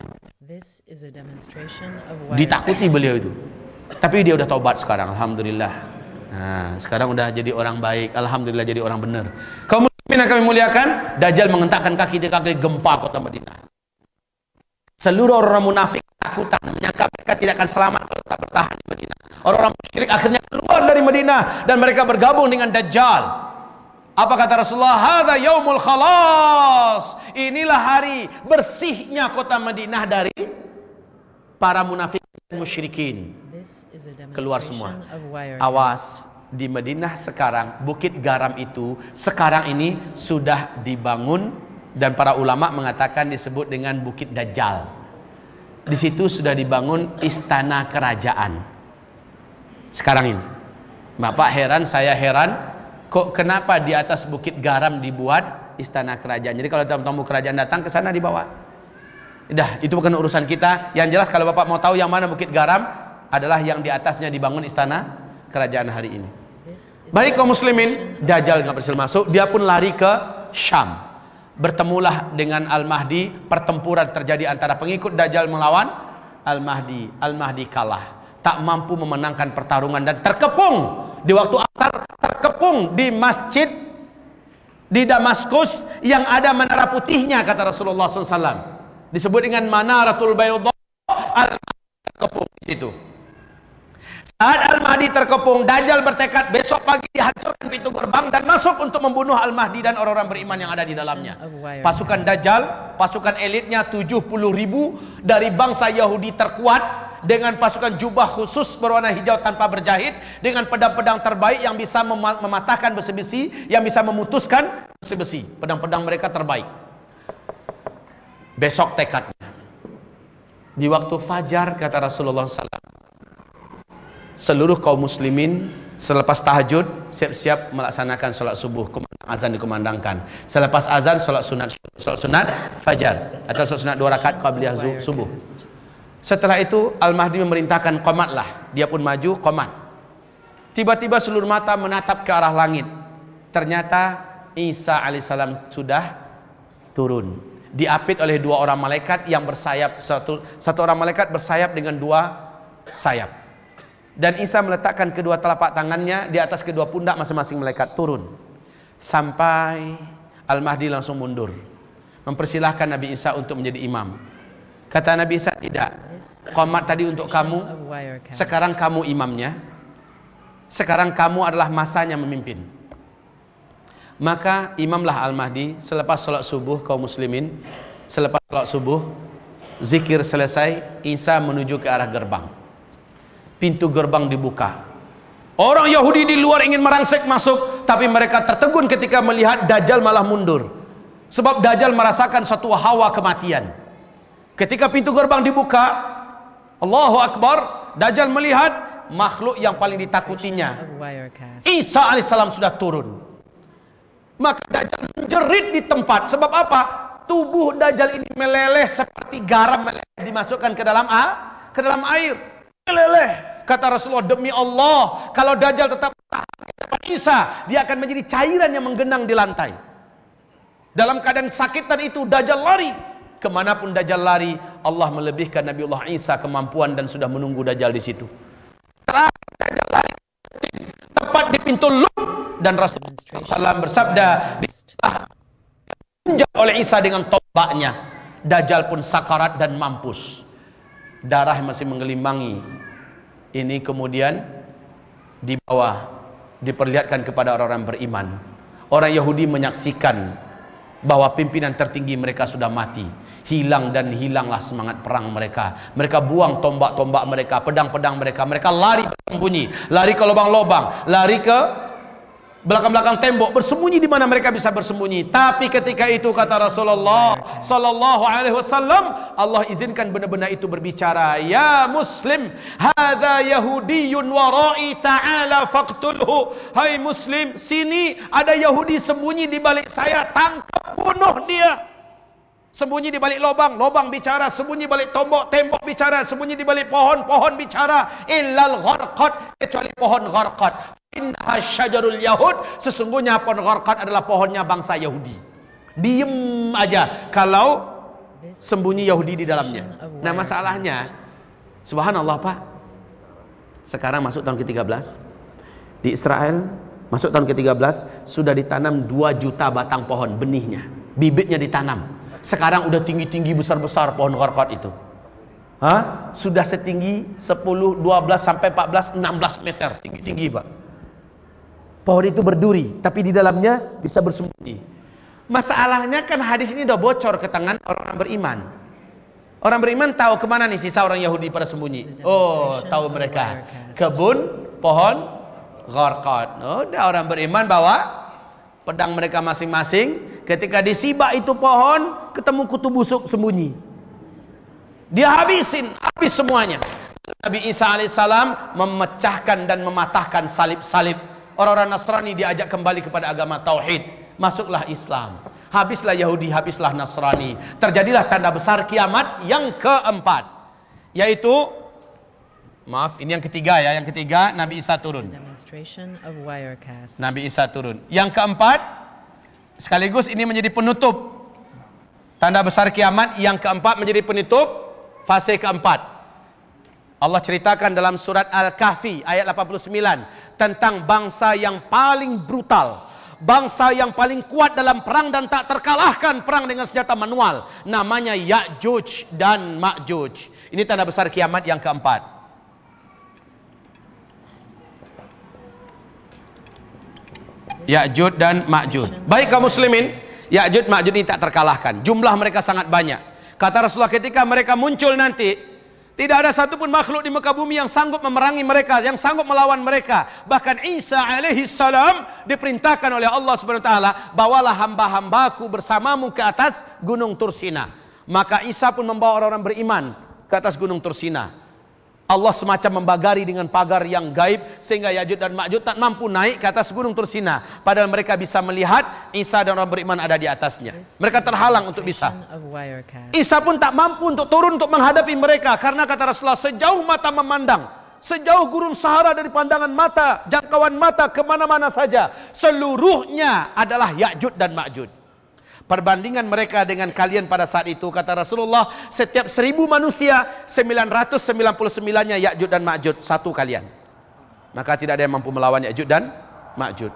Ditakuti beliau itu. Tapi dia udah taubat sekarang, alhamdulillah. Nah, sekarang udah jadi orang baik, alhamdulillah, jadi orang benar. Kaum muslimin yang kami muliakan, Dajjal mengentakkan kaki tiga kali, gempa kota Madinah. Seluruh orang munafik takutan, menyangka mereka tidak akan selamat kalau tak bertahan di Madinah. Orang-orang musyrik akhirnya keluar dari Madinah dan mereka bergabung dengan Dajjal. Apa kata Rasulullah? Hadza yaumul khalas. Inilah hari bersihnya kota Madinah dari para munafik dan musyrikin. Keluar semua. Awas, di Madinah sekarang, Bukit Garam itu sekarang ini sudah dibangun. Dan para ulama mengatakan disebut dengan Bukit Dajjal. Di situ sudah dibangun istana kerajaan. Sekarang ini, Bapak heran, saya heran, kok kenapa di atas Bukit Garam dibuat istana kerajaan? Jadi kalau tamu-tamu kerajaan datang ke sana dibawa. Dah, itu bukan urusan kita. Yang jelas kalau Bapak mau tahu yang mana Bukit Garam, adalah yang di atasnya dibangun istana kerajaan hari ini. Baik kaum muslimin, Dajjal nggak berhasil masuk, dia pun lari ke Syam. Bertemulah dengan Al-Mahdi, pertempuran terjadi antara pengikut Dajjal melawan Al-Mahdi. Al-Mahdi kalah, tak mampu memenangkan pertarungan dan terkepung di waktu asar, terkepung di masjid di Damaskus yang ada menara putihnya, kata Rasulullah shallallahu alaihi wasallam. Disebut dengan Manaratul Bayda. Al-Mahdi terkepung di situ. Saat Al-Mahdi terkepung, Dajjal bertekad besok pagi dihancurkan pintu gerbang dan masuk untuk membunuh Al-Mahdi dan orang-orang beriman yang ada di dalamnya. Pasukan Dajjal, pasukan elitnya tujuh puluh ribu dari bangsa Yahudi terkuat, dengan pasukan jubah khusus berwarna hijau tanpa berjahit, dengan pedang-pedang terbaik yang bisa mem mematahkan besi-besi, yang bisa memutuskan besi-besi. Pedang-pedang mereka terbaik. Besok tekadnya. Di waktu fajar, kata Rasulullah shallallahu alaihi wasallam, seluruh kaum muslimin selepas tahajud siap-siap melaksanakan sholat subuh, azan dikumandangkan. Selepas azan sholat sunat, sholat sunat fajar atau sholat sunat dua rakaat qabliyah subuh. Setelah itu Al-Mahdi memerintahkan qomatlah, dia pun maju qomat. Tiba-tiba seluruh mata menatap ke arah langit. Ternyata Isa alaihissalam sudah turun, diapit oleh dua orang malaikat yang bersayap. Satu, satu orang malaikat bersayap dengan dua sayap. Dan Isa meletakkan kedua telapak tangannya di atas kedua pundak masing-masing malaikat, turun. Sampai Al-Mahdi langsung mundur, mempersilahkan Nabi Isa untuk menjadi imam. Kata Nabi Isa, tidak, Qomat tadi untuk kamu, sekarang kamu imamnya, sekarang kamu adalah masanya memimpin. Maka imamlah Al-Mahdi selepas sholat subuh kaum muslimin. Selepas sholat subuh, zikir selesai, Isa menuju ke arah gerbang. Pintu gerbang dibuka. Orang Yahudi di luar ingin merangsek masuk, tapi mereka tertegun ketika melihat Dajjal malah mundur. Sebab Dajjal merasakan satu hawa kematian. Ketika pintu gerbang dibuka, Allahu Akbar, Dajjal melihat makhluk yang paling ditakutinya, Isa alaihissalam sudah turun. Maka Dajjal menjerit di tempat. Sebab apa? Tubuh Dajjal ini meleleh seperti garam meleleh dimasukkan ke dalam a, ke dalam air. Meleleh. Kata Rasulullah, demi Allah, kalau Dajjal tetap di depan Isa, dia akan menjadi cairan yang menggenang di lantai. Dalam keadaan sakitan itu, Dajjal lari. Kemanapun Dajjal lari, Allah melebihkan Nabiullah Isa kemampuan dan sudah menunggu Dajjal di situ. Terakhir Dajjal lari tepat di pintu Lut, dan Rasulullah shallallahu alaihi wasallam bersabda, diinjak oleh Isa dengan tombaknya. Dajjal pun sakarat dan mampus. Darah masih menggelimangi. Ini kemudian dibawa, diperlihatkan kepada orang-orang beriman. Orang Yahudi menyaksikan bahwa pimpinan tertinggi mereka sudah mati. Hilang dan hilanglah semangat perang mereka. Mereka buang tombak-tombak mereka, pedang-pedang mereka. Mereka lari bersembunyi, lari ke lubang-lubang, lari ke belakang-belakang tembok, bersembunyi di mana mereka bisa bersembunyi. Tapi ketika itu kata Rasulullah sallallahu alaihi wasallam, Allah izinkan benda-benda itu berbicara. Ya Muslim, hadza yahudiyyun wara'i ta'ala faqtulhu. Hai Muslim, sini ada Yahudi sembunyi di balik saya, tangkap, bunuh dia. Sembunyi di balik lubang, lubang bicara. Sembunyi balik tombok, tembok bicara. Sembunyi di balik pohon, pohon bicara. Illal gharqad, kecuali pohon gharqad. Innaha syajarul yahud, sesungguhnya pohon gharqad adalah pohonnya bangsa Yahudi. Diem aja kalau sembunyi Yahudi di dalamnya. Nah masalahnya, subhanallah Pak, sekarang masuk tahun ke tiga belas di Israel, masuk tahun ke tiga belas sudah ditanam dua juta batang pohon, benihnya, bibitnya ditanam. Sekarang udah tinggi-tinggi, besar-besar pohon gharqad itu. Hah? Sudah setinggi sepuluh, dua belas sampai empat belas, enam belas meter tinggi-tinggi Pak. Pohon itu berduri, tapi di dalamnya bisa bersembunyi. Masalahnya kan hadis ini udah bocor ke tangan orang-orang beriman. Orang beriman tahu kemana nih sisa orang Yahudi pada sembunyi. Oh, tahu mereka. Kebun pohon gharqad. Oh, udah orang beriman bawa pedang mereka masing-masing. Ketika disibak itu pohon, ketemu kutu busuk sembunyi. Dia habisin, habis semuanya. Nabi Isa alaihissalam memecahkan dan mematahkan salib-salib. Orang-orang Nasrani diajak kembali kepada agama tauhid. Masuklah Islam. Habislah Yahudi, habislah Nasrani. Terjadilah tanda besar kiamat yang keempat. Yaitu, maaf, ini yang ketiga ya. Yang ketiga, Nabi Isa turun. Nabi Isa turun. Yang keempat, sekaligus ini menjadi penutup tanda besar kiamat. Yang keempat menjadi penutup fase keempat. Allah ceritakan dalam surat Al-Kahfi ayat delapan puluh sembilan tentang bangsa yang paling brutal, bangsa yang paling kuat dalam perang dan tak terkalahkan perang dengan senjata manual, namanya Ya'juj dan Ma'juj. Ini tanda besar kiamat yang keempat. Ya'juj dan Ma'juj. Baik kaum muslimin, Ya'juj Ma'juj ini tak terkalahkan. Jumlah mereka sangat banyak. Kata Rasulullah, ketika mereka muncul nanti, tidak ada satupun makhluk di muka bumi yang sanggup memerangi mereka, yang sanggup melawan mereka. Bahkan Isa alaihi salam diperintahkan oleh Allah subhanahu wa taala, bawalah hamba-hambaku bersamamu ke atas gunung Tursina. Maka Isa pun membawa orang-orang beriman ke atas gunung Tursina. Allah semacam membagari dengan pagar yang gaib sehingga Ya'juj dan Ma'juj tak mampu naik ke atas gunung Tursina. Padahal mereka bisa melihat Isa dan orang beriman ada di atasnya. Mereka terhalang untuk bisa. Isa pun tak mampu untuk turun untuk menghadapi mereka. Karena kata Rasulullah, sejauh mata memandang, sejauh gurun Sahara dari pandangan mata, jangkauan mata kemana-mana saja, seluruhnya adalah Ya'juj dan Ma'juj. Perbandingan mereka dengan kalian pada saat itu, kata Rasulullah, setiap seribu manusia, sembilan ratus sembilan puluh sembilan-nya Ya'juj dan Ma'juj, satu kalian. Maka tidak ada yang mampu melawan Ya'juj dan Ma'juj.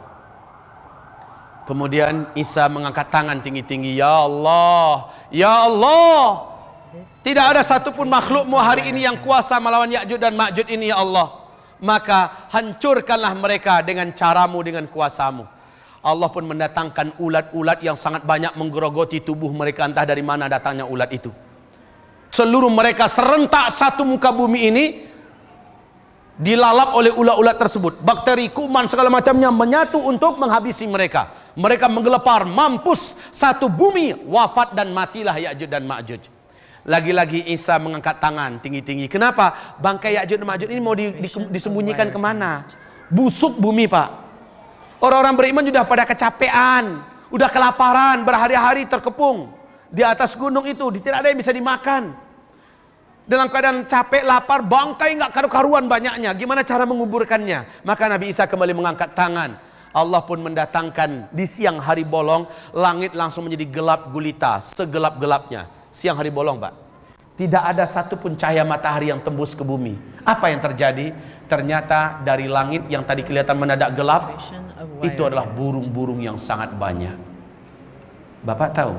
Kemudian Isa mengangkat tangan tinggi-tinggi, Ya Allah, Ya Allah, Tidak ada satupun makhlukmu hari ini yang kuasa melawan Ya'juj dan Ma'juj ini ya Allah. Maka hancurkanlah mereka dengan caramu, dengan kuasamu. Allah pun mendatangkan ulat-ulat yang sangat banyak menggerogoti tubuh mereka, entah dari mana datangnya ulat itu. Seluruh mereka serentak satu muka bumi ini dilalap oleh ulat-ulat tersebut. Bakteri, kuman, segala macamnya menyatu untuk menghabisi mereka. Mereka menggelepar, mampus satu bumi, wafat dan matilah Ya'juj dan Ma'juj. Lagi-lagi Isa mengangkat tangan tinggi-tinggi. Kenapa? Bangkai Ya'juj dan Ma'juj ini mau di, di, disembunyikan kemana? Busuk bumi, Pak. Orang-orang beriman sudah pada kecapean, udah kelaparan, berhari-hari terkepung di atas gunung itu, tidak ada yang bisa dimakan. Dalam keadaan capek, lapar, bangkai nggak karu-karuan banyaknya. Gimana cara menguburkannya? Maka Nabi Isa kembali mengangkat tangan. Allah pun mendatangkan di siang hari bolong, langit langsung menjadi gelap gulita, segelap-gelapnya. Siang hari bolong, Pak. Tidak ada satupun cahaya matahari yang tembus ke bumi. Apa yang terjadi? Ternyata dari langit yang tadi kelihatan mendadak gelap, itu adalah burung-burung yang sangat banyak. Bapak tahu?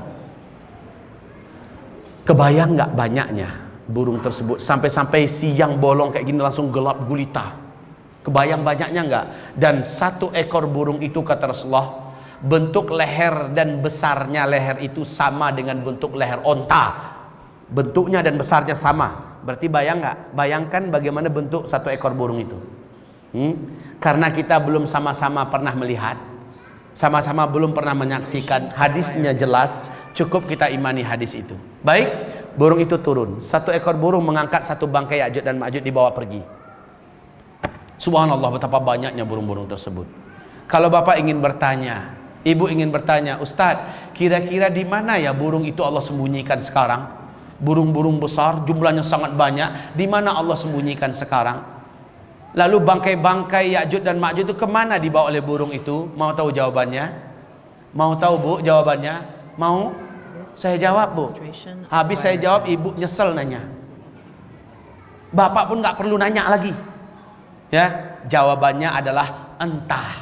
Kebayang nggak banyaknya burung tersebut? Sampai-sampai siang bolong kayak gini langsung gelap gulita. Kebayang banyaknya nggak? Dan satu ekor burung itu, kata Rasulullah, bentuk leher dan besarnya leher itu sama dengan bentuk leher onta. Bentuknya dan besarnya sama. Berarti bayang nggak? Bayangkan bagaimana bentuk satu ekor burung itu. Hmm? Karena kita belum sama-sama pernah melihat, sama-sama belum pernah menyaksikan, hadisnya jelas, cukup kita imani hadis itu. Baik, burung itu turun. Satu ekor burung mengangkat satu bangkai Ya'juj dan Ma'juj, dibawa pergi. Subhanallah, betapa banyaknya burung-burung tersebut. Kalau Bapak ingin bertanya, Ibu ingin bertanya, Ustadz, kira-kira di mana ya burung itu Allah sembunyikan sekarang? Burung-burung besar, jumlahnya sangat banyak, di mana Allah sembunyikan sekarang? Lalu bangkai-bangkai Ya'juj dan Ma'juj itu kemana dibawa oleh burung itu? Mau tahu jawabannya? Mau tahu, Bu, jawabannya? Mau? Saya jawab, Bu. Habis saya jawab, Ibu nyesel nanya. Bapak pun nggak perlu nanya lagi. Ya, jawabannya adalah entah.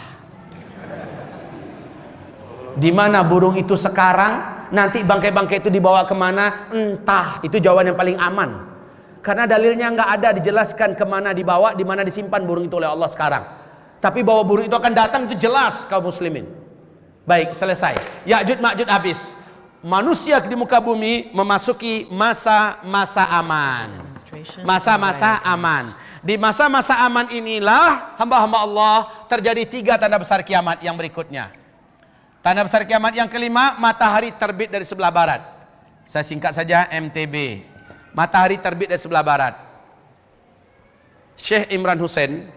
Di mana burung itu sekarang, nanti bangkai-bangkai itu dibawa kemana, entah. Itu jawaban yang paling aman. Karena dalilnya nggak ada dijelaskan kemana dibawa, di mana disimpan burung itu oleh Allah sekarang. Tapi bahwa burung itu akan datang itu jelas, kaum muslimin. Baik, selesai. Ya'juj Ma'juj habis. Manusia di muka bumi memasuki masa-masa aman. Masa-masa aman. Di masa-masa aman inilah hamba-hamba Allah terjadi tiga tanda besar kiamat yang berikutnya. Tanda besar kiamat yang kelima, matahari terbit dari sebelah barat. Saya singkat saja, M T B. Matahari terbit dari sebelah barat. Syekh Imran Hussein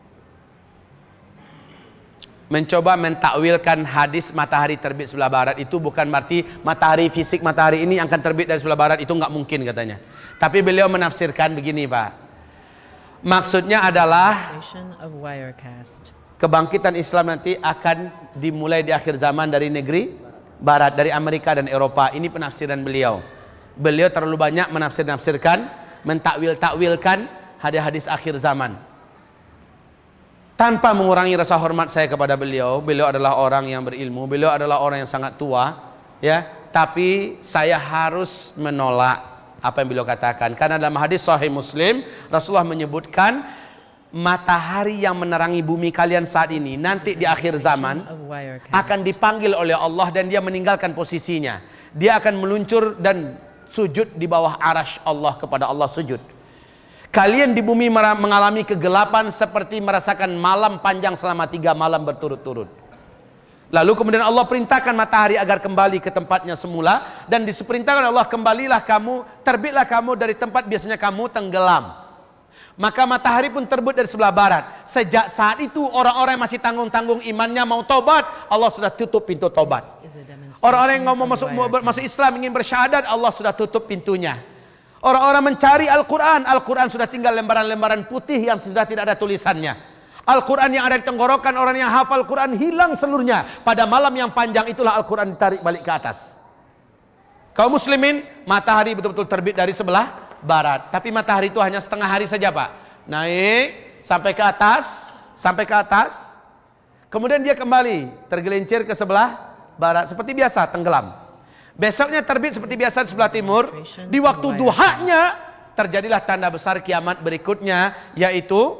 mencoba mentakwilkan hadis matahari terbit sebelah barat itu bukan berarti matahari fisik matahari ini akan terbit dari sebelah barat, itu nggak mungkin katanya. Tapi beliau menafsirkan begini, Pak. Maksudnya adalah kebangkitan Islam nanti akan dimulai di akhir zaman dari negeri barat, dari Amerika dan Eropa. Ini penafsiran beliau. Beliau terlalu banyak menafsir-nafsirkan, mentakwil-takwilkan hadis-hadis akhir zaman. Tanpa mengurangi rasa hormat saya kepada beliau, beliau adalah orang yang berilmu, beliau adalah orang yang sangat tua, ya. Tapi saya harus menolak apa yang beliau katakan, karena dalam hadis Sahih Muslim Rasulullah menyebutkan matahari yang menerangi bumi kalian saat ini nanti di akhir zaman akan dipanggil oleh Allah dan dia meninggalkan posisinya. Dia akan meluncur dan sujud di bawah arasy Allah, kepada Allah sujud. Kalian di bumi mengalami kegelapan seperti merasakan malam panjang selama tiga malam berturut-turut. Lalu kemudian Allah perintahkan matahari agar kembali ke tempatnya semula, dan diperintahkan Allah, kembalilah kamu, terbitlah kamu dari tempat biasanya kamu tenggelam. Maka matahari pun terbit dari sebelah barat. Sejak saat itu orang-orang yang masih tanggung-tanggung imannya mau tobat, Allah sudah tutup pintu tobat. Orang-orang yang mau masuk, masuk Islam ingin bersyahadat, Allah sudah tutup pintunya. Orang-orang mencari Al-Quran, Al-Quran sudah tinggal lembaran-lembaran putih yang sudah tidak ada tulisannya. Al-Quran yang ada di tenggorokan orang yang hafal Quran hilang seluruhnya. Pada malam yang panjang itulah Al-Quran ditarik balik ke atas. Kaum muslimin, matahari betul-betul terbit dari sebelah barat. Tapi matahari itu hanya setengah hari saja, Pak. Naik sampai ke atas, sampai ke atas. Kemudian dia kembali tergelincir ke sebelah barat seperti biasa, tenggelam. Besoknya terbit seperti biasa di sebelah timur. Di waktu duhanya terjadilah tanda besar kiamat berikutnya, yaitu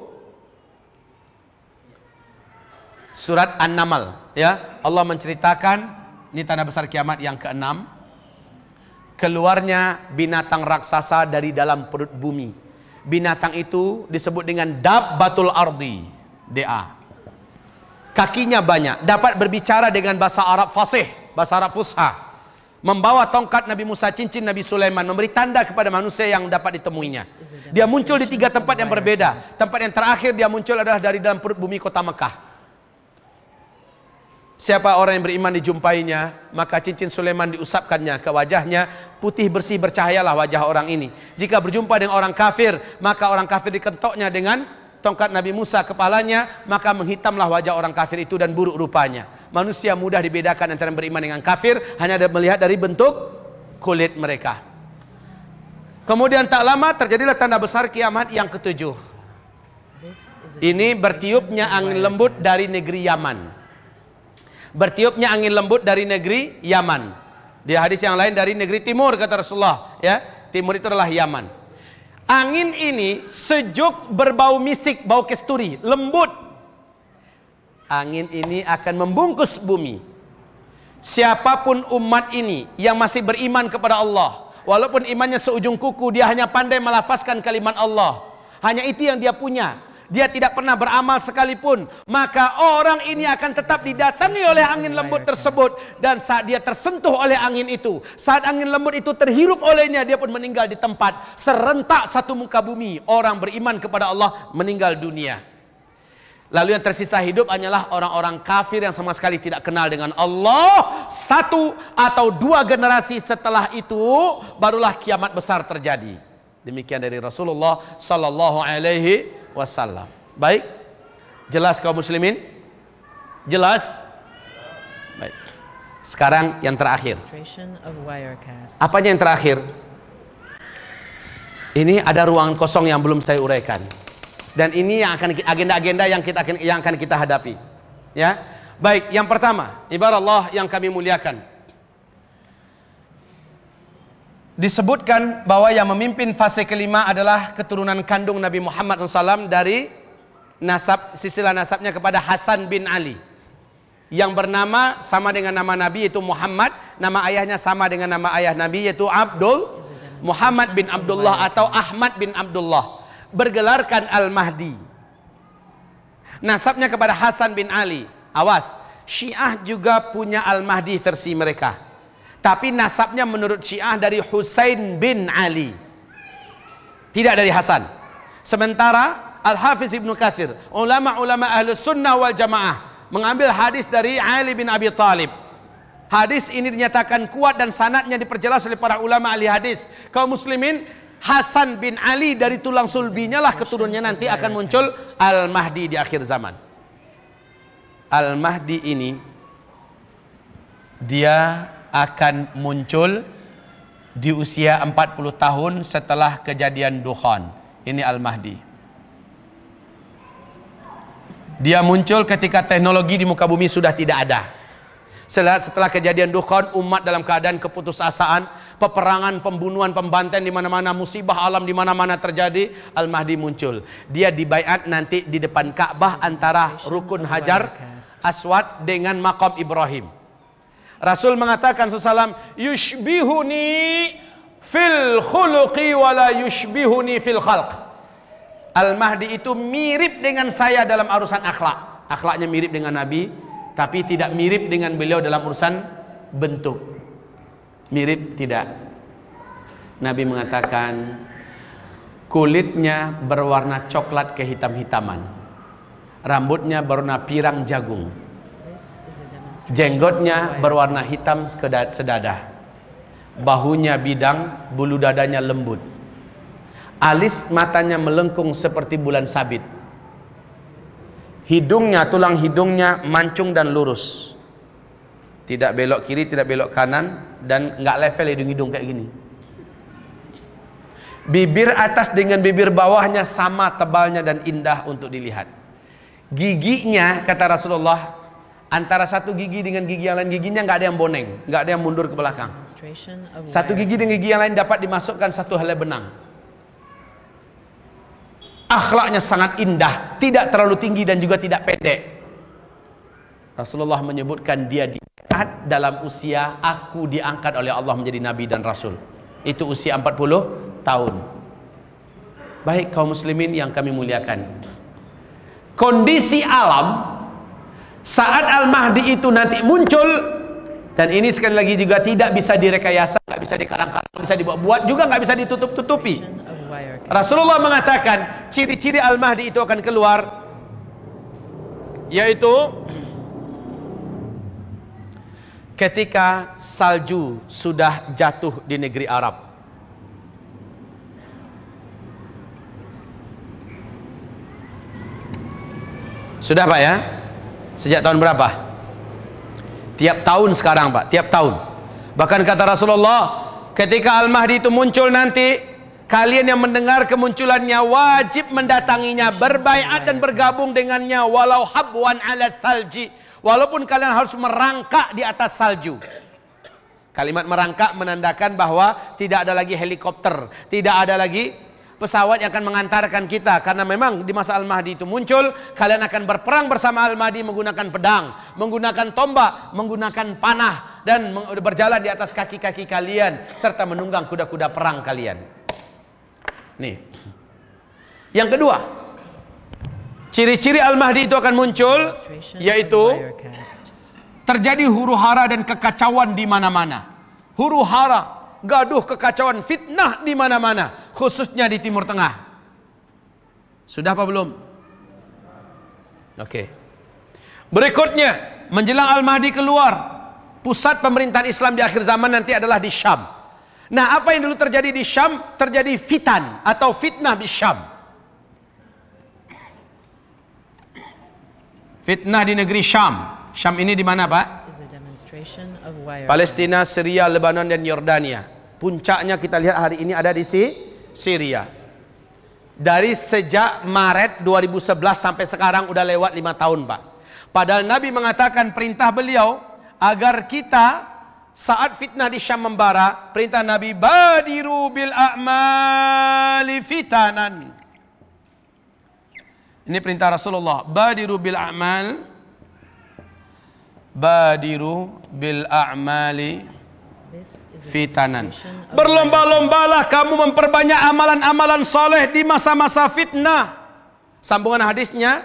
surat An-Naml. Ya, Allah menceritakan ini tanda besar kiamat yang keenam. Keluarnya binatang raksasa dari dalam perut bumi. Binatang itu disebut dengan Dabbatul Ardi, D A. Kakinya banyak, dapat berbicara dengan bahasa Arab fasih, bahasa Arab fusha. Membawa tongkat Nabi Musa, cincin Nabi Sulaiman, memberi tanda kepada manusia yang dapat ditemuinya. Dia muncul di tiga tempat yang berbeda. Tempat yang terakhir dia muncul adalah dari dalam perut bumi kota Mekah. Siapa orang yang beriman dijumpainya, maka cincin Sulaiman diusapkannya ke wajahnya, putih bersih bercahayalah wajah orang ini. Jika berjumpa dengan orang kafir, maka orang kafir dikentoknya dengan tongkat Nabi Musa kepalanya, maka menghitamlah wajah orang kafir itu dan buruk rupanya. Manusia mudah dibedakan antara beriman dengan kafir hanya melihat dari bentuk kulit mereka. Kemudian tak lama terjadilah tanda besar kiamat yang ketujuh. Ini bertiupnya angin lembut dari negeri Yaman. Bertiupnya angin lembut dari negeri Yaman. Di hadis yang lain dari negeri timur kata Rasulullah, ya. Timur itu adalah Yaman. Angin ini sejuk, berbau misik, bau kesturi, lembut. Angin ini akan membungkus bumi. Siapapun umat ini yang masih beriman kepada Allah, walaupun imannya seujung kuku, dia hanya pandai melafazkan kalimat Allah. Hanya itu yang dia punya. Dia tidak pernah beramal sekalipun. Maka orang ini akan tetap didatangi oleh angin lembut tersebut. Dan saat dia tersentuh oleh angin itu, saat angin lembut itu terhirup olehnya, dia pun meninggal di tempat. Serentak satu muka bumi, orang beriman kepada Allah meninggal dunia. Lalu yang tersisa hidup hanyalah orang-orang kafir yang sama sekali tidak kenal dengan Allah. Satu atau dua generasi setelah itu barulah kiamat besar terjadi. Demikian dari Rasulullah sallallahu alaihi wasallam. Baik, jelas kaum muslimin? Jelas? Baik. Sekarang yang terakhir. Apanya yang terakhir? Ini ada ruang kosong yang belum saya uraikan. Dan ini yang akan agenda-agenda yang kita akan yang akan kita hadapi. Ya. Baik, yang pertama, ibarat Allah yang kami muliakan. Disebutkan bahwa yang memimpin fase kelima adalah keturunan kandung Nabi Muhammad shallallahu alaihi wasallam dari nasab, silsilah nasabnya kepada Hasan bin Ali. Yang bernama sama dengan nama Nabi yaitu Muhammad, nama ayahnya sama dengan nama ayah Nabi yaitu Abdul Muhammad bin Abdullah atau Ahmad bin Abdullah. Bergelarkan Al-Mahdi. Nasabnya kepada Hasan bin Ali. Awas, Syiah juga punya Al-Mahdi versi mereka. Tapi nasabnya menurut Syiah dari Husain bin Ali. Tidak dari Hasan. Sementara Al-Hafiz Ibnu Katsir, ulama-ulama Ahlus Sunnah wal Jamaah, mengambil hadis dari Ali bin Abi Thalib. Hadis ini dinyatakan kuat dan sanadnya diperjelas oleh para ulama ahli hadis. Kaum muslimin, Hasan bin Ali dari tulang sulbinya lah keturunannya nanti akan muncul Al-Mahdi di akhir zaman. Al-Mahdi ini dia akan muncul di usia empat puluh tahun setelah kejadian Dukhan. Ini Al-Mahdi. Dia muncul ketika teknologi di muka bumi sudah tidak ada. Setelah, setelah kejadian Dukhan, umat dalam keadaan keputusasaan, peperangan, pembunuhan, pembantaian di mana-mana, musibah alam di mana-mana terjadi, Al-Mahdi muncul. Dia dibaiat nanti di depan Ka'bah antara Rukun Hajar Aswad dengan Maqam Ibrahim. Rasul mengatakan sallallahu alaihi wasallam, yushbihuni fil khuluqi wala yushbihuni fil khalq. Al-Mahdi itu mirip dengan saya dalam urusan akhlak. Akhlaknya mirip dengan Nabi, tapi tidak mirip dengan beliau dalam urusan bentuk. Mirip tidak. Nabi mengatakan kulitnya berwarna coklat kehitam-hitaman, rambutnya berwarna pirang jagung, jenggotnya berwarna hitam sedadah, bahunya bidang, bulu dadanya lembut, alis matanya melengkung seperti bulan sabit, hidungnya, tulang hidungnya mancung dan lurus, tidak belok kiri, tidak belok kanan, dan nggak level hidung-hidung kayak gini. Bibir atas dengan bibir bawahnya sama tebalnya dan indah untuk dilihat. Giginya, kata Rasulullah, Antara satu gigi dengan gigi yang lain, giginya nggak ada yang boneng, nggak ada yang mundur ke belakang. Demonstration of Satu wire gigi dengan gigi yang lain dapat dimasukkan satu helai benang. Akhlaknya sangat indah, tidak terlalu tinggi dan juga tidak pendek. Rasulullah menyebutkan dia diangkat dalam usia aku diangkat oleh Allah menjadi nabi dan rasul. Itu usia empat puluh tahun. Baik kaum muslimin yang kami muliakan, kondisi alam saat Al-Mahdi itu nanti muncul, dan ini sekali lagi juga tidak bisa direkayasa, nggak bisa dikarang-karang, nggak bisa dibuat-buat, juga nggak bisa ditutup-tutupi. of wire cast. Rasulullah mengatakan ciri-ciri Al-Mahdi itu akan keluar, yaitu ketika salju sudah jatuh di negeri Arab. Sudah Pak ya? Sejak tahun berapa? Tiap tahun sekarang Pak, tiap tahun. Bahkan kata Rasulullah, ketika Al-Mahdi itu muncul nanti, kalian yang mendengar kemunculannya wajib mendatanginya, berbaiat dan bergabung dengannya, walau habwan ala salji, walaupun kalian harus merangkak di atas salju. Kalimat merangkak menandakan bahwa tidak ada lagi helikopter, tidak ada lagi pesawat yang akan mengantarkan kita, karena memang di masa Al-Mahdi itu muncul, kalian akan berperang bersama Al-Mahdi menggunakan pedang, menggunakan tombak, menggunakan panah, dan berjalan di atas kaki-kaki kalian serta menunggang kuda-kuda perang kalian. Nih. Yang kedua, ciri-ciri Al-Mahdi itu akan muncul, Demonstration of yaitu wire cast. terjadi huru-hara dan kekacauan di mana-mana. Huru-hara, gaduh, kekacauan, fitnah di mana-mana, khususnya di Timur Tengah. Sudah apa belum? Oke. Berikutnya, menjelang Al-Mahdi keluar, pusat pemerintahan Islam di akhir zaman nanti adalah di Syam. Nah, apa yang dulu terjadi di Syam? Terjadi fitan atau fitnah di Syam. Fitnah di negeri Syam. Syam ini di mana, Pak? Is a demonstration of wire Palestina, Syria, Lebanon, dan Yordania. Puncaknya kita lihat hari ini ada di si Syria. Dari sejak Maret dua ribu sebelas sampai sekarang udah lewat lima tahun, Pak. Padahal Nabi mengatakan, perintah beliau agar kita saat fitnah di Syam membara, perintah Nabi, badiru bil a'mali fitanan. Ini perintah Rasulullah, badiru bil a'mal, badiru bil a'mali This is a fitanan. demonstration of Berlomba-lombalah kamu memperbanyak amalan-amalan soleh di masa-masa fitnah. Sambungan hadisnya,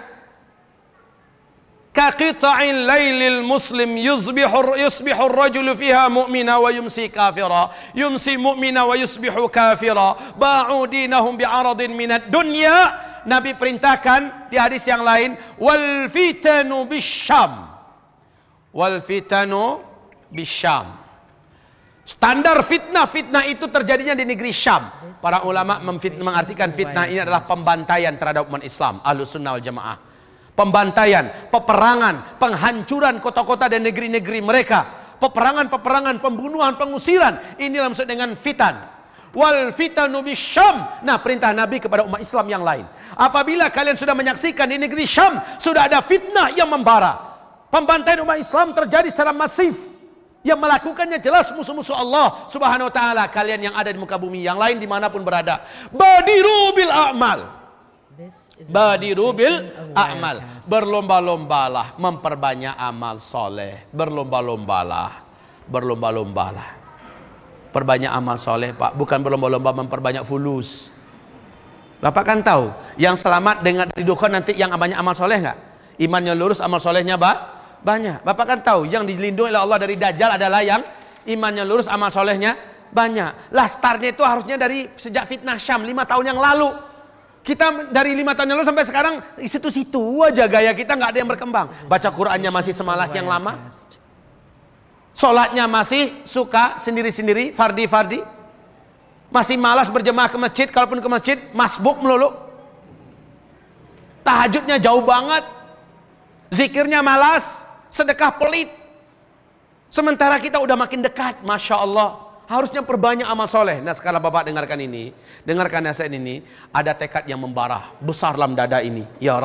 kaqita'il lailil muslim yusbihu yusbihu ar-rajulu fiha mu'mina wa yumsi kafira, yumsi mu'mina wa yusbihu kafira, ba'u dinahum bi'aradin minad dunya. Nabi perintahkan di hadis yang lain, wal fitanu bisyam, wal fitanu bisyam. Standar fitnah-fitnah itu terjadinya di negeri Syam. Para ulama mengartikan fitnah ini adalah pembantaian terhadap umat Islam, Ahlus Sunnah wal Jamaah. Pembantaian, peperangan, penghancuran kota-kota dan negeri-negeri mereka. Peperangan-peperangan, pembunuhan, pengusiran. Inilah maksud dengan fitan. Wal fitanu bisyam. Nah, perintah Nabi kepada umat Islam yang lain. Apabila kalian sudah menyaksikan di negeri Syam sudah ada fitnah yang membara, pembantaian umat Islam terjadi secara masif. Yang melakukannya jelas musuh-musuh Allah Subhanahu wa ta'ala. Kalian yang ada di muka bumi, yang lain dimanapun berada, badiru bil a'mal, badiru bil a'mal, berlomba-lombalah memperbanyak amal soleh. Berlomba-lombalah, berlomba-lombalah perbanyak amal soleh, Pak. Bukan berlomba-lomba memperbanyak fulus. Bapak kan tahu, yang selamat dengan dari dukhan nanti yang banyak amal soleh nggak? Imannya lurus, amal solehnya Pak banyak. Bapak kan tahu, yang dilindungi oleh Allah dari Dajjal adalah yang imannya lurus, amal solehnya banyak. Lah startnya itu harusnya dari sejak fitnah Syam lima tahun yang lalu. Kita dari lima tahun yang lalu sampai sekarang situ-situ aja gaya kita, nggak ada yang berkembang. Baca Qurannya masih semalas yang lama. Sholatnya masih suka sendiri-sendiri, fardi-fardi. Masih malas berjemaah ke masjid, kalaupun ke masjid masbuk melulu. Tahajudnya jauh banget. Zikirnya malas. Sedekah pelit. Sementara kita udah makin dekat, Masya Allah. Harusnya perbanyak amal soleh. Nah sekarang Bapak dengarkan ini, dengarkan nasihat ini. Ada tekad yang membara besar dalam dada ini. Ya Rabb,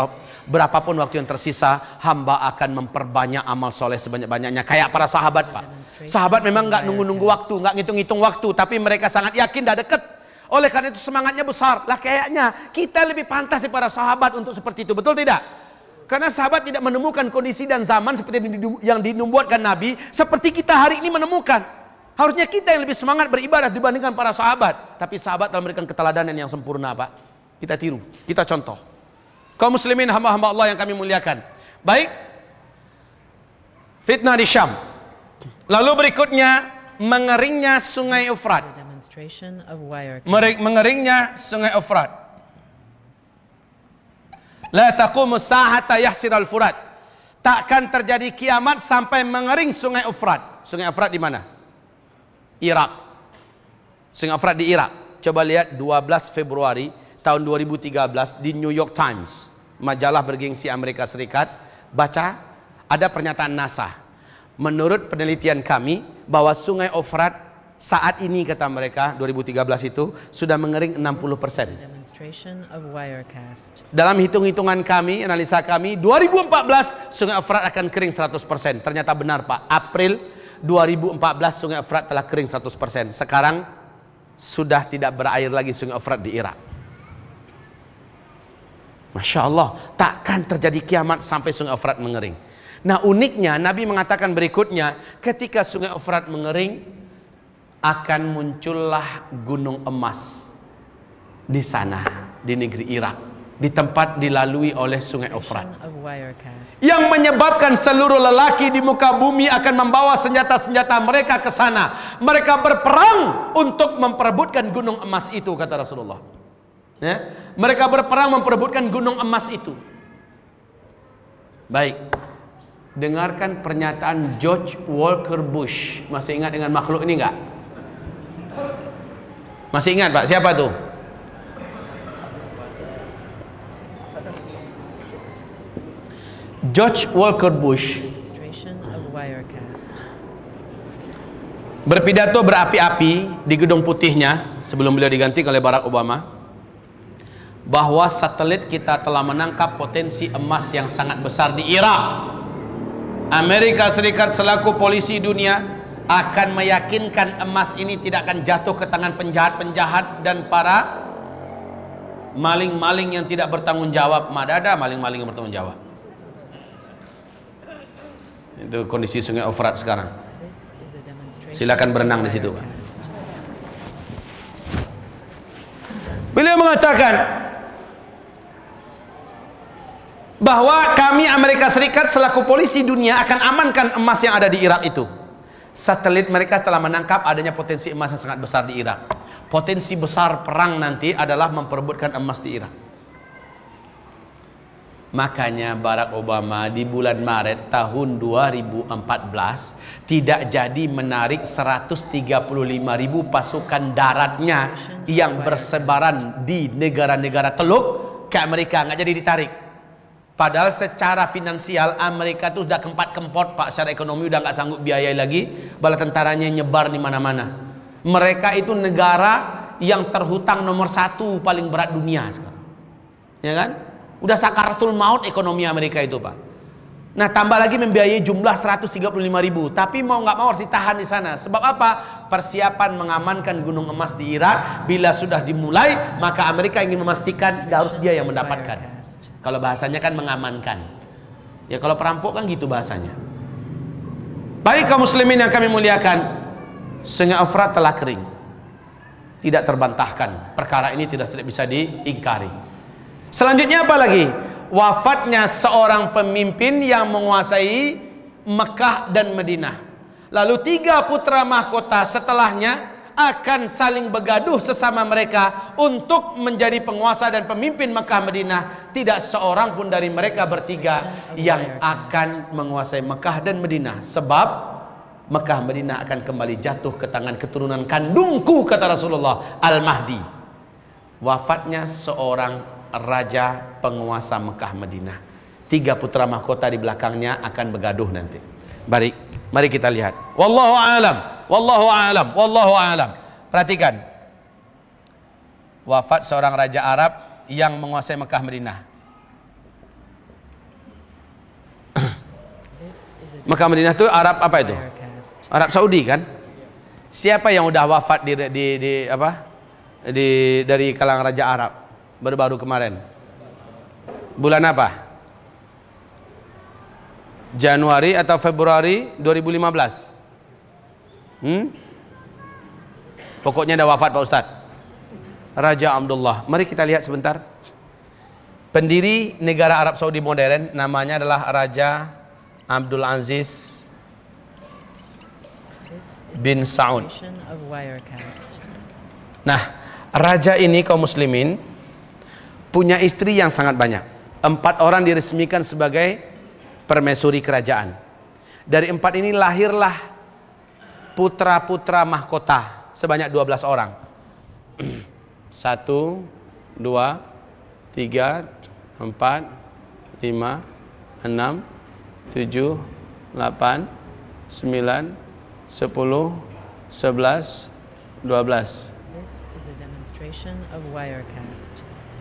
berapapun waktu yang tersisa, hamba akan memperbanyak amal soleh sebanyak-banyaknya. Kayak para sahabat, Pak. Sahabat memang nggak nunggu-nunggu waktu, nggak ngitung-ngitung waktu, tapi mereka sangat yakin dah deket. Oleh karena itu semangatnya besar. Lah kayaknya kita lebih pantas daripada sahabat untuk seperti itu, betul tidak? Karena sahabat tidak menemukan kondisi dan zaman seperti yang dinubuatkan Nabi, seperti kita hari ini menemukan. Harusnya kita yang lebih semangat beribadah dibandingkan para sahabat. Tapi sahabat telah memberikan keteladanan yang sempurna, Pak. Kita tiru, kita contoh. Kaum muslimin, hamba-hamba Allah yang kami muliakan. Baik. Fitnah di Syam. Lalu berikutnya, mengeringnya sungai Efrat. Mengeringnya sungai Efrat. La taqumu sa'ata yahsir al-Furat. Takkan terjadi kiamat sampai mengering sungai Efrat. Sungai Efrat di mana? Irak. Sungai Efrat di Irak. Coba lihat dua belas Februari tahun dua ribu tiga belas di New York Times, majalah bergengsi Amerika Serikat. Baca, ada pernyataan NASA. Menurut penelitian kami bahwa sungai Efrat saat ini, kata mereka, dua ribu tiga belas itu sudah mengering enam puluh persen. Dalam hitung-hitungan kami, analisa kami, dua ribu empat belas sungai Efrat akan kering seratus persen. Ternyata benar, Pak. April dua ribu empat belas sungai Efrat telah kering seratus persen. Sekarang sudah tidak berair lagi sungai Efrat di Irak. Masya Allah, takkan terjadi kiamat sampai sungai Efrat mengering. Nah uniknya Nabi mengatakan berikutnya, ketika sungai Efrat mengering, akan muncullah gunung emas di sana, di negeri Irak, di tempat dilalui oleh sungai Efrat, yang menyebabkan seluruh lelaki di muka bumi akan membawa senjata-senjata mereka ke sana. Mereka berperang untuk memperebutkan gunung emas itu, kata Rasulullah. Ya? Mereka berperang memperebutkan gunung emas itu. Baik, dengarkan pernyataan George Walker Bush. Masih ingat dengan makhluk ini enggak? Masih ingat, Pak? Siapa tuh? George Walker Bush berpidato berapi-api di gedung putihnya sebelum beliau diganti oleh Barack Obama, bahwa satelit kita telah menangkap potensi emas yang sangat besar di Irak. Amerika Serikat selaku polisi dunia akan meyakinkan emas ini tidak akan jatuh ke tangan penjahat-penjahat dan para maling-maling yang tidak bertanggung jawab. Mana ada maling-maling yang bertanggung jawab? Itu kondisi sungai Efrat sekarang. Silakan berenang di situ, Pak. Beliau mengatakan bahwa kami Amerika Serikat selaku polisi dunia akan amankan emas yang ada di Irak itu. Satelit mereka telah menangkap adanya potensi emas yang sangat besar di Irak. Potensi besar perang nanti adalah memperebutkan emas di Irak. Makanya Barack Obama di bulan Maret tahun dua ribu empat belas tidak jadi menarik seratus tiga puluh lima ribu pasukan daratnya yang bersebaran di negara-negara Teluk ke Amerika, nggak jadi ditarik. Padahal secara finansial Amerika itu sudah kempot-kempot, Pak. Secara ekonomi udah nggak sanggup biayai lagi, bala tentaranya nyebar di mana-mana. Mereka itu negara yang terhutang nomor satu paling berat dunia sekarang, ya kan? Udah sakaratul maut ekonomi Amerika itu, Pak. Nah tambah lagi membiayai jumlah seratus tiga puluh lima ribu, tapi mau nggak mau harus ditahan di sana. Sebab apa? Persiapan mengamankan gunung emas di Irak bila sudah dimulai, maka Amerika ingin memastikan harus dia yang mendapatkan. Kalau bahasanya kan mengamankan. Ya kalau perampok kan gitu bahasanya. Baik kaum muslimin yang kami muliakan, sungai Efrat telah kering, tidak terbantahkan. Perkara ini tidak, tidak bisa diingkari. Selanjutnya apa lagi? Wafatnya seorang pemimpin yang menguasai Mekah dan Madinah. Lalu tiga putra mahkota setelahnya akan saling bergaduh sesama mereka untuk menjadi penguasa dan pemimpin Mekah Madinah. Tidak seorang pun dari mereka bertiga yang akan menguasai Mekah dan Madinah, sebab Mekah Madinah akan kembali jatuh ke tangan keturunan kandungku, kata Rasulullah, Al-Mahdi. Wafatnya seorang raja penguasa Mekah Madinah. Tiga putra mahkota di belakangnya akan bergaduh nanti. Mari, mari kita lihat. Wallahu a'lam. Wallahu a'lam. Wallahu a'lam. Perhatikan. Wafat seorang raja Arab yang menguasai Mekah Madinah. is a Mekah Madinah itu Arab apa itu? wire cast. Arab Saudi kan? Siapa yang udah wafat di, di, di apa? Di dari kalangan raja Arab baru-baru kemarin? Bulan apa? Januari atau Februari dua ribu lima belas? Hmm? Pokoknya dah wafat Pak Ustadz. Raja Abdullah. Mari kita lihat sebentar. Pendiri negara Arab Saudi modern namanya adalah Raja Abdul Aziz This is bin a Saud. demonstration of wire cast. Nah, raja ini kaum muslimin punya istri yang sangat banyak. Empat orang diresmikan sebagai permaisuri kerajaan. Dari empat ini lahirlah putra-putra mahkota sebanyak dua belas orang. Satu, dua, tiga, empat, lima, enam, tujuh, delapan, sembilan, sepuluh, sebelas, dua belas. This is a demonstration of wire cast.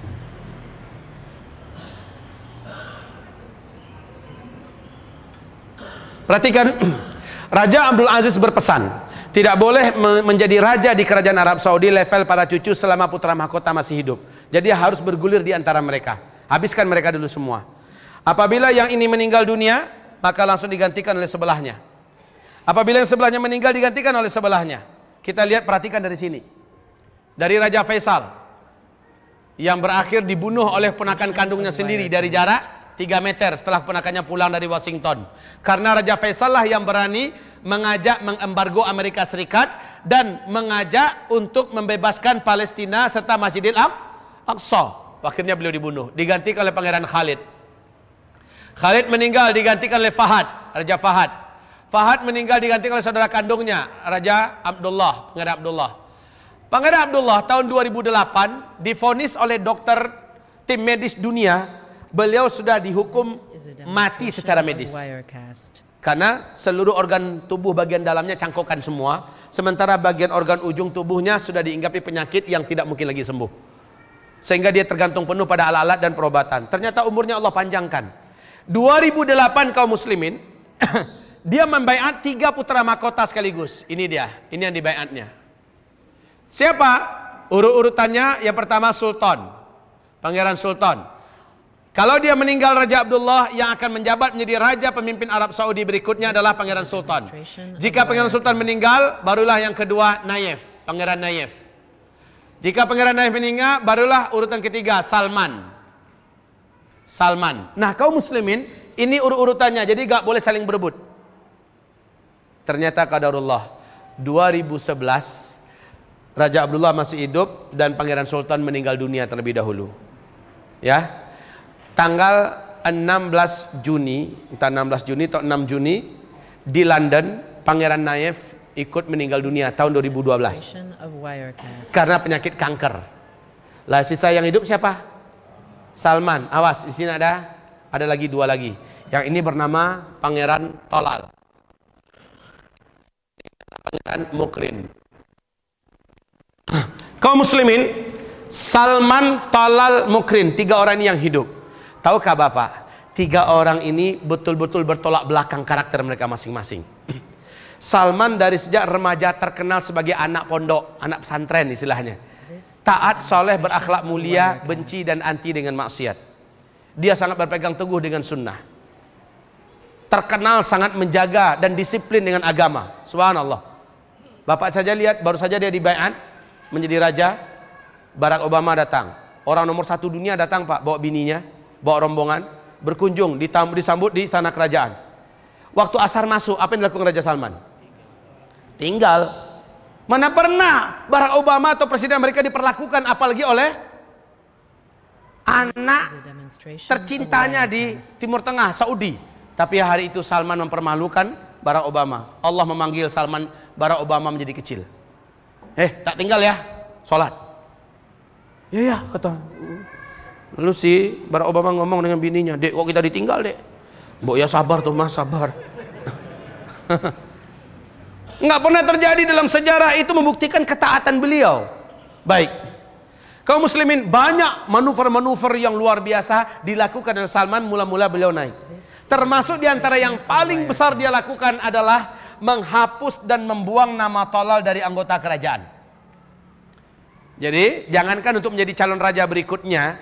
Perhatikan, Raja Abdul Aziz berpesan, tidak boleh menjadi raja di kerajaan Arab Saudi level para cucu selama putra mahkota masih hidup. Jadi harus bergulir di antara mereka. Habiskan mereka dulu semua. Apabila yang ini meninggal dunia, maka langsung digantikan oleh sebelahnya. Apabila yang sebelahnya meninggal, digantikan oleh sebelahnya. Kita lihat, perhatikan dari sini. Dari Raja Faisal yang berakhir dibunuh oleh ponakan kandungnya sendiri dari jarak tiga meter setelah ponakannya pulang dari Washington. Karena Raja Faisal lah yang berani mengajak mengembargo Amerika Serikat dan mengajak untuk membebaskan Palestina serta Masjidil Aqsa. Akhirnya beliau dibunuh, digantikan oleh Pangeran Khalid. Khalid meninggal, digantikan oleh Fahad, Raja Fahad. Fahad meninggal, digantikan oleh saudara kandungnya, Raja Abdullah, Pangeran Abdullah. Pangeran Abdullah tahun dua ribu delapan divonis oleh dokter tim medis dunia, beliau sudah dihukum mati secara medis. Karena seluruh organ tubuh bagian dalamnya cangkokan semua, sementara bagian organ ujung tubuhnya sudah diinggapi penyakit yang tidak mungkin lagi sembuh. Sehingga dia tergantung penuh pada alat-alat dan perobatan. Ternyata umurnya Allah panjangkan. dua ribu delapan kaum muslimin, dia membaiat tiga putra mahkota sekaligus. Ini dia, ini yang dibaiatnya. Siapa? Urut-urutannya yang pertama Sultan, Pangeran Sultan. Kalau dia meninggal Raja Abdullah, yang akan menjabat menjadi raja pemimpin Arab Saudi berikutnya adalah Pangeran Sultan. Jika Pangeran Sultan meninggal, barulah yang kedua Nayef, Pangeran Nayef. Jika Pangeran Nayef meninggal, barulah urutan ketiga Salman. Salman. Nah, kaum muslimin, ini urut-urutannya, jadi gak boleh saling berebut. Ternyata qadarullah, dua ribu sebelas Raja Abdullah masih hidup dan Pangeran Sultan meninggal dunia terlebih dahulu. Ya. Tanggal enam belas Juni, entah enam belas Juni atau enam Juni di London, Pangeran Nayef ikut meninggal dunia tahun dua ribu dua belas karena penyakit kanker. Lah sisa yang hidup siapa? Salman. Awas, di sini ada ada lagi dua lagi. Yang ini bernama Pangeran Tolal, Pangeran Mukrin. Kaum muslimin, Salman, Tolal, Mukrin, tiga orang ini yang hidup. Tahukah Bapak, tiga orang ini betul-betul bertolak belakang karakter mereka masing-masing. Salman dari sejak remaja terkenal sebagai anak pondok, anak pesantren istilahnya. Taat, soleh, berakhlak mulia, benci dan anti dengan maksiat. Dia sangat berpegang teguh dengan sunnah. Terkenal sangat menjaga dan disiplin dengan agama. Subhanallah. Bapak saja lihat, baru saja dia dibaiat menjadi raja. Barack Obama datang. Orang nomor satu dunia datang Pak, bawa bininya, bawa rombongan, berkunjung, disambut di istana kerajaan. Waktu asar masuk, apa yang dilakukan Raja Salman? Tinggal. Mana pernah Barack Obama atau presiden mereka diperlakukan apalagi oleh anak tercintanya di Timur Tengah, Saudi. Tapi hari itu Salman mempermalukan Barack Obama. Allah memanggil Salman, Barack Obama menjadi kecil. Eh, tak tinggal ya, sholat. Ya ya, kata. Lalu si Barack Obama ngomong dengan bininya, "Dek, kok kita ditinggal, Dek?" "Mbok ya sabar tuh Mas, sabar." Nggak pernah terjadi dalam sejarah, itu membuktikan ketaatan beliau. Baik. Kaum muslimin, banyak manuver-manuver yang luar biasa dilakukan oleh Salman mula-mula beliau naik. Termasuk diantara yang paling besar dia lakukan adalah menghapus dan membuang nama Talal dari anggota kerajaan. Jadi jangankan untuk menjadi calon raja berikutnya,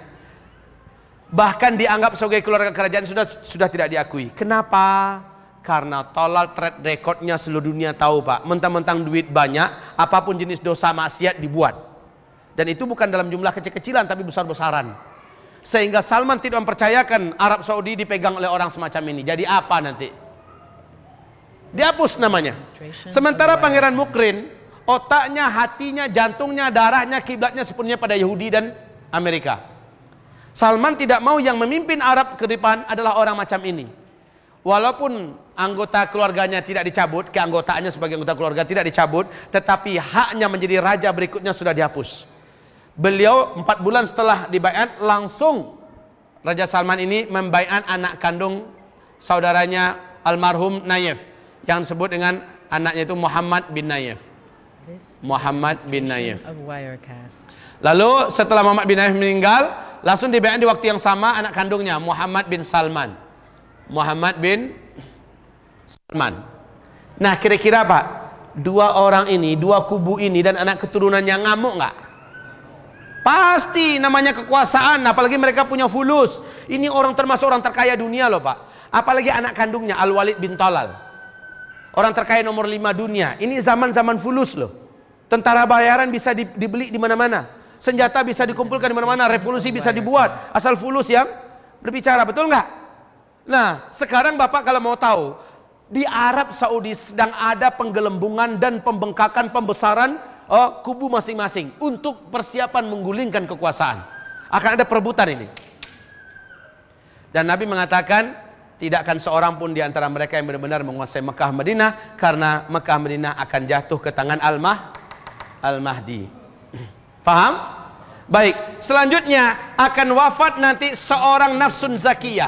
bahkan dianggap sebagai keluarga kerajaan sudah sudah tidak diakui. Kenapa? Karena Talal track recordnya seluruh dunia tahu, Pak. Mentang-mentang duit banyak, apapun jenis dosa maksiat dibuat. Dan itu bukan dalam jumlah kecil-kecilan, tapi besar-besaran. Sehingga Salman tidak mempercayakan Arab Saudi dipegang oleh orang semacam ini. Jadi apa nanti? Dihapus namanya. Sementara Pangeran Mukrin, otaknya, hatinya, jantungnya, darahnya, kiblatnya sepenuhnya pada Yahudi dan Amerika. Salman tidak mau yang memimpin Arab ke depan adalah orang macam ini. Walaupun anggota keluarganya tidak dicabut, keanggotaannya sebagai anggota keluarga tidak dicabut, tetapi haknya menjadi raja berikutnya sudah dihapus. Beliau empat bulan setelah dibaiat, langsung Raja Salman ini membaiat anak kandung saudaranya almarhum Nayef, yang disebut dengan anaknya itu Muhammad bin Nayef. Muhammad bin Nayef. Lalu setelah Muhammad bin Nayef meninggal, langsung dibaiat di waktu yang sama anak kandungnya Muhammad bin Salman. Muhammad bin Salman. Nah, kira-kira Pak, dua orang ini, dua kubu ini dan anak keturunannya ngamuk nggak? Pasti, namanya kekuasaan, apalagi mereka punya fulus. Ini orang termasuk orang terkaya dunia loh, Pak. Apalagi anak kandungnya Al-Walid bin Talal, orang terkaya nomor lima dunia. Ini zaman-zaman fulus loh. Tentara bayaran bisa di, dibeli di mana-mana. Senjata bisa dikumpulkan di mana-mana, revolusi bisa dibuat. Asal fulus yang berbicara, betul nggak? Nah, sekarang Bapak kalau mau tahu, di Arab Saudi sedang ada penggelembungan dan pembengkakan, pembesaran oh, kubu masing-masing untuk persiapan menggulingkan kekuasaan. Akan ada perebutan ini. Dan Nabi mengatakan tidak akan seorang pun di antara mereka yang benar-benar menguasai Mekah Madinah, karena Mekah Madinah akan jatuh ke tangan Al-Mah Al-Mahdi. Paham? Baik, selanjutnya akan wafat nanti seorang nafsun zakiyah.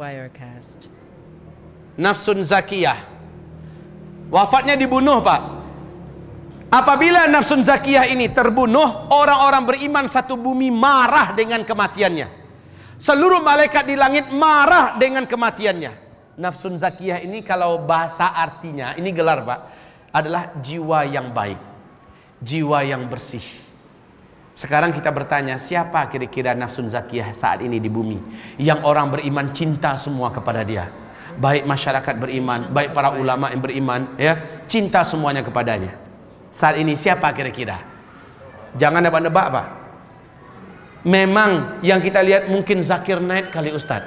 Nafsun zakiyah. Wafatnya dibunuh, Pak. Apabila nafsun zakiyah ini terbunuh, orang-orang beriman satu bumi marah dengan kematiannya. Seluruh malaikat di langit marah dengan kematiannya. Nafsun zakiyah ini kalau bahasa artinya, ini gelar Pak, adalah jiwa yang baik, jiwa yang bersih. Sekarang kita bertanya, siapa kira-kira nafsun zakiyah saat ini di bumi, yang orang beriman cinta semua kepada dia? Baik masyarakat beriman, baik para ulama yang beriman, ya, cinta semuanya kepadanya. Saat ini siapa kira-kira? Jangan nebak-nebak, Pak. Memang yang kita lihat mungkin Zakir Naik kali Ustaz.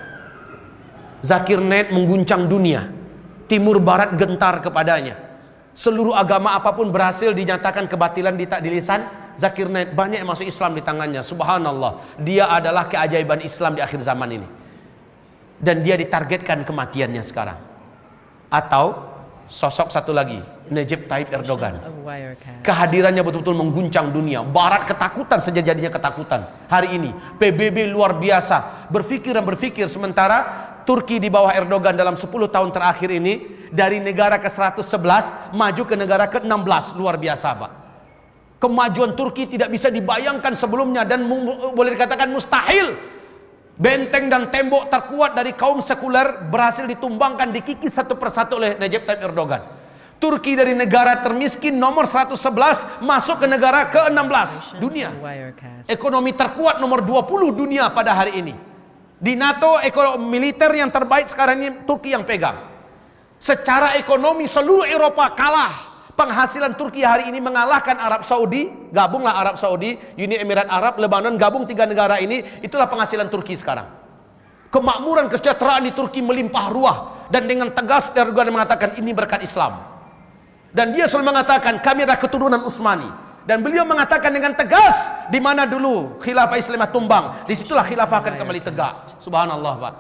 Zakir Naik mengguncang dunia. Timur barat gentar kepadanya. Seluruh agama apapun berhasil dinyatakan kebatilan di, di lisan Zakir Naik. Banyak yang masuk Islam di tangannya. Subhanallah. Dia adalah keajaiban Islam di akhir zaman ini. Dan dia ditargetkan kematiannya sekarang. Atau sosok satu lagi, Recep Tayyip Erdogan. Kehadirannya betul-betul mengguncang dunia. Barat ketakutan, sejadinya ketakutan. Hari ini P B B luar biasa, berpikir dan berpikir. Sementara Turki di bawah Erdogan dalam sepuluh tahun terakhir ini, dari negara ke seratus sebelas maju ke negara ke enam belas. Luar biasa, Pak. Kemajuan Turki tidak bisa dibayangkan sebelumnya, dan boleh dikatakan mustahil. Benteng dan tembok terkuat dari kaum sekuler berhasil ditumbangkan, dikikis satu persatu oleh Recep Tayyip Erdogan. Turki dari negara termiskin nomor seratus sebelas masuk ke negara ke enam belas dunia. Ekonomi terkuat nomor dua puluh dunia pada hari ini. Di NATO, ekonomi militer yang terbaik sekarang ini Turki yang pegang. Secara ekonomi seluruh Eropa kalah. Penghasilan Turki hari ini mengalahkan Arab Saudi. Gabunglah Arab Saudi, Uni Emirat Arab, Lebanon, gabung tiga negara ini. Itulah penghasilan Turki sekarang. Kemakmuran, kesejahteraan di Turki melimpah ruah. Dan dengan tegas Erdogan mengatakan ini berkat Islam. Dan dia selalu mengatakan kami adalah keturunan Utsmani. Dan beliau mengatakan dengan tegas, di mana dulu khilafah Islamah tumbang, disitulah khilafah akan kembali tegak. Subhanallah, Pak.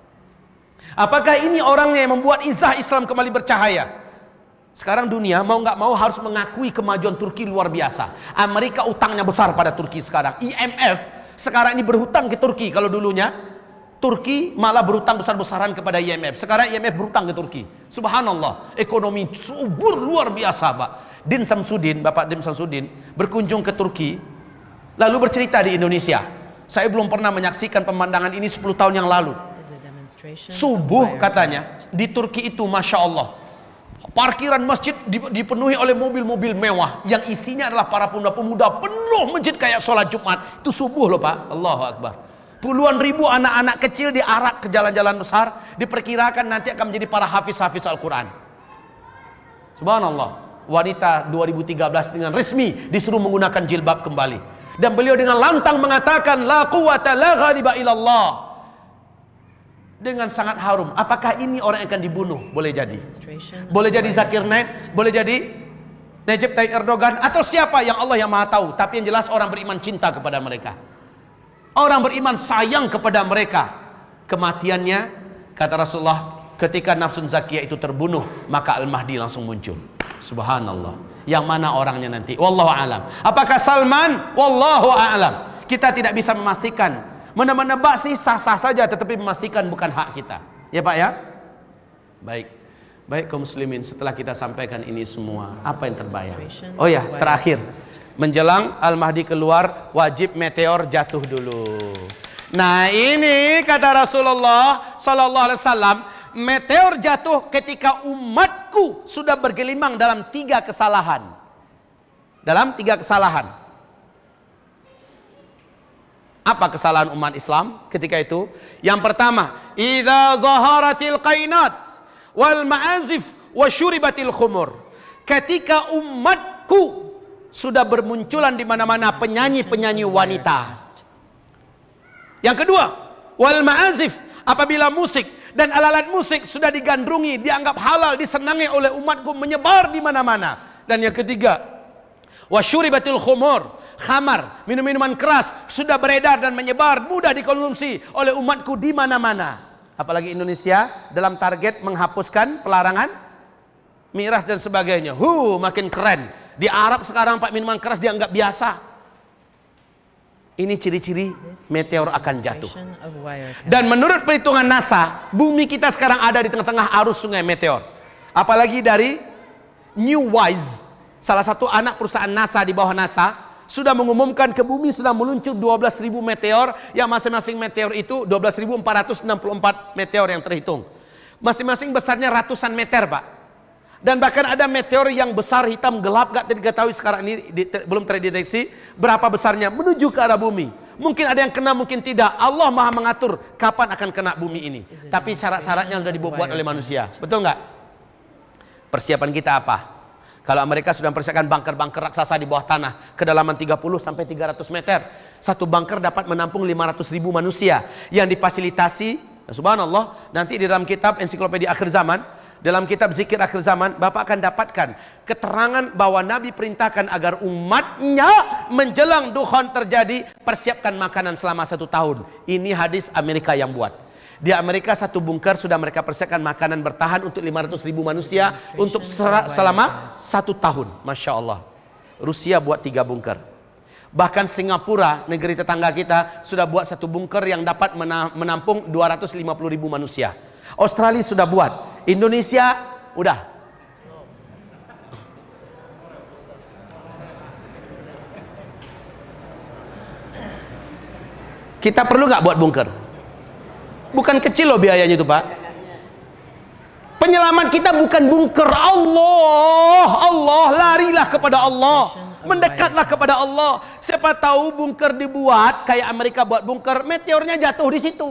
Apakah ini orangnya yang membuat izah Islam kembali bercahaya? Sekarang dunia mau nggak mau harus mengakui kemajuan Turki luar biasa. Amerika utangnya besar pada Turki sekarang. I M F sekarang ini berhutang ke Turki. Kalau dulunya Turki malah berhutang besar-besaran kepada I M F. Sekarang I M F berhutang ke Turki. Subhanallah, ekonomi subur luar biasa, Pak. Din Samsudin, Bapak Din Samsudin berkunjung ke Turki. Lalu bercerita di Indonesia. Saya belum pernah menyaksikan pemandangan ini sepuluh tahun yang lalu. Subuh katanya di Turki itu, Masya Allah, parkiran masjid dipenuhi oleh mobil-mobil mewah yang isinya adalah para pemuda-pemuda, penuh masjid kayak sholat Jumat. Itu subuh loh Pak. Allahu Akbar. Puluhan ribu anak-anak kecil diarak ke jalan-jalan besar, diperkirakan nanti akan menjadi para hafiz-hafiz Al-Quran. Subhanallah. Wanita dua ribu tiga belas dengan resmi disuruh menggunakan jilbab kembali, dan beliau dengan lantang mengatakan la quwata la ghaliba ilallah, dengan sangat harum. Apakah ini orang yang akan dibunuh? Boleh jadi, boleh jadi Zakir Naik, boleh jadi Recep Tayyip Erdogan, atau siapa yang Allah yang maha tahu. Tapi yang jelas orang beriman cinta kepada mereka, orang beriman sayang kepada mereka. Kematiannya, kata Rasulullah, ketika nafsun zakiyah itu terbunuh, maka Al-Mahdi langsung muncul. Subhanallah. Yang mana orangnya nanti? Wallahu a'lam. Apakah Salman? Wallahu a'lam. Kita tidak bisa memastikan. Menebak sih sah-sah saja, tetapi memastikan bukan hak kita. Ya Pak ya? Baik. Baik kaum muslimin, setelah kita sampaikan ini semua, apa yang terbayang? Oh ya, terakhir. Menjelang Al-Mahdi keluar, wajib meteor jatuh dulu. Nah, ini kata Rasulullah sallallahu alaihi wasallam, meteor jatuh ketika umatku sudah bergelimang dalam tiga kesalahan. Dalam tiga kesalahan. Apa kesalahan umat Islam ketika itu? Yang pertama, idza zaharatil qainat wal ma'azif wa syuribatil khumur. Ketika umatku sudah bermunculan di mana-mana penyanyi-penyanyi wanita. Yang kedua, wal ma'azif, apabila musik dan alat-alat musik sudah digandrungi, dianggap halal, disenangi oleh umatku, menyebar di mana-mana. Dan yang ketiga, wasyuribatil khumur, khamar, minum-minuman keras sudah beredar dan menyebar, mudah dikonsumsi oleh umatku di mana-mana. Apalagi Indonesia dalam target menghapuskan pelarangan miras dan sebagainya. Hu, makin keren. Di Arab sekarang Pak, minuman keras dianggap biasa. Ini ciri-ciri meteor akan jatuh. Dan menurut perhitungan NASA, bumi kita sekarang ada di tengah-tengah arus sungai meteor. Apalagi dari New Wise, salah satu anak perusahaan NASA di bawah NASA, sudah mengumumkan ke bumi sedang meluncur dua belas ribu meteor, yang masing-masing meteor itu dua belas ribu empat ratus enam puluh empat meteor yang terhitung. Masing-masing besarnya ratusan meter, Pak. Dan bahkan ada meteor yang besar, hitam, gelap, gak diketahui sekarang ini, di, te, belum terdeteksi berapa besarnya, menuju ke arah bumi. Mungkin ada yang kena, mungkin tidak. Allah maha mengatur kapan akan kena bumi ini. Tapi syarat-syaratnya sudah dibuat oleh manusia. Betul nggak? Persiapan kita apa? Kalau Amerika sudah mempersiapkan bunker-bunker raksasa di bawah tanah, kedalaman tiga puluh sampai tiga ratus meter. Satu bunker dapat menampung lima ratus ribu manusia yang difasilitasi. Subhanallah, nanti di dalam kitab ensiklopedia akhir zaman, dalam kitab zikir akhir zaman, Bapak akan dapatkan keterangan bahwa Nabi perintahkan agar umatnya menjelang dukhon terjadi, persiapkan makanan selama satu tahun. Ini hadis Amerika yang buat. Di Amerika satu bunker sudah mereka persiapkan makanan bertahan untuk lima ratus ribu manusia untuk selama satu tahun. Masya Allah. Rusia buat tiga bunker. Bahkan Singapura, negeri tetangga kita, sudah buat satu bunker yang dapat menampung dua ratus lima puluh ribu manusia. Australia sudah buat. Indonesia udah. Kita perlu nggak buat bunker? Bukan kecil loh biayanya itu, Pak. Penyelamat kita bukan bunker. Allah, Allah, larilah kepada Allah, mendekatlah kepada Allah. Siapa tahu bunker dibuat kayak Amerika buat bunker, meteornya jatuh di situ.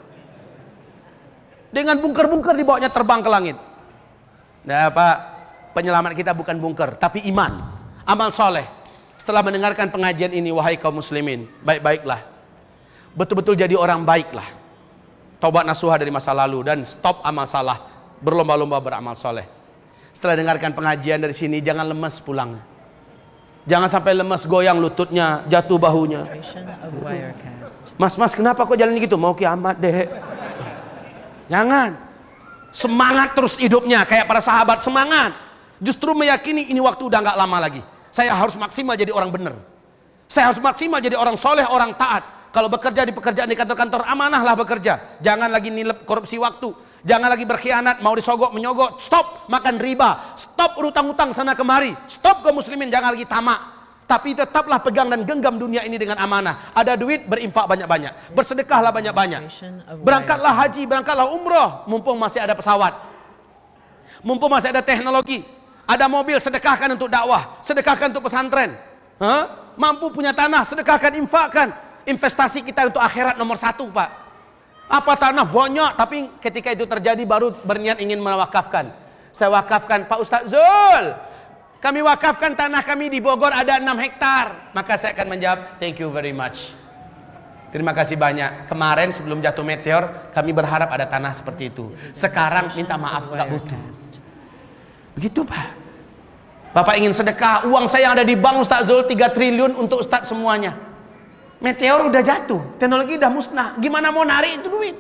Dengan bunker-bunker dibawanya terbang ke langit. Nah Pak, penyelamat kita bukan bunker, tapi iman, amal soleh. Setelah mendengarkan pengajian ini, wahai kaum muslimin, baik-baiklah, betul-betul jadi orang baiklah. Taubat nasuha dari masa lalu dan stop amal salah, berlomba-lomba beramal soleh. Setelah dengarkan pengajian dari sini, jangan lemas pulang. Jangan sampai lemas, goyang lututnya, jatuh bahunya. Mas, mas kenapa kok jalan gitu? Mau kiamat deh. Jangan. Semangat terus hidupnya kayak para sahabat, semangat. Justru meyakini ini waktu udah nggak lama lagi. Saya harus maksimal jadi orang benar. Saya harus maksimal jadi orang soleh, orang taat. Kalau bekerja di pekerjaan di kantor-kantor, amanahlah bekerja. Jangan lagi nilep korupsi waktu. Jangan lagi berkhianat, mau disogok, menyogok. Stop makan riba. Stop utang-utang sana kemari. Stop kaum muslimin, jangan lagi tamak. Tapi tetaplah pegang dan genggam dunia ini dengan amanah. Ada duit, berinfak banyak-banyak. Bersedekahlah banyak-banyak. Berangkatlah haji, berangkatlah umroh. Mumpung masih ada pesawat. Mumpung masih ada teknologi. Ada mobil, sedekahkan untuk dakwah. Sedekahkan untuk pesantren. Ha? Mampu punya tanah, sedekahkan, infakkan. Investasi kita untuk akhirat nomor satu, Pak. Apa tanah banyak, tapi ketika itu terjadi baru berniat ingin mewakafkan. Saya wakafkan, Pak Ustaz Zul, kami wakafkan tanah kami di Bogor ada enam hektar. Maka saya akan menjawab, thank you very much. Terima kasih banyak. Kemarin sebelum jatuh meteor, kami berharap ada tanah seperti itu. Sekarang minta maaf, nggak butuh. Begitu, Pak. Bapak ingin sedekah, uang saya yang ada di bank Ustaz Zul tiga triliun untuk Ustaz semuanya. Meteor udah jatuh, teknologi udah musnah. Gimana mau narik itu duit?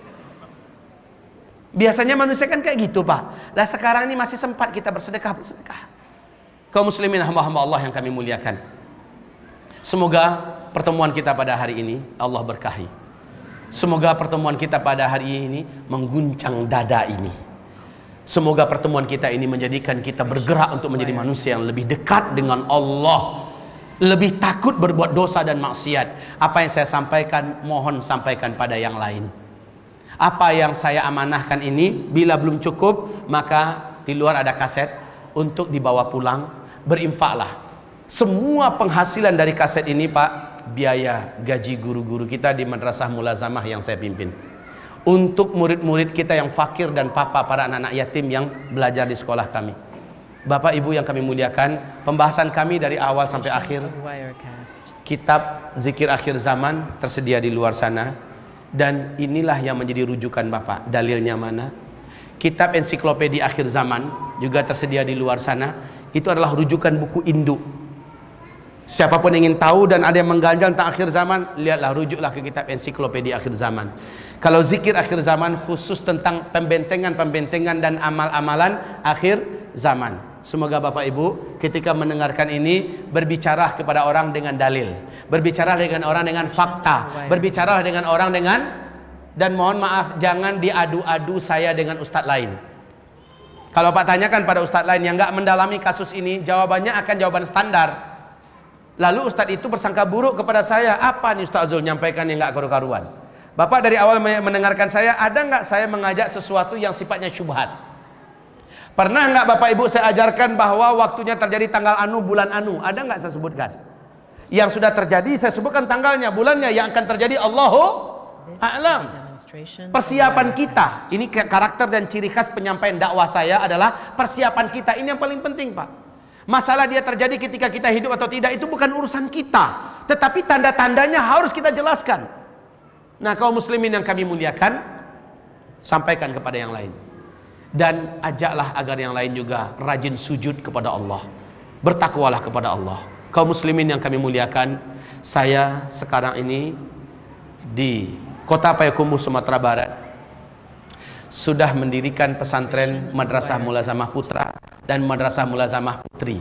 Biasanya manusia kan kayak gitu, Pak. Lah sekarang ini masih sempat kita bersedekah, bersedekah. Kaum muslimin hamba-hamba Allah yang kami muliakan. Semoga pertemuan kita pada hari ini Allah berkahi. Semoga pertemuan kita pada hari ini mengguncang dada ini. Semoga pertemuan kita ini menjadikan kita bergerak untuk menjadi manusia yang lebih dekat dengan Allah, lebih takut berbuat dosa dan maksiat. Apa yang saya sampaikan, mohon sampaikan pada yang lain. Apa yang saya amanahkan ini, bila belum cukup, maka di luar ada kaset untuk dibawa pulang. Berinfaklah. Semua penghasilan dari kaset ini, Pak, biaya gaji guru-guru kita di Madrasah Mulazamah yang saya pimpin. Untuk murid-murid kita yang fakir dan papa, para anak-anak yatim yang belajar di sekolah kami. Bapak Ibu yang kami muliakan, pembahasan kami dari awal sampai akhir, kitab Zikir Akhir Zaman tersedia di luar sana. Dan inilah yang menjadi rujukan Bapak. Dalilnya mana? Kitab Ensiklopedia Akhir Zaman juga tersedia di luar sana. Itu adalah rujukan buku induk. Siapapun ingin tahu dan ada yang mengganjal tentang akhir zaman, lihatlah, rujuklah ke kitab Ensiklopedia Akhir Zaman. Kalau zikir akhir zaman khusus tentang pembentengan-pembentengan dan amal-amalan akhir zaman. Semoga Bapak Ibu ketika mendengarkan ini berbicara kepada orang dengan dalil, berbicara dengan orang dengan fakta, berbicara dengan orang dengan, dan mohon maaf jangan diadu-adu saya dengan ustadz lain. Kalau Pak tanyakan pada ustadz lain yang nggak mendalami kasus ini, jawabannya akan jawaban standar. Lalu ustadz itu bersangka buruk kepada saya, apa nih Ustaz Zul nyampaikan yang nggak karu-karuan. Bapak dari awal mendengarkan saya, ada nggak saya mengajak sesuatu yang sifatnya syubhat? Pernah nggak Bapak Ibu saya ajarkan bahwa waktunya terjadi tanggal anu, bulan anu? Ada nggak saya sebutkan? Yang sudah terjadi saya sebutkan tanggalnya, bulannya, yang akan terjadi Allahu a'lam. Persiapan kita, ini karakter dan ciri khas penyampaian dakwah saya adalah persiapan kita. Ini yang paling penting, Pak. Masalah dia terjadi ketika kita hidup atau tidak itu bukan urusan kita, tetapi tanda-tandanya harus kita jelaskan. Nah, kaum muslimin yang kami muliakan, sampaikan kepada yang lain. Dan ajaklah agar yang lain juga rajin sujud kepada Allah, bertakwalah kepada Allah. Kaum muslimin yang kami muliakan, saya sekarang ini di Kota Payakumbuh, Sumatera Barat, sudah mendirikan pesantren Madrasah Mulazamah Putra dan Madrasah Mulazamah Putri.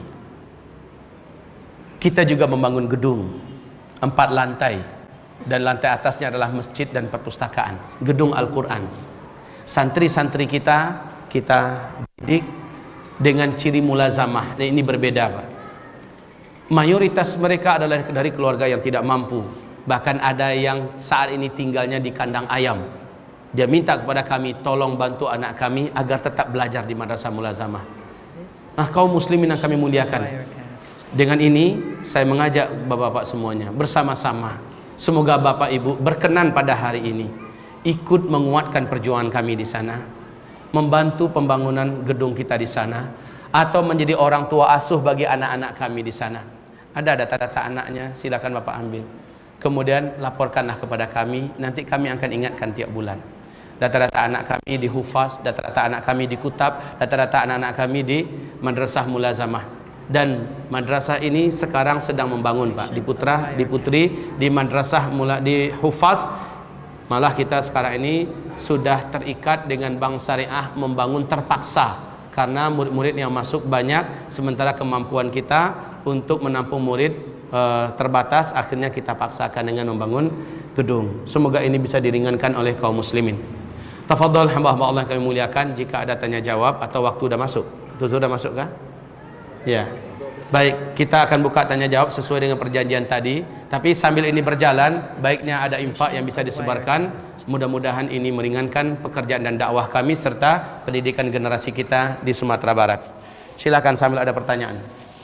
Kita juga membangun gedung empat lantai, dan lantai atasnya adalah masjid dan perpustakaan, gedung Al-Quran. Santri-santri kita kita didik dengan ciri mulazamah. Nah, ini berbeda, Pak. Mayoritas mereka adalah dari keluarga yang tidak mampu. Bahkan ada yang saat ini tinggalnya di kandang ayam. Dia minta kepada kami, tolong bantu anak kami agar tetap belajar di Madrasah Mulazamah. Nah, kaum muslimin yang kami muliakan, dengan ini saya mengajak bapak-bapak semuanya bersama-sama. Semoga Bapak Ibu berkenan pada hari ini ikut menguatkan perjuangan kami di sana, membantu pembangunan gedung kita di sana, atau menjadi orang tua asuh bagi anak-anak kami di sana. Ada data-data anaknya, silakan Bapak ambil. Kemudian laporkanlah kepada kami, nanti kami akan ingatkan tiap bulan. Data-data anak kami di Hufaz, data-data anak kami di Kutab, data-data anak-anak kami di Madrasah Mulazamah. Dan madrasah ini sekarang sedang membangun, Pak, di Putra, di Putri, di Madrasah Mula, di Hufaz. Malah kita sekarang ini sudah terikat dengan Bank Syariah membangun terpaksa, karena murid-murid yang masuk banyak, sementara kemampuan kita untuk menampung murid e, terbatas. Akhirnya kita paksakan dengan membangun gedung. Semoga ini bisa diringankan oleh kaum muslimin. Tafadhol hamba-hamba Allah yang kami muliakan, jika ada tanya jawab atau waktu sudah masuk. Itu sudah masuk kah? Ya. Baik, kita akan buka tanya jawab sesuai dengan perjanjian tadi. Tapi sambil ini berjalan, baiknya ada infak yang bisa disebarkan. Mudah-mudahan ini meringankan pekerjaan dan dakwah kami serta pendidikan generasi kita di Sumatera Barat. Silakan sambil ada pertanyaan.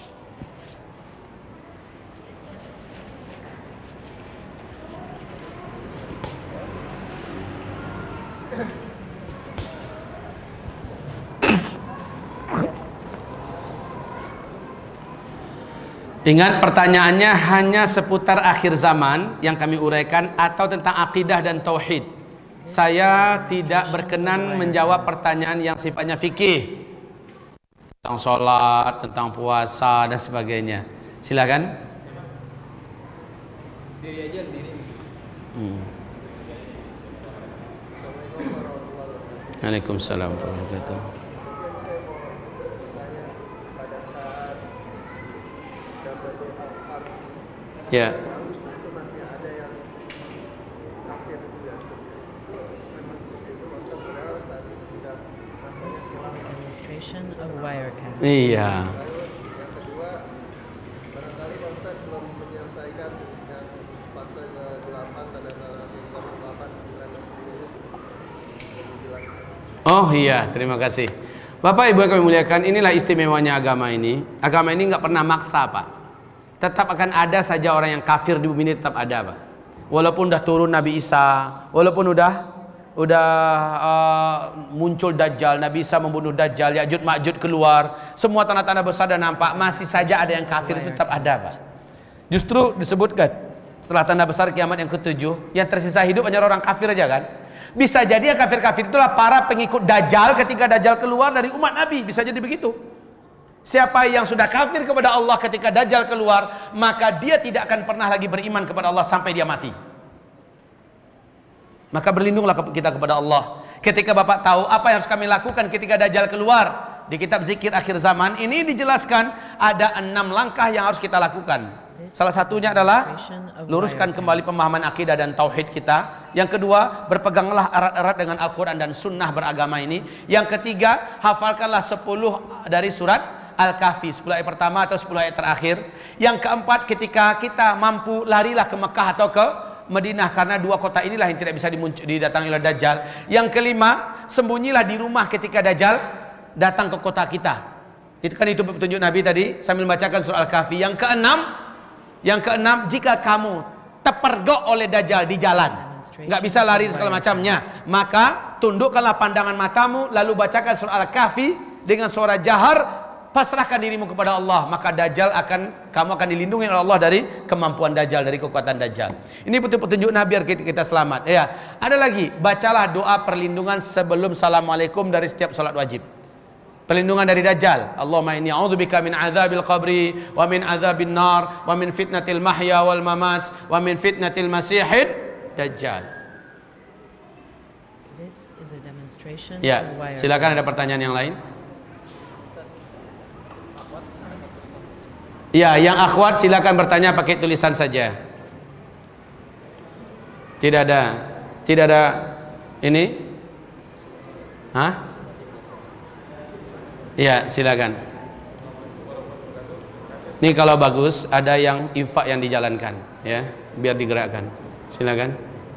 Ingat, pertanyaannya hanya seputar akhir zaman yang kami uraikan atau tentang akidah dan tauhid. Saya tidak berkenan menjawab pertanyaan yang sifatnya fikih, tentang sholat, tentang puasa dan sebagainya. Silakan. Diri aja diri. Hmm. Waalaikumsalam warahmatullahi wabarakatuh. Ya. Iya. Oh iya, terima kasih. Bapak Ibu yang kami muliakan, inilah istimewanya agama ini. Agama ini nggak pernah maksa, Pak. Tetap akan ada saja orang yang kafir di bumi ini, tetap ada, Pak. Walaupun udah turun Nabi Isa, walaupun udah udah uh, muncul Dajjal, Nabi Isa membunuh Dajjal, Ya'juj Ma'juj keluar, semua tanda-tanda besar dan nampak, masih saja ada yang kafir, itu tetap ada, Pak. Justru disebutkan setelah tanda besar kiamat yang ketujuh, yang tersisa hidup hanya orang kafir aja kan. Bisa jadi yang kafir-kafir itulah para pengikut Dajjal ketika Dajjal keluar dari umat Nabi, bisa jadi begitu. Siapa yang sudah kafir kepada Allah ketika Dajjal keluar, maka dia tidak akan pernah lagi beriman kepada Allah sampai dia mati. Maka berlindunglah kita kepada Allah. Ketika Bapak tahu apa yang harus kami lakukan ketika Dajjal keluar, di kitab zikir akhir zaman ini dijelaskan ada enam langkah yang harus kita lakukan. Salah satunya adalah luruskan kembali pemahaman akidah dan tauhid kita. Yang kedua, berpeganglah erat-erat dengan Al-Quran dan sunnah beragama ini. Yang ketiga, hafalkanlah sepuluh dari surat Al-Kahfi, sepuluh ayat pertama atau sepuluh ayat terakhir. Yang keempat, ketika kita mampu, larilah ke Mekah atau ke Madinah, karena dua kota inilah yang tidak bisa didatangi oleh Dajjal. Yang kelima, sembunyilah di rumah ketika Dajjal datang ke kota kita. Itu kan itu petunjuk Nabi tadi sambil membacakan surah Al-Kahfi. Yang keenam, yang keenam, jika kamu terpergok oleh Dajjal di jalan, nggak bisa lari segala macamnya, maka tundukkanlah pandangan matamu lalu bacakan surah Al-Kahfi dengan suara jahar. Pasrahkan dirimu kepada Allah, maka Dajjal akan, kamu akan dilindungi oleh Allah dari kemampuan Dajjal, dari kekuatan Dajjal. Ini betul petunjuk Nabi agar kita, kita selamat. Ya, ada lagi, bacalah doa perlindungan sebelum Assalamualaikum dari setiap salat wajib. Perlindungan dari Dajjal. Allahumma inni a'udzubika min adzabil qabri wa min adzabin nar wa min fitnatil mahya wal mamat wa min fitnatil masihid Dajjal. Ya, silakan ada pertanyaan yang lain. Ya, yang akhwat silakan bertanya pakai tulisan saja. Tidak ada, tidak ada ini. Hah? Ya, silakan. Ini kalau bagus ada yang infak yang dijalankan, ya, biar digerakkan. Silakan.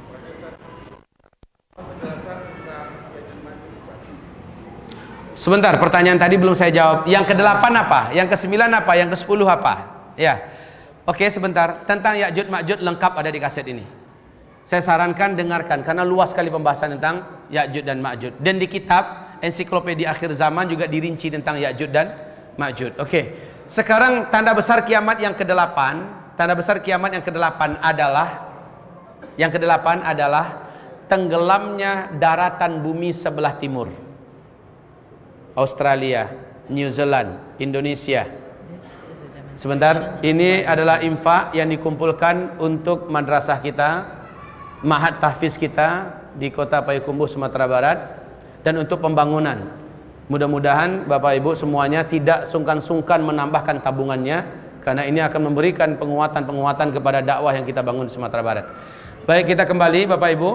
Sebentar, pertanyaan tadi belum saya jawab. Yang kedelapan apa? Yang kesembilan apa? Yang kesepuluh apa? Ya. Oke, sebentar. Tentang Ya'juj Ma'juj lengkap ada di kaset ini. Saya sarankan dengarkan karena luas sekali pembahasan tentang Ya'juj dan Ma'juj. Dan di kitab ensiklopedia akhir zaman juga dirinci tentang Ya'juj dan Ma'juj. Oke. Sekarang tanda besar kiamat yang kedelapan, tanda besar kiamat yang kedelapan adalah yang kedelapan adalah tenggelamnya daratan bumi sebelah timur. Australia, New Zealand, Indonesia. Sebentar, ini adalah infak yang dikumpulkan untuk madrasah kita, Mahat Tahfiz kita di Kota Payakumbuh, Sumatera Barat, dan untuk pembangunan. Mudah-mudahan Bapak Ibu semuanya tidak sungkan-sungkan menambahkan tabungannya, karena ini akan memberikan penguatan-penguatan kepada dakwah yang kita bangun di Sumatera Barat. Baik, kita kembali Bapak Ibu.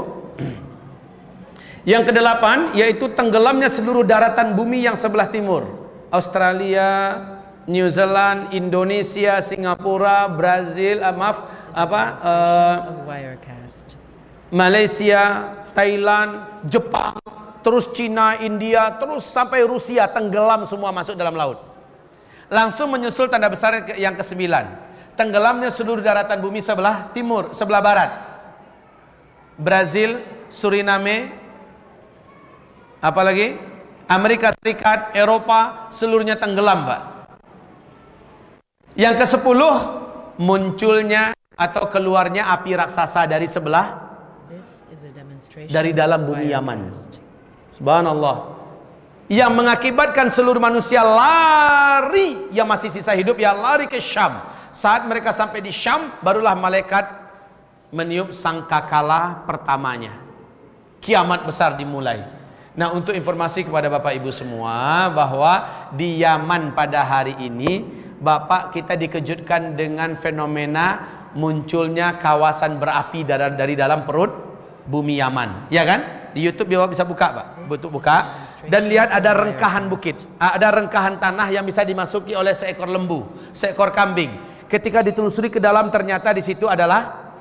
Yang kedelapan yaitu tenggelamnya seluruh daratan bumi yang sebelah timur. Australia, New Zealand, Indonesia, Singapura, Brazil, uh, maaf apa uh, of Wirecast. Malaysia, Thailand, Jepang, terus Cina, India, terus sampai Rusia, tenggelam semua masuk dalam laut. Langsung menyusul tanda besar yang kesembilan. Tenggelamnya seluruh daratan bumi sebelah timur, sebelah barat. Brazil, Suriname, apalagi Amerika Serikat, Eropa, seluruhnya tenggelam, Pak. Yang kesepuluh, munculnya atau keluarnya api raksasa dari sebelah, This is a demonstration dari dalam of bumi Yaman. Wirecast. Subhanallah. Yang mengakibatkan seluruh manusia lari, yang masih sisa hidup ya lari ke Syam. Saat mereka sampai di Syam, barulah malaikat meniup sangkakala pertamanya. Kiamat besar dimulai. Nah, untuk informasi kepada Bapak Ibu semua bahwa di Yaman pada hari ini, Bapak, kita dikejutkan dengan fenomena munculnya kawasan berapi dari, dari dalam perut bumi Yaman. Ya kan? Di YouTube Bapak bisa buka, Pak. Betul buka. Dan lihat ada rengkahan bukit. Ada rengkahan tanah yang bisa dimasuki oleh seekor lembu, seekor kambing. Ketika ditelusuri ke dalam, ternyata di situ adalah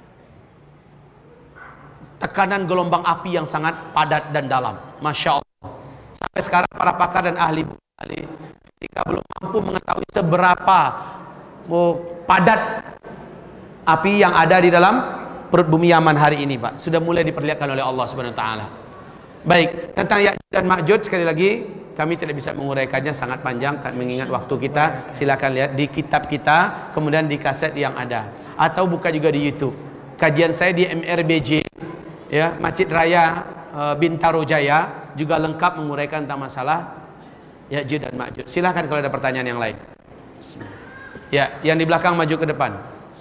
tekanan gelombang api yang sangat padat dan dalam. Masya Allah. Sampai sekarang para pakar dan ahli ahli fisika belum mampu mengetahui seberapa oh, padat api yang ada di dalam perut bumi Yaman hari ini, Pak. Sudah mulai diperlihatkan oleh Allah Subhanahu wa taala. Baik, tentang Ya'juj dan Ma'juj sekali lagi kami tidak bisa menguraikannya, sangat panjang mengingat waktu kita. Silakan lihat di kitab kita, kemudian di kaset yang ada, atau buka juga di YouTube. Kajian saya di M R B J ya, Masjid Raya e, Bintaro Jaya, juga lengkap menguraikan tentang masalah Ya'juj dan Ma'juj. Silakan kalau ada pertanyaan yang lain. Ya, yang di belakang maju ke depan.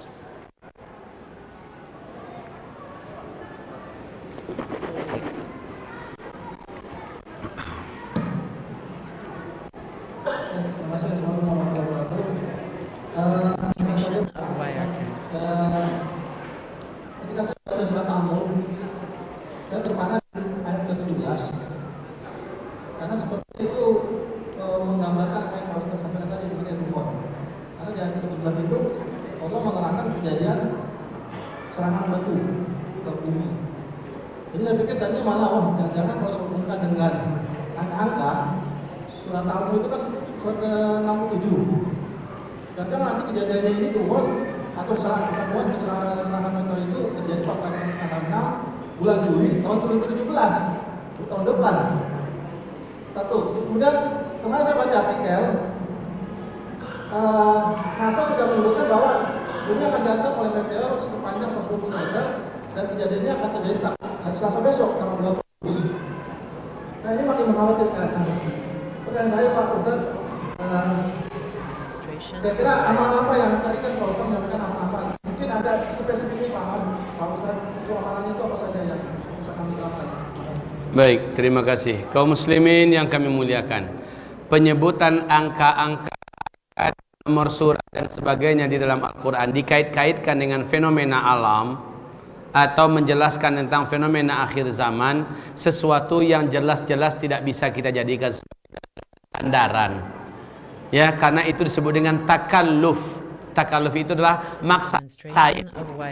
Demonstration of Wirecast. Ketika saya baca surat Al-Nur, saya terpana di ayat ke tujuh belas, karena seperti itu e, menggambarkan apa yang harus kita sampaikan tadi di Al-Nur. Karena di ayat ke tujuh belas itu Allah menerangkan kejadian serangan batu ke bumi. Jadi saya pikir tadi malah oh jangan-jangan kalau sehubungkan dengan angka-angka surat Al-Nur itu kan surat ke enam puluh tujuh. Dan nanti kejadian ini turun atau serangan serangan serangan serangan mental itu terjadi pada tanggal enam bulan Juli tahun dua ribu tujuh belas, tahun depan. Satu. Kemudian kemarin saya baca artikel, uh, NASA sudah menyebutkan bahwa bumi akan datang oleh meteor sepanjang seratus dua puluh meter dan kejadiannya akan terjadi hari Selasa besok tanggal dua puluh. Nah ini makin mengkhawatirkan. Pertanyaan saya Pak Ustaz, uh, kira-kira amal apa yang tadi kan Pak Ustaz menyampaikan amal-amal, mungkin ada spesifik paham Pak Ustaz itu amalannya itu apa saja yang bisa kami terapkan? Baik, terima kasih. Kaum muslimin yang kami muliakan, penyebutan angka-angka, nomor surat dan sebagainya di dalam Al-Quran dikait-kaitkan dengan fenomena alam atau menjelaskan tentang fenomena akhir zaman, sesuatu yang jelas-jelas tidak bisa kita jadikan sebagai sandaran. Ya, karena itu disebut dengan takalluf. Takalluf itu adalah maksa saya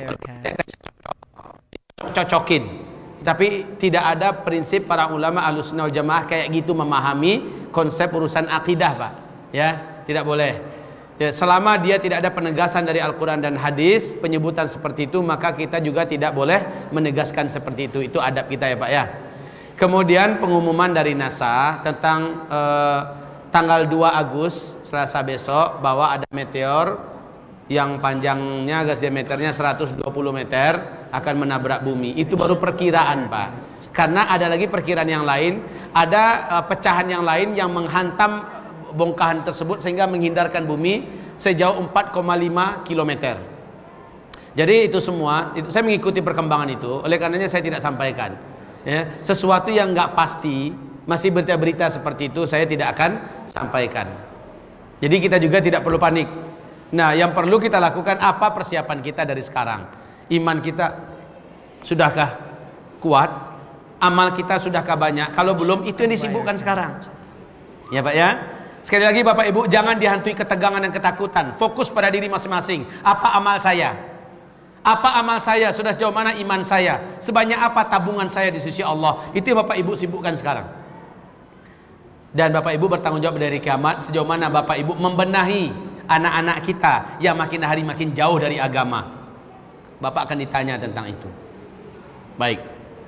cocokin. Tapi tidak ada prinsip para ulama Ahlussunnah wal Jamaah kayak gitu memahami konsep urusan akidah, Pak. Ya, tidak boleh. Ya, selama dia tidak ada penegasan dari Al-Quran dan hadis penyebutan seperti itu, maka kita juga tidak boleh menegaskan seperti itu. Itu adab kita ya, Pak ya. Kemudian pengumuman dari NASA tentang eh, tanggal dua Agustus Selasa besok bahwa ada meteor yang panjangnya gas diameternya seratus dua puluh meter akan menabrak bumi. Itu baru perkiraan, Pak. Karena ada lagi perkiraan yang lain, ada uh, pecahan yang lain yang menghantam bongkahan tersebut sehingga menghindarkan bumi sejauh empat koma lima kilometer. Jadi itu semua, itu, saya mengikuti perkembangan itu. Oleh karenanya saya tidak sampaikan. Ya, sesuatu yang nggak pasti, masih berita-berita seperti itu saya tidak akan sampaikan. Jadi kita juga tidak perlu panik. Nah, yang perlu kita lakukan apa persiapan kita dari sekarang? Iman kita sudahkah kuat? Amal kita sudahkah banyak? Kalau belum, itu yang disibukkan sekarang. Ya Pak ya. Sekali lagi Bapak Ibu, jangan dihantui ketegangan dan ketakutan. Fokus pada diri masing-masing. Apa amal saya? Apa amal saya? Sudah sejauh mana iman saya? Sebanyak apa tabungan saya di sisi Allah? Itu yang Bapak Ibu sibukkan sekarang. Dan Bapak Ibu bertanggung jawab dari kiamat sejauh mana Bapak Ibu membenahi anak-anak kita yang makin hari makin jauh dari agama. Bapak akan ditanya tentang itu. Baik.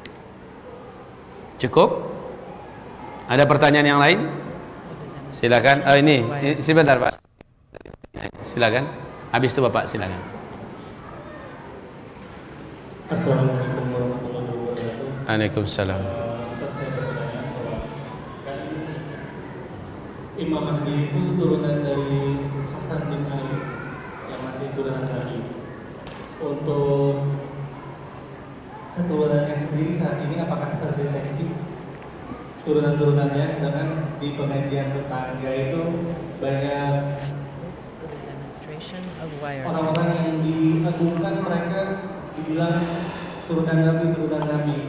Cukup? Ada pertanyaan yang lain? Silakan. Oh ini, ini sebentar Pak. Silakan. Habis itu Bapak silakan. Assalamualaikum warahmatullahi wabarakatuh. Waalaikumsalam. Ustaz, saya bertanya bahwa kan Imam Mahdi itu turunan dari Hasan bin Ali yang masih turunan Nabi. Untuk keturunannya sendiri saat ini apakah terdeteksi turunan-turunannya, sedangkan di pengajian tetangga itu banyak This is a demonstration of orang-orang Wirecast. yang diagungkan, mereka dibilang turunan Nabi, turunan Nabi.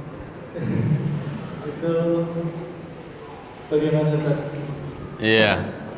Itu bagaimana Ustaz? Iya.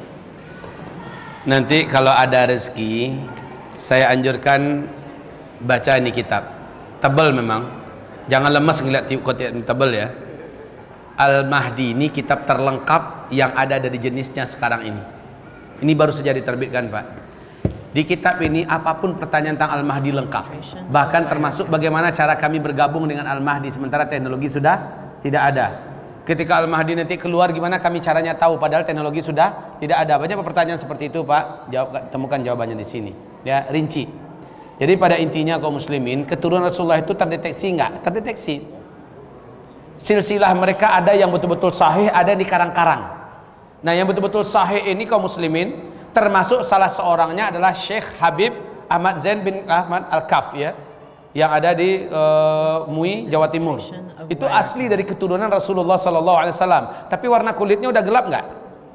Nanti kalau ada rezeki, saya anjurkan baca ini kitab. Tebal memang. Jangan lemas ngeliat kotak tebal ya. Al-Mahdi ini kitab terlengkap yang ada dari jenisnya sekarang ini. Ini baru saja diterbitkan Pak. Di kitab ini apapun pertanyaan tentang Al-Mahdi lengkap. Bahkan termasuk bagaimana cara kami bergabung dengan Al-Mahdi sementara teknologi sudah tidak ada. Ketika Al-Mahdi nanti keluar gimana kami caranya tahu padahal teknologi sudah tidak ada. Banyak pertanyaan seperti itu Pak. Jawab, temukan jawabannya di sini. Ya, rinci. Jadi pada intinya kaum muslimin, keturunan Rasulullah itu terdeteksi enggak? Terdeteksi. Silsilah mereka ada yang betul-betul sahih, ada di karang-karang. Nah yang betul-betul sahih ini kaum muslimin, termasuk salah seorangnya adalah Syekh Habib Ahmad Zain bin Ahmad Al-Kaf ya, yang ada di uh, Mui, Jawa Timur. Itu asli dari keturunan Rasulullah Sallallahu Alaihi Wasallam. Tapi warna kulitnya udah gelap nggak?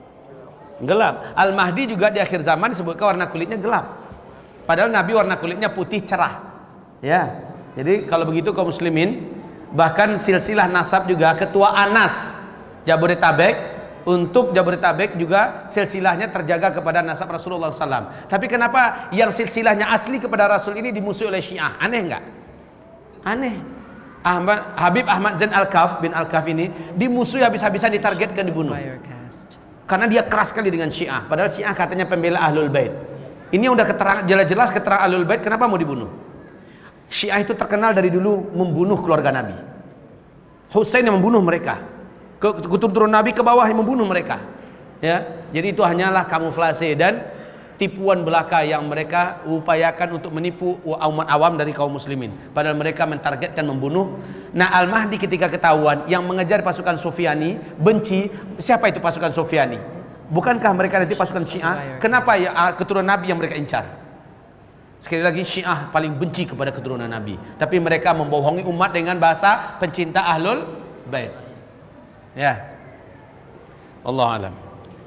Gelap. Al-Mahdi juga di akhir zaman disebutkan warna kulitnya gelap. Padahal Nabi warna kulitnya putih cerah. Ya. Jadi kalau begitu kaum muslimin, bahkan silsilah nasab juga ketua Anas Jabodetabek, untuk Jabodetabek juga silsilahnya terjaga kepada nasab Rasulullah sallallahu alaihi wasallam. Tapi kenapa yang silsilahnya asli kepada Rasul ini dimusuhi oleh Syiah? Aneh enggak? Aneh. Ahmad, Habib Ahmad Zain Al-Kaf bin Al-Kaf ini dimusuhi habis-habisan, ditargetkan, dibunuh. Wirecast. Karena dia keras sekali dengan Syiah. Padahal Syiah katanya pembela Ahlul Bait. Ini udah keterangan jelas-jelas keterangan Ahlul Bait, kenapa mau dibunuh? Syiah itu terkenal dari dulu membunuh keluarga Nabi. Husain yang membunuh mereka. Keturunan Nabi ke bawah yang membunuh mereka. Ya, jadi itu hanyalah kamuflase dan tipuan belaka yang mereka upayakan untuk menipu umat awam dari kaum muslimin. Padahal mereka mentargetkan membunuh. Nah, Al-Mahdi ketika ketahuan yang mengejar pasukan Sufyani, benci, siapa itu pasukan Sufyani? Bukankah mereka nanti pasukan Syiah? Kenapa ya keturunan Nabi yang mereka incar? Sekali lagi, Syiah paling benci kepada keturunan Nabi. Tapi mereka membohongi umat dengan bahasa pencinta Ahlul Bait. Ya. Allah alam.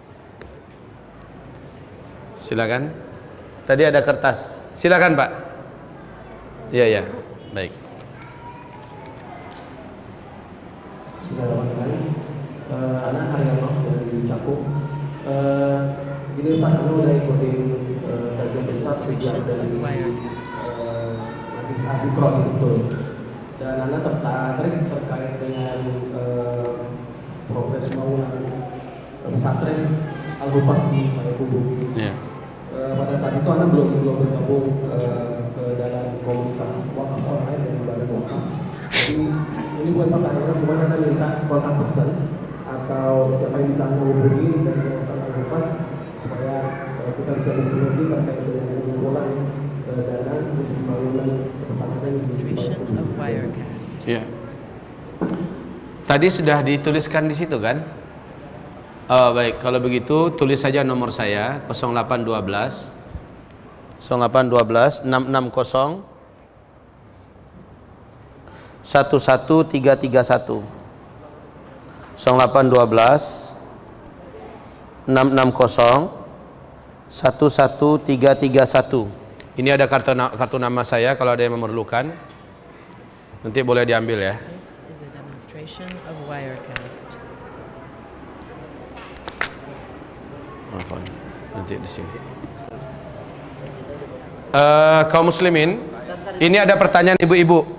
Silakan. Tadi ada kertas. Silakan Pak. Iya ya. Baik. Bismillahirrahmanirrahim. Uh, anak Haryono dari Cakung. Uh, ini saat ini udah ikutin uh, kajian besar sejak dari uh, Majlis Azikro di situ. Dan anak tertarik terkait dengan uh, progres pembangunan pesantren Al-Hufaz di Payakumbuh. Ya. Uh, pada saat itu anak belum belum bergabung uh, ke dalam komunitas wakaf online dan ibadah wakaf. Jadi ini bukan pertanyaan, cuma anak minta kontak person atau siapa yang bisa menghubungi dari yayasan Al-Hufaz supaya uh, kita bisa bersinergi terkait dengan pengumpulan uh, dana untuk pembangunan pesantren di Demonstration of Wirecast. Ya. Tadi sudah dituliskan di situ kan? Oh, baik, kalau begitu tulis saja nomor saya nol delapan satu dua nol delapan satu dua enam enam nol satu satu tiga tiga satu nol delapan satu dua enam enam nol satu satu tiga tiga satu. Ini ada kartu kartu nama saya, kalau ada yang memerlukan nanti boleh diambil ya. This is a demonstration of Wirecast. Apa? Nanti di sini. Uh, kaum muslimin, ini ada pertanyaan ibu-ibu.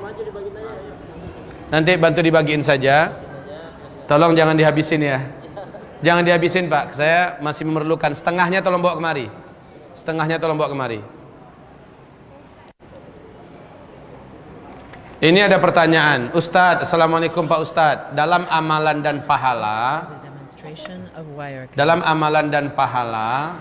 Nanti bantu dibagiin saja. Tolong jangan dihabisin ya. Jangan dihabisin Pak. Saya masih memerlukan setengahnya, tolong bawa kemari. Setengahnya tolong bawa kemari. Ini ada pertanyaan, Ustadz, Assalamualaikum Pak Ustadz. Dalam amalan dan pahala, dalam amalan dan pahala,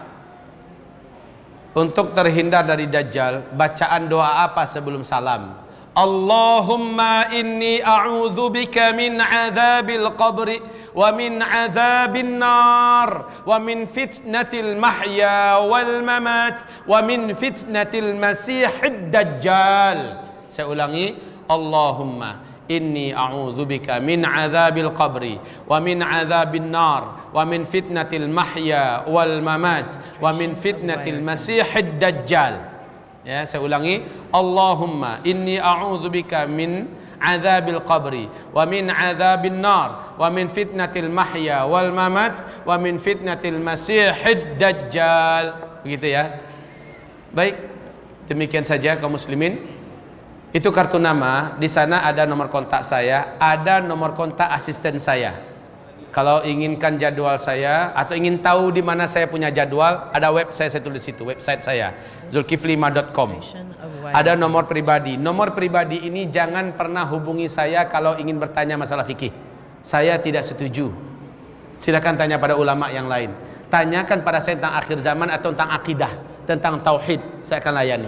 untuk terhindar dari Dajjal, bacaan doa apa sebelum salam? Allahumma inni a'udzubika min adzabil qabri wa min adzabin nar wa min fitnatil mahya wal mamat wa min fitnatil masihid dajjal. Saya ulangi, Allahumma inni a'udzubika min adzabil qabri wa min adzabin nar wa min fitnatil mahya wal mamat wa min fitnatil masihid dajjal. Ya, saya ulangi, Allahumma inni a'udzubika min adzabil qabri wa min adzabin nar wa min fitnatil mahya wal mamat wa min fitnatil masihid dajjal. Begitu ya. Baik, demikian saja kaum muslimin. Itu kartu nama, di sana ada nomor kontak saya, ada nomor kontak asisten saya. Kalau inginkan jadwal saya atau ingin tahu di mana saya punya jadwal, ada web saya, saya tulis situ, website saya, zulkiflima dot com. Ada nomor pribadi. Nomor pribadi ini jangan pernah hubungi saya kalau ingin bertanya masalah fikih. Saya tidak setuju. Silakan tanya pada ulama yang lain. Tanyakan pada saya tentang akhir zaman atau tentang akidah, tentang tauhid, saya akan layani.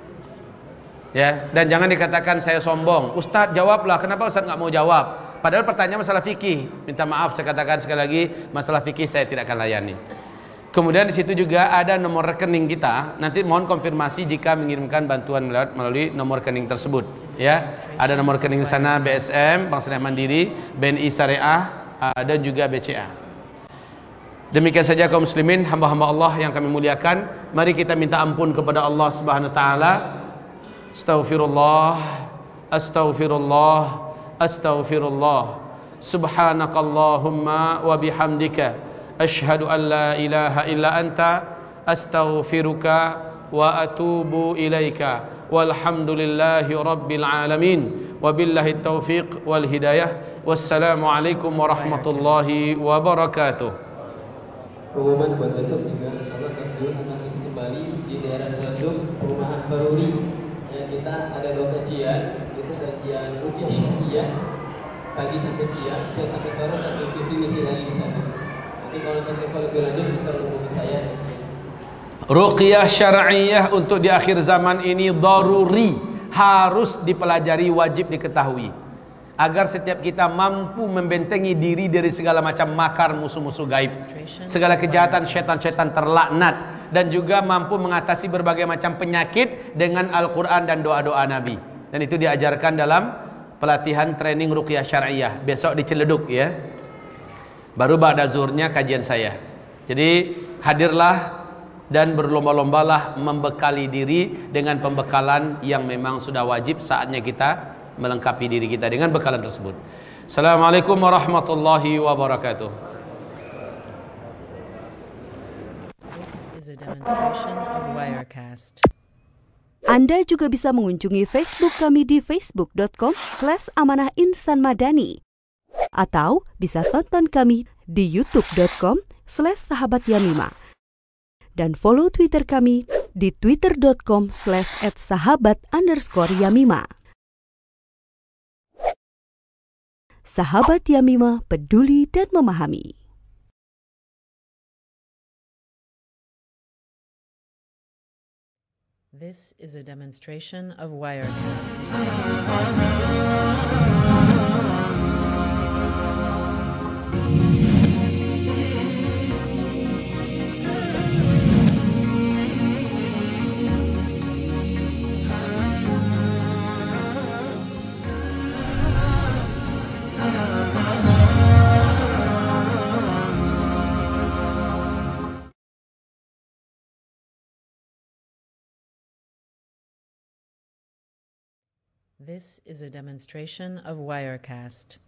Ya, dan jangan dikatakan saya sombong. Ustadz jawablah, kenapa Ustadz nggak mau jawab? Padahal pertanyaan masalah fikih. Minta maaf saya katakan sekali lagi, masalah fikih saya tidak akan layani. Kemudian di situ juga ada nomor rekening kita. Nanti mohon konfirmasi jika mengirimkan bantuan melalui nomor rekening tersebut. Ya, ada nomor rekening di sana B S M, Bank Syariah Mandiri, B N I Syariah, dan juga B C A. Demikian saja kaum muslimin, hamba-hamba Allah yang kami muliakan. Mari kita minta ampun kepada Allah Subhanahu wa taala. Astaghfirullah, astaghfirullah, astaghfirullah. Subhanakallahumma wa bihamdika asyhadu an la ilaha illa anta astaghfiruka wa atubu ilaika. Walhamdulillahi rabbil alamin. Wabillahi taufiq wal hidayah. Wassalamualaikum warahmatullahi wabarakatuh. Pengumuman buat besok juga insyaallah Sabtu akan isi kembali di daerah Ciledug, Perumahan Baruri. Ya, kita ada dua kajian, itu kajian ruqyah syariah pagi sampai siang, siang sampai sore, dan definisi lagi di sana. Nanti kalau nanti lebih lanjut bisa hubungi saya. Ruqyah syariah untuk di akhir zaman ini daruri, harus dipelajari, wajib diketahui, agar setiap kita mampu membentengi diri dari segala macam makar musuh-musuh gaib, segala kejahatan syaitan-syaitan terlaknat, dan juga mampu mengatasi berbagai macam penyakit dengan Al-Quran dan doa-doa Nabi. Dan itu diajarkan dalam pelatihan training ruqyah syariah besok di Ciledug ya. Baru ba'da zuhurnya kajian saya. Jadi hadirlah dan berlomba-lombalah membekali diri dengan pembekalan yang memang sudah wajib, saatnya kita melengkapi diri kita dengan bekalan tersebut. Assalamualaikum warahmatullahi wabarakatuh. This is a demonstration of Wirecast. Anda juga bisa mengunjungi Facebook kami di facebook dot com slash amanah insan madani, atau bisa tonton kami di youtube dot com slash sahabat yamima, dan follow Twitter kami di twitter dot com slash at sahabat underscore yamima. Sahabat Yamima, peduli dan memahami. This is a demonstration of Wirecast. This is a demonstration of Wirecast.